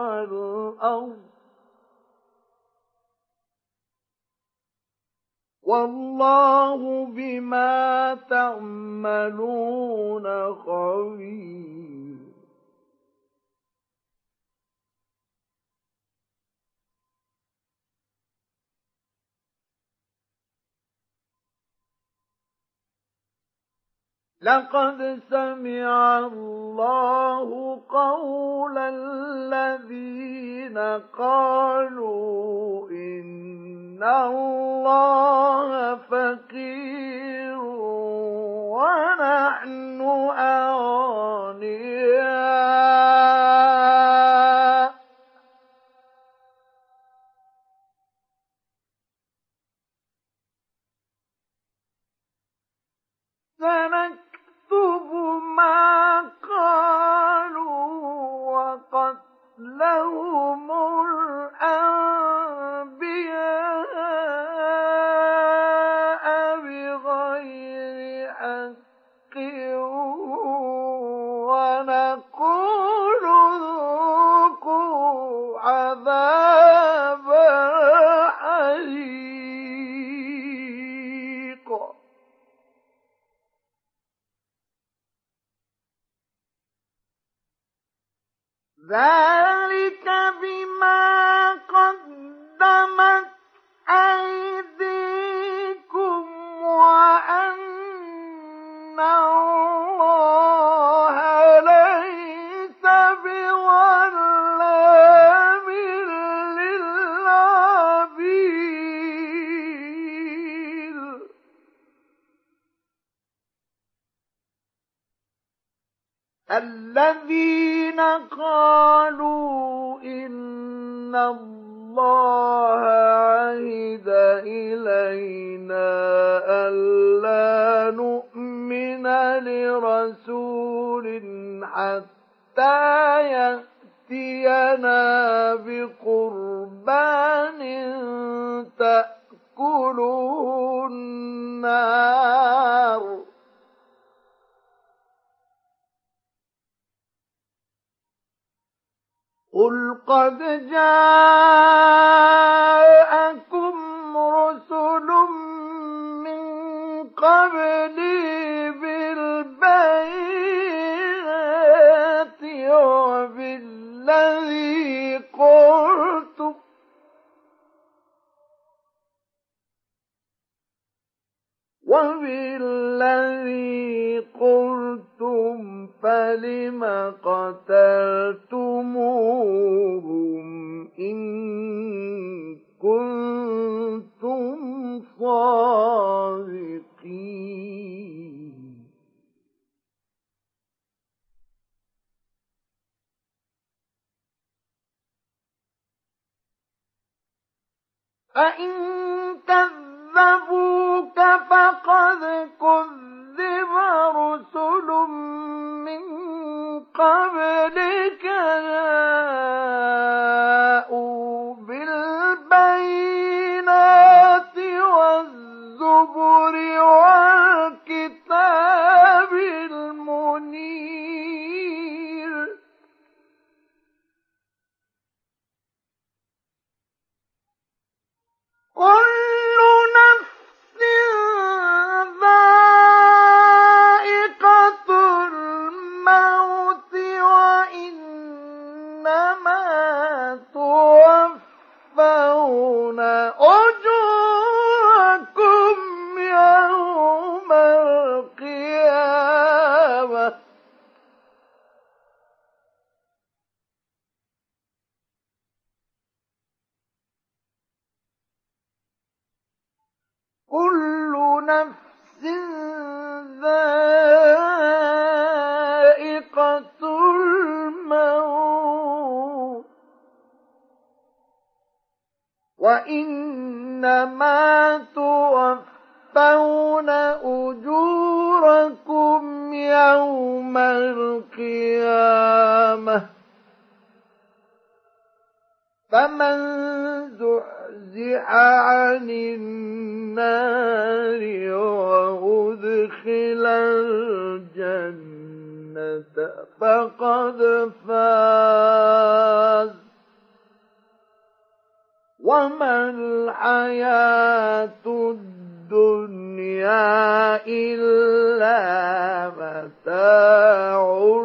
والأرض والله بما تعملون خبير. لقد سمع الله قول الذين قالوا إن الله فقير ونحن أغنياء سنكتب ما قالوا وقتلهم الأنبياء بغير حق ونقول ذوقوا عذاب الحريق. ذلك بما قدمت أيديكم وأن الله ليس بظلام للعبيد. الذين قالوا إن الله عهد إلينا ألا نؤمن لرسول حتى يأتينا بقربان تأكله النار قل قد جاءكم رسل من قبلي بالبينات وبالذي قلتم فلم قتلتموهم إن كنتم صادقين. فإن كذبوك فقد كذب رسل من قبلك جاءوا بالبينات والزبر والكتاب المنير. كل نفس ذائقة الموت وإنما توفون أجوركم يوم القيامة كل نفس ذائقة الموت وإنما توفون أجوركم يوم القيامة فمن زحزح عن النار وأدخل الجنة فقد فاز وما الحياة الدنيا الدنيا إلا متاع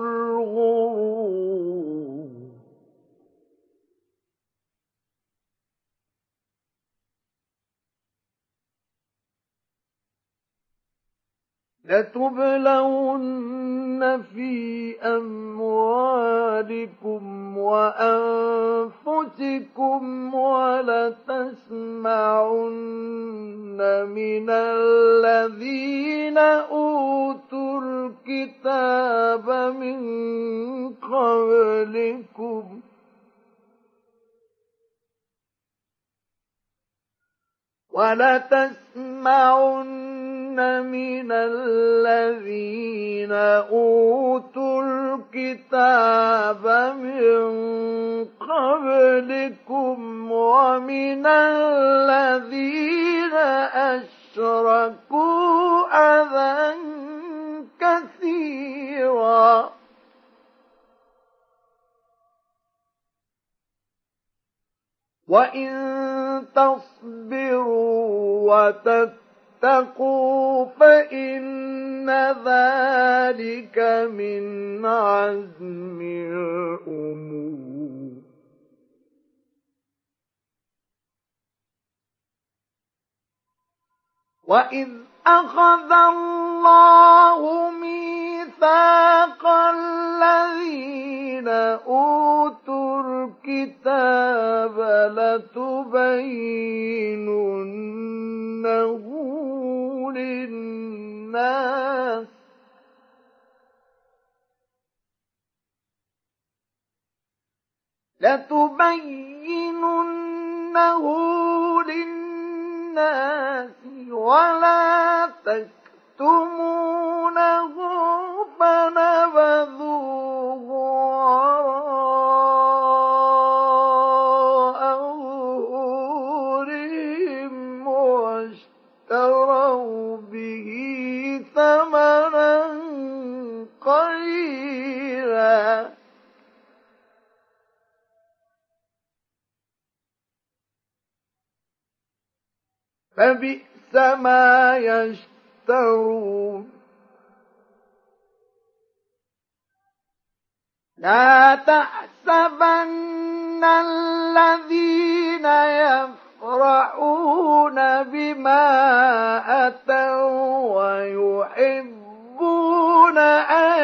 الغرور لتبلون في أموالكم وأنفسكم ولتسمعن من الذين أوتوا الكتاب من قبلكم من الذين أوتوا الكتاب من قبلكم ومن الذين أشركوا أذى كثيرا وإن تصبروا وتتقوا فإن ذلك من عزم الأمور وإذ أخذ الله ميثاق الذين أوتوا الكتاب لتبيننه للناس ولا تكتمونه فنبذوه وراء ظهورهم واشتروا به ثمنا قليلا فبئس ما يشترون لا تحسبن الذين يفرحون بما أتوا ويحبون أن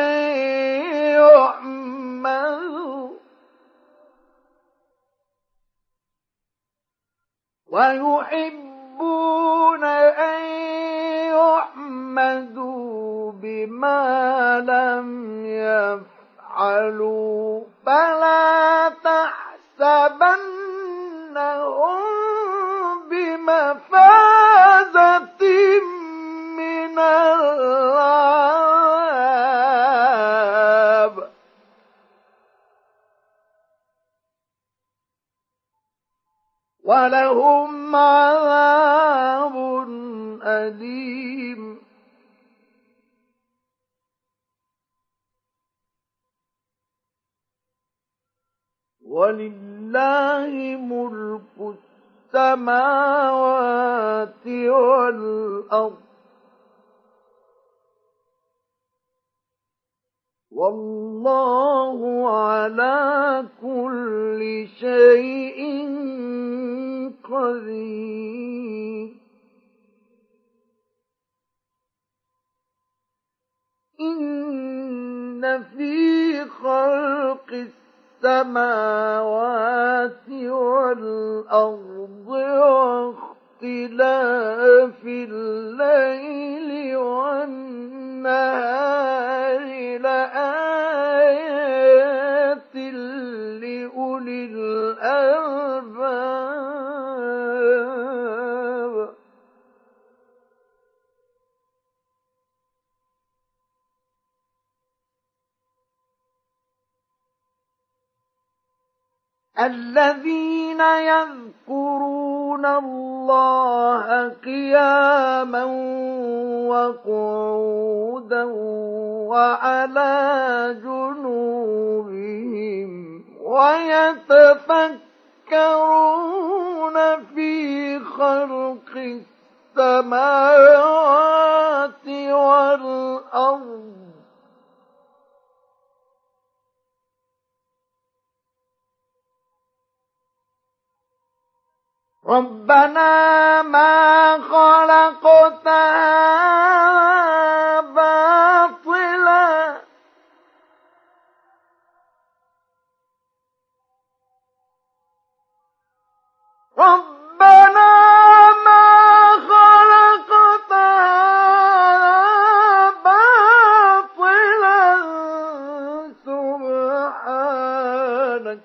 يحمدوا بما لم يفعلوا فلا تحسبنهم بمفازة من العذاب ولهم عذاب أليم ولله ملك السماوات والأرض والله على كل شيء قدير إن في خلق السماوات والأرض واختلاف الليل والنهار لآيات لأولي الألباب الذين يذكرون الله قياما وقعودا وعلى جنوبهم ويتفكرون في خلق السماوات والأرض ربنا ما خلقت هذا باطلا ربنا ما خلقت هذا باطلا سبحانك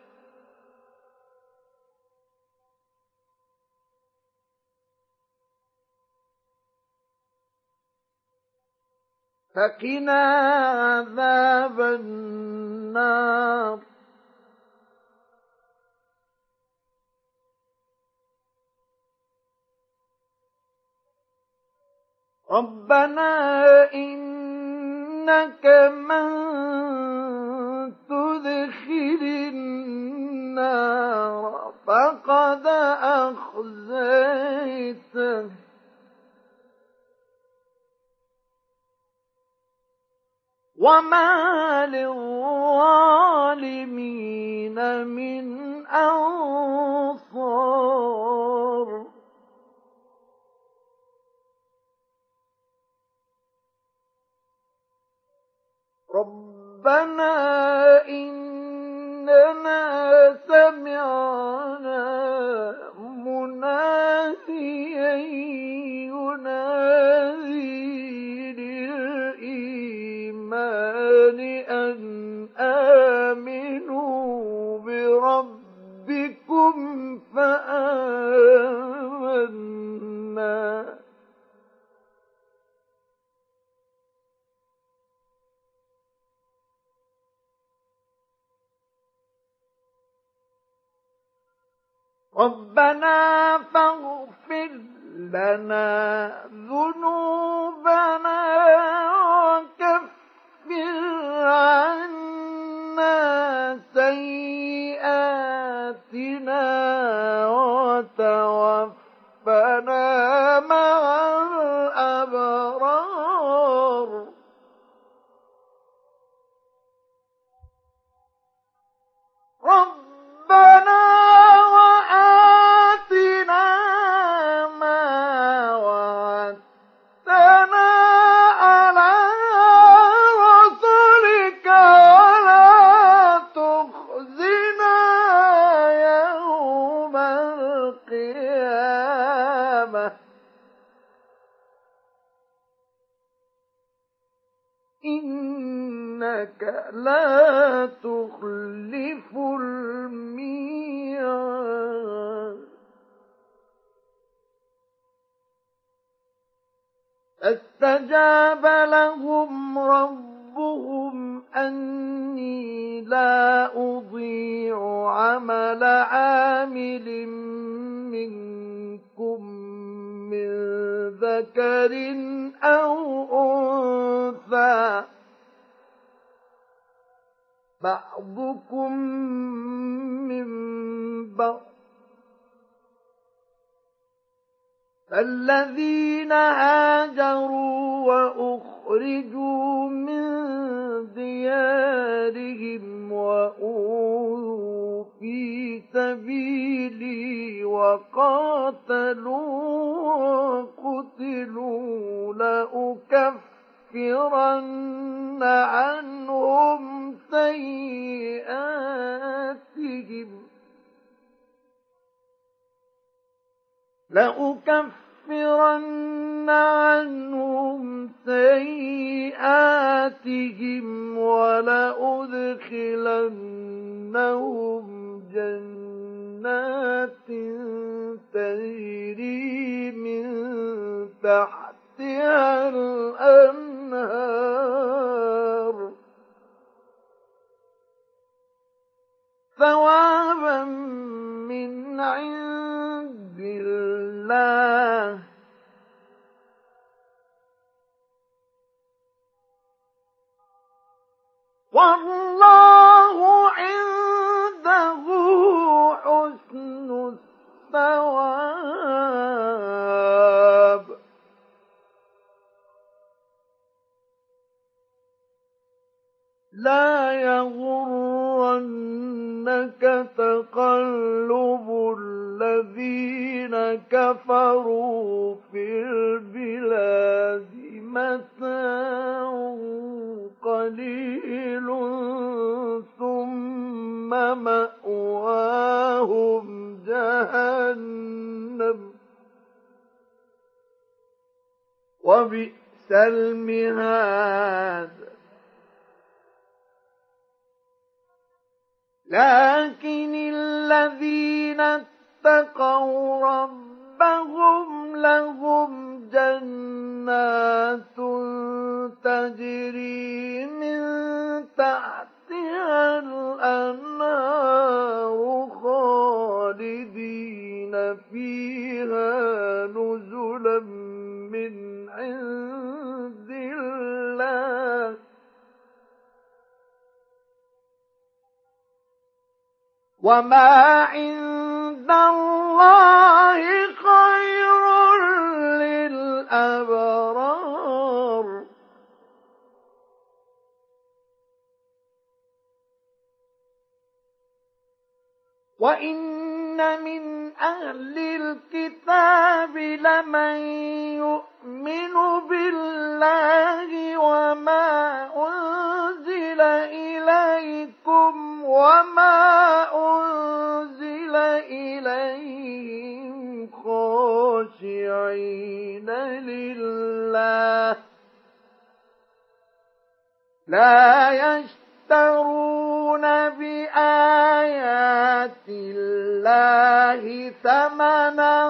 فقنا عذاب النار ربنا إنك من تدخل النار فقد أخزيته وما للظالمين من أنصار ربنا إننا سمعنا مناديا ينادي للإيمان أن آمنوا بربكم فآمنا ربنا فاغفر لنا ذنوبنا وكفر عنا سيئاتنا وتوفنا مع الأبرار ربنا إنك لا تخلف الميعاد فاستجاب لهم ربهم أني لا أضيع عمل عامل منكم من ذكر أو أنثى بعضكم من بعض فالذين هاجروا وأخرجوا من ديارهم وأوذوا في سبيلي وقاتلوا وقتلوا لأكفرن عنهم سيئاتهم ولأدخلنهم جنات تجري من تحتها الأنهار ثوابا من عند الله والله عنده حسن الثواب تقلب الذين كفروا في البلاد متاع قليل ثم مأواهم جهنم وبئس المهاد. لكن الذين اتقوا ربهم لهم جنات تجري من تحتها الأنهار خالدين فيها نزلا من عند الله وما عند الله خير للأبرار. وإن من أهل الكتاب لمن يؤمن بالله وما أنزل إليكم وما أنزل إليهم خاشعين لله لا يشترون بآيات الله ثمنا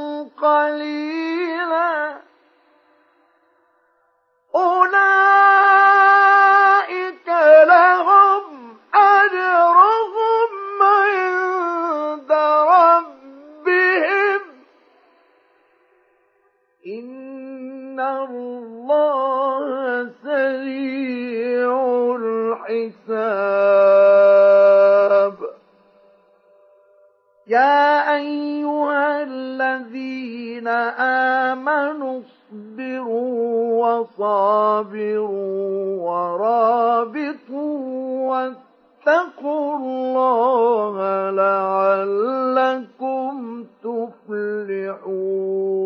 قليلا أولئك لهم أجرهم عند ربهم إن الله سريع الحساب. يا أيها الذين آمنوا اصبروا وصابروا ورابطوا واتقوا الله لعلكم تفلحون.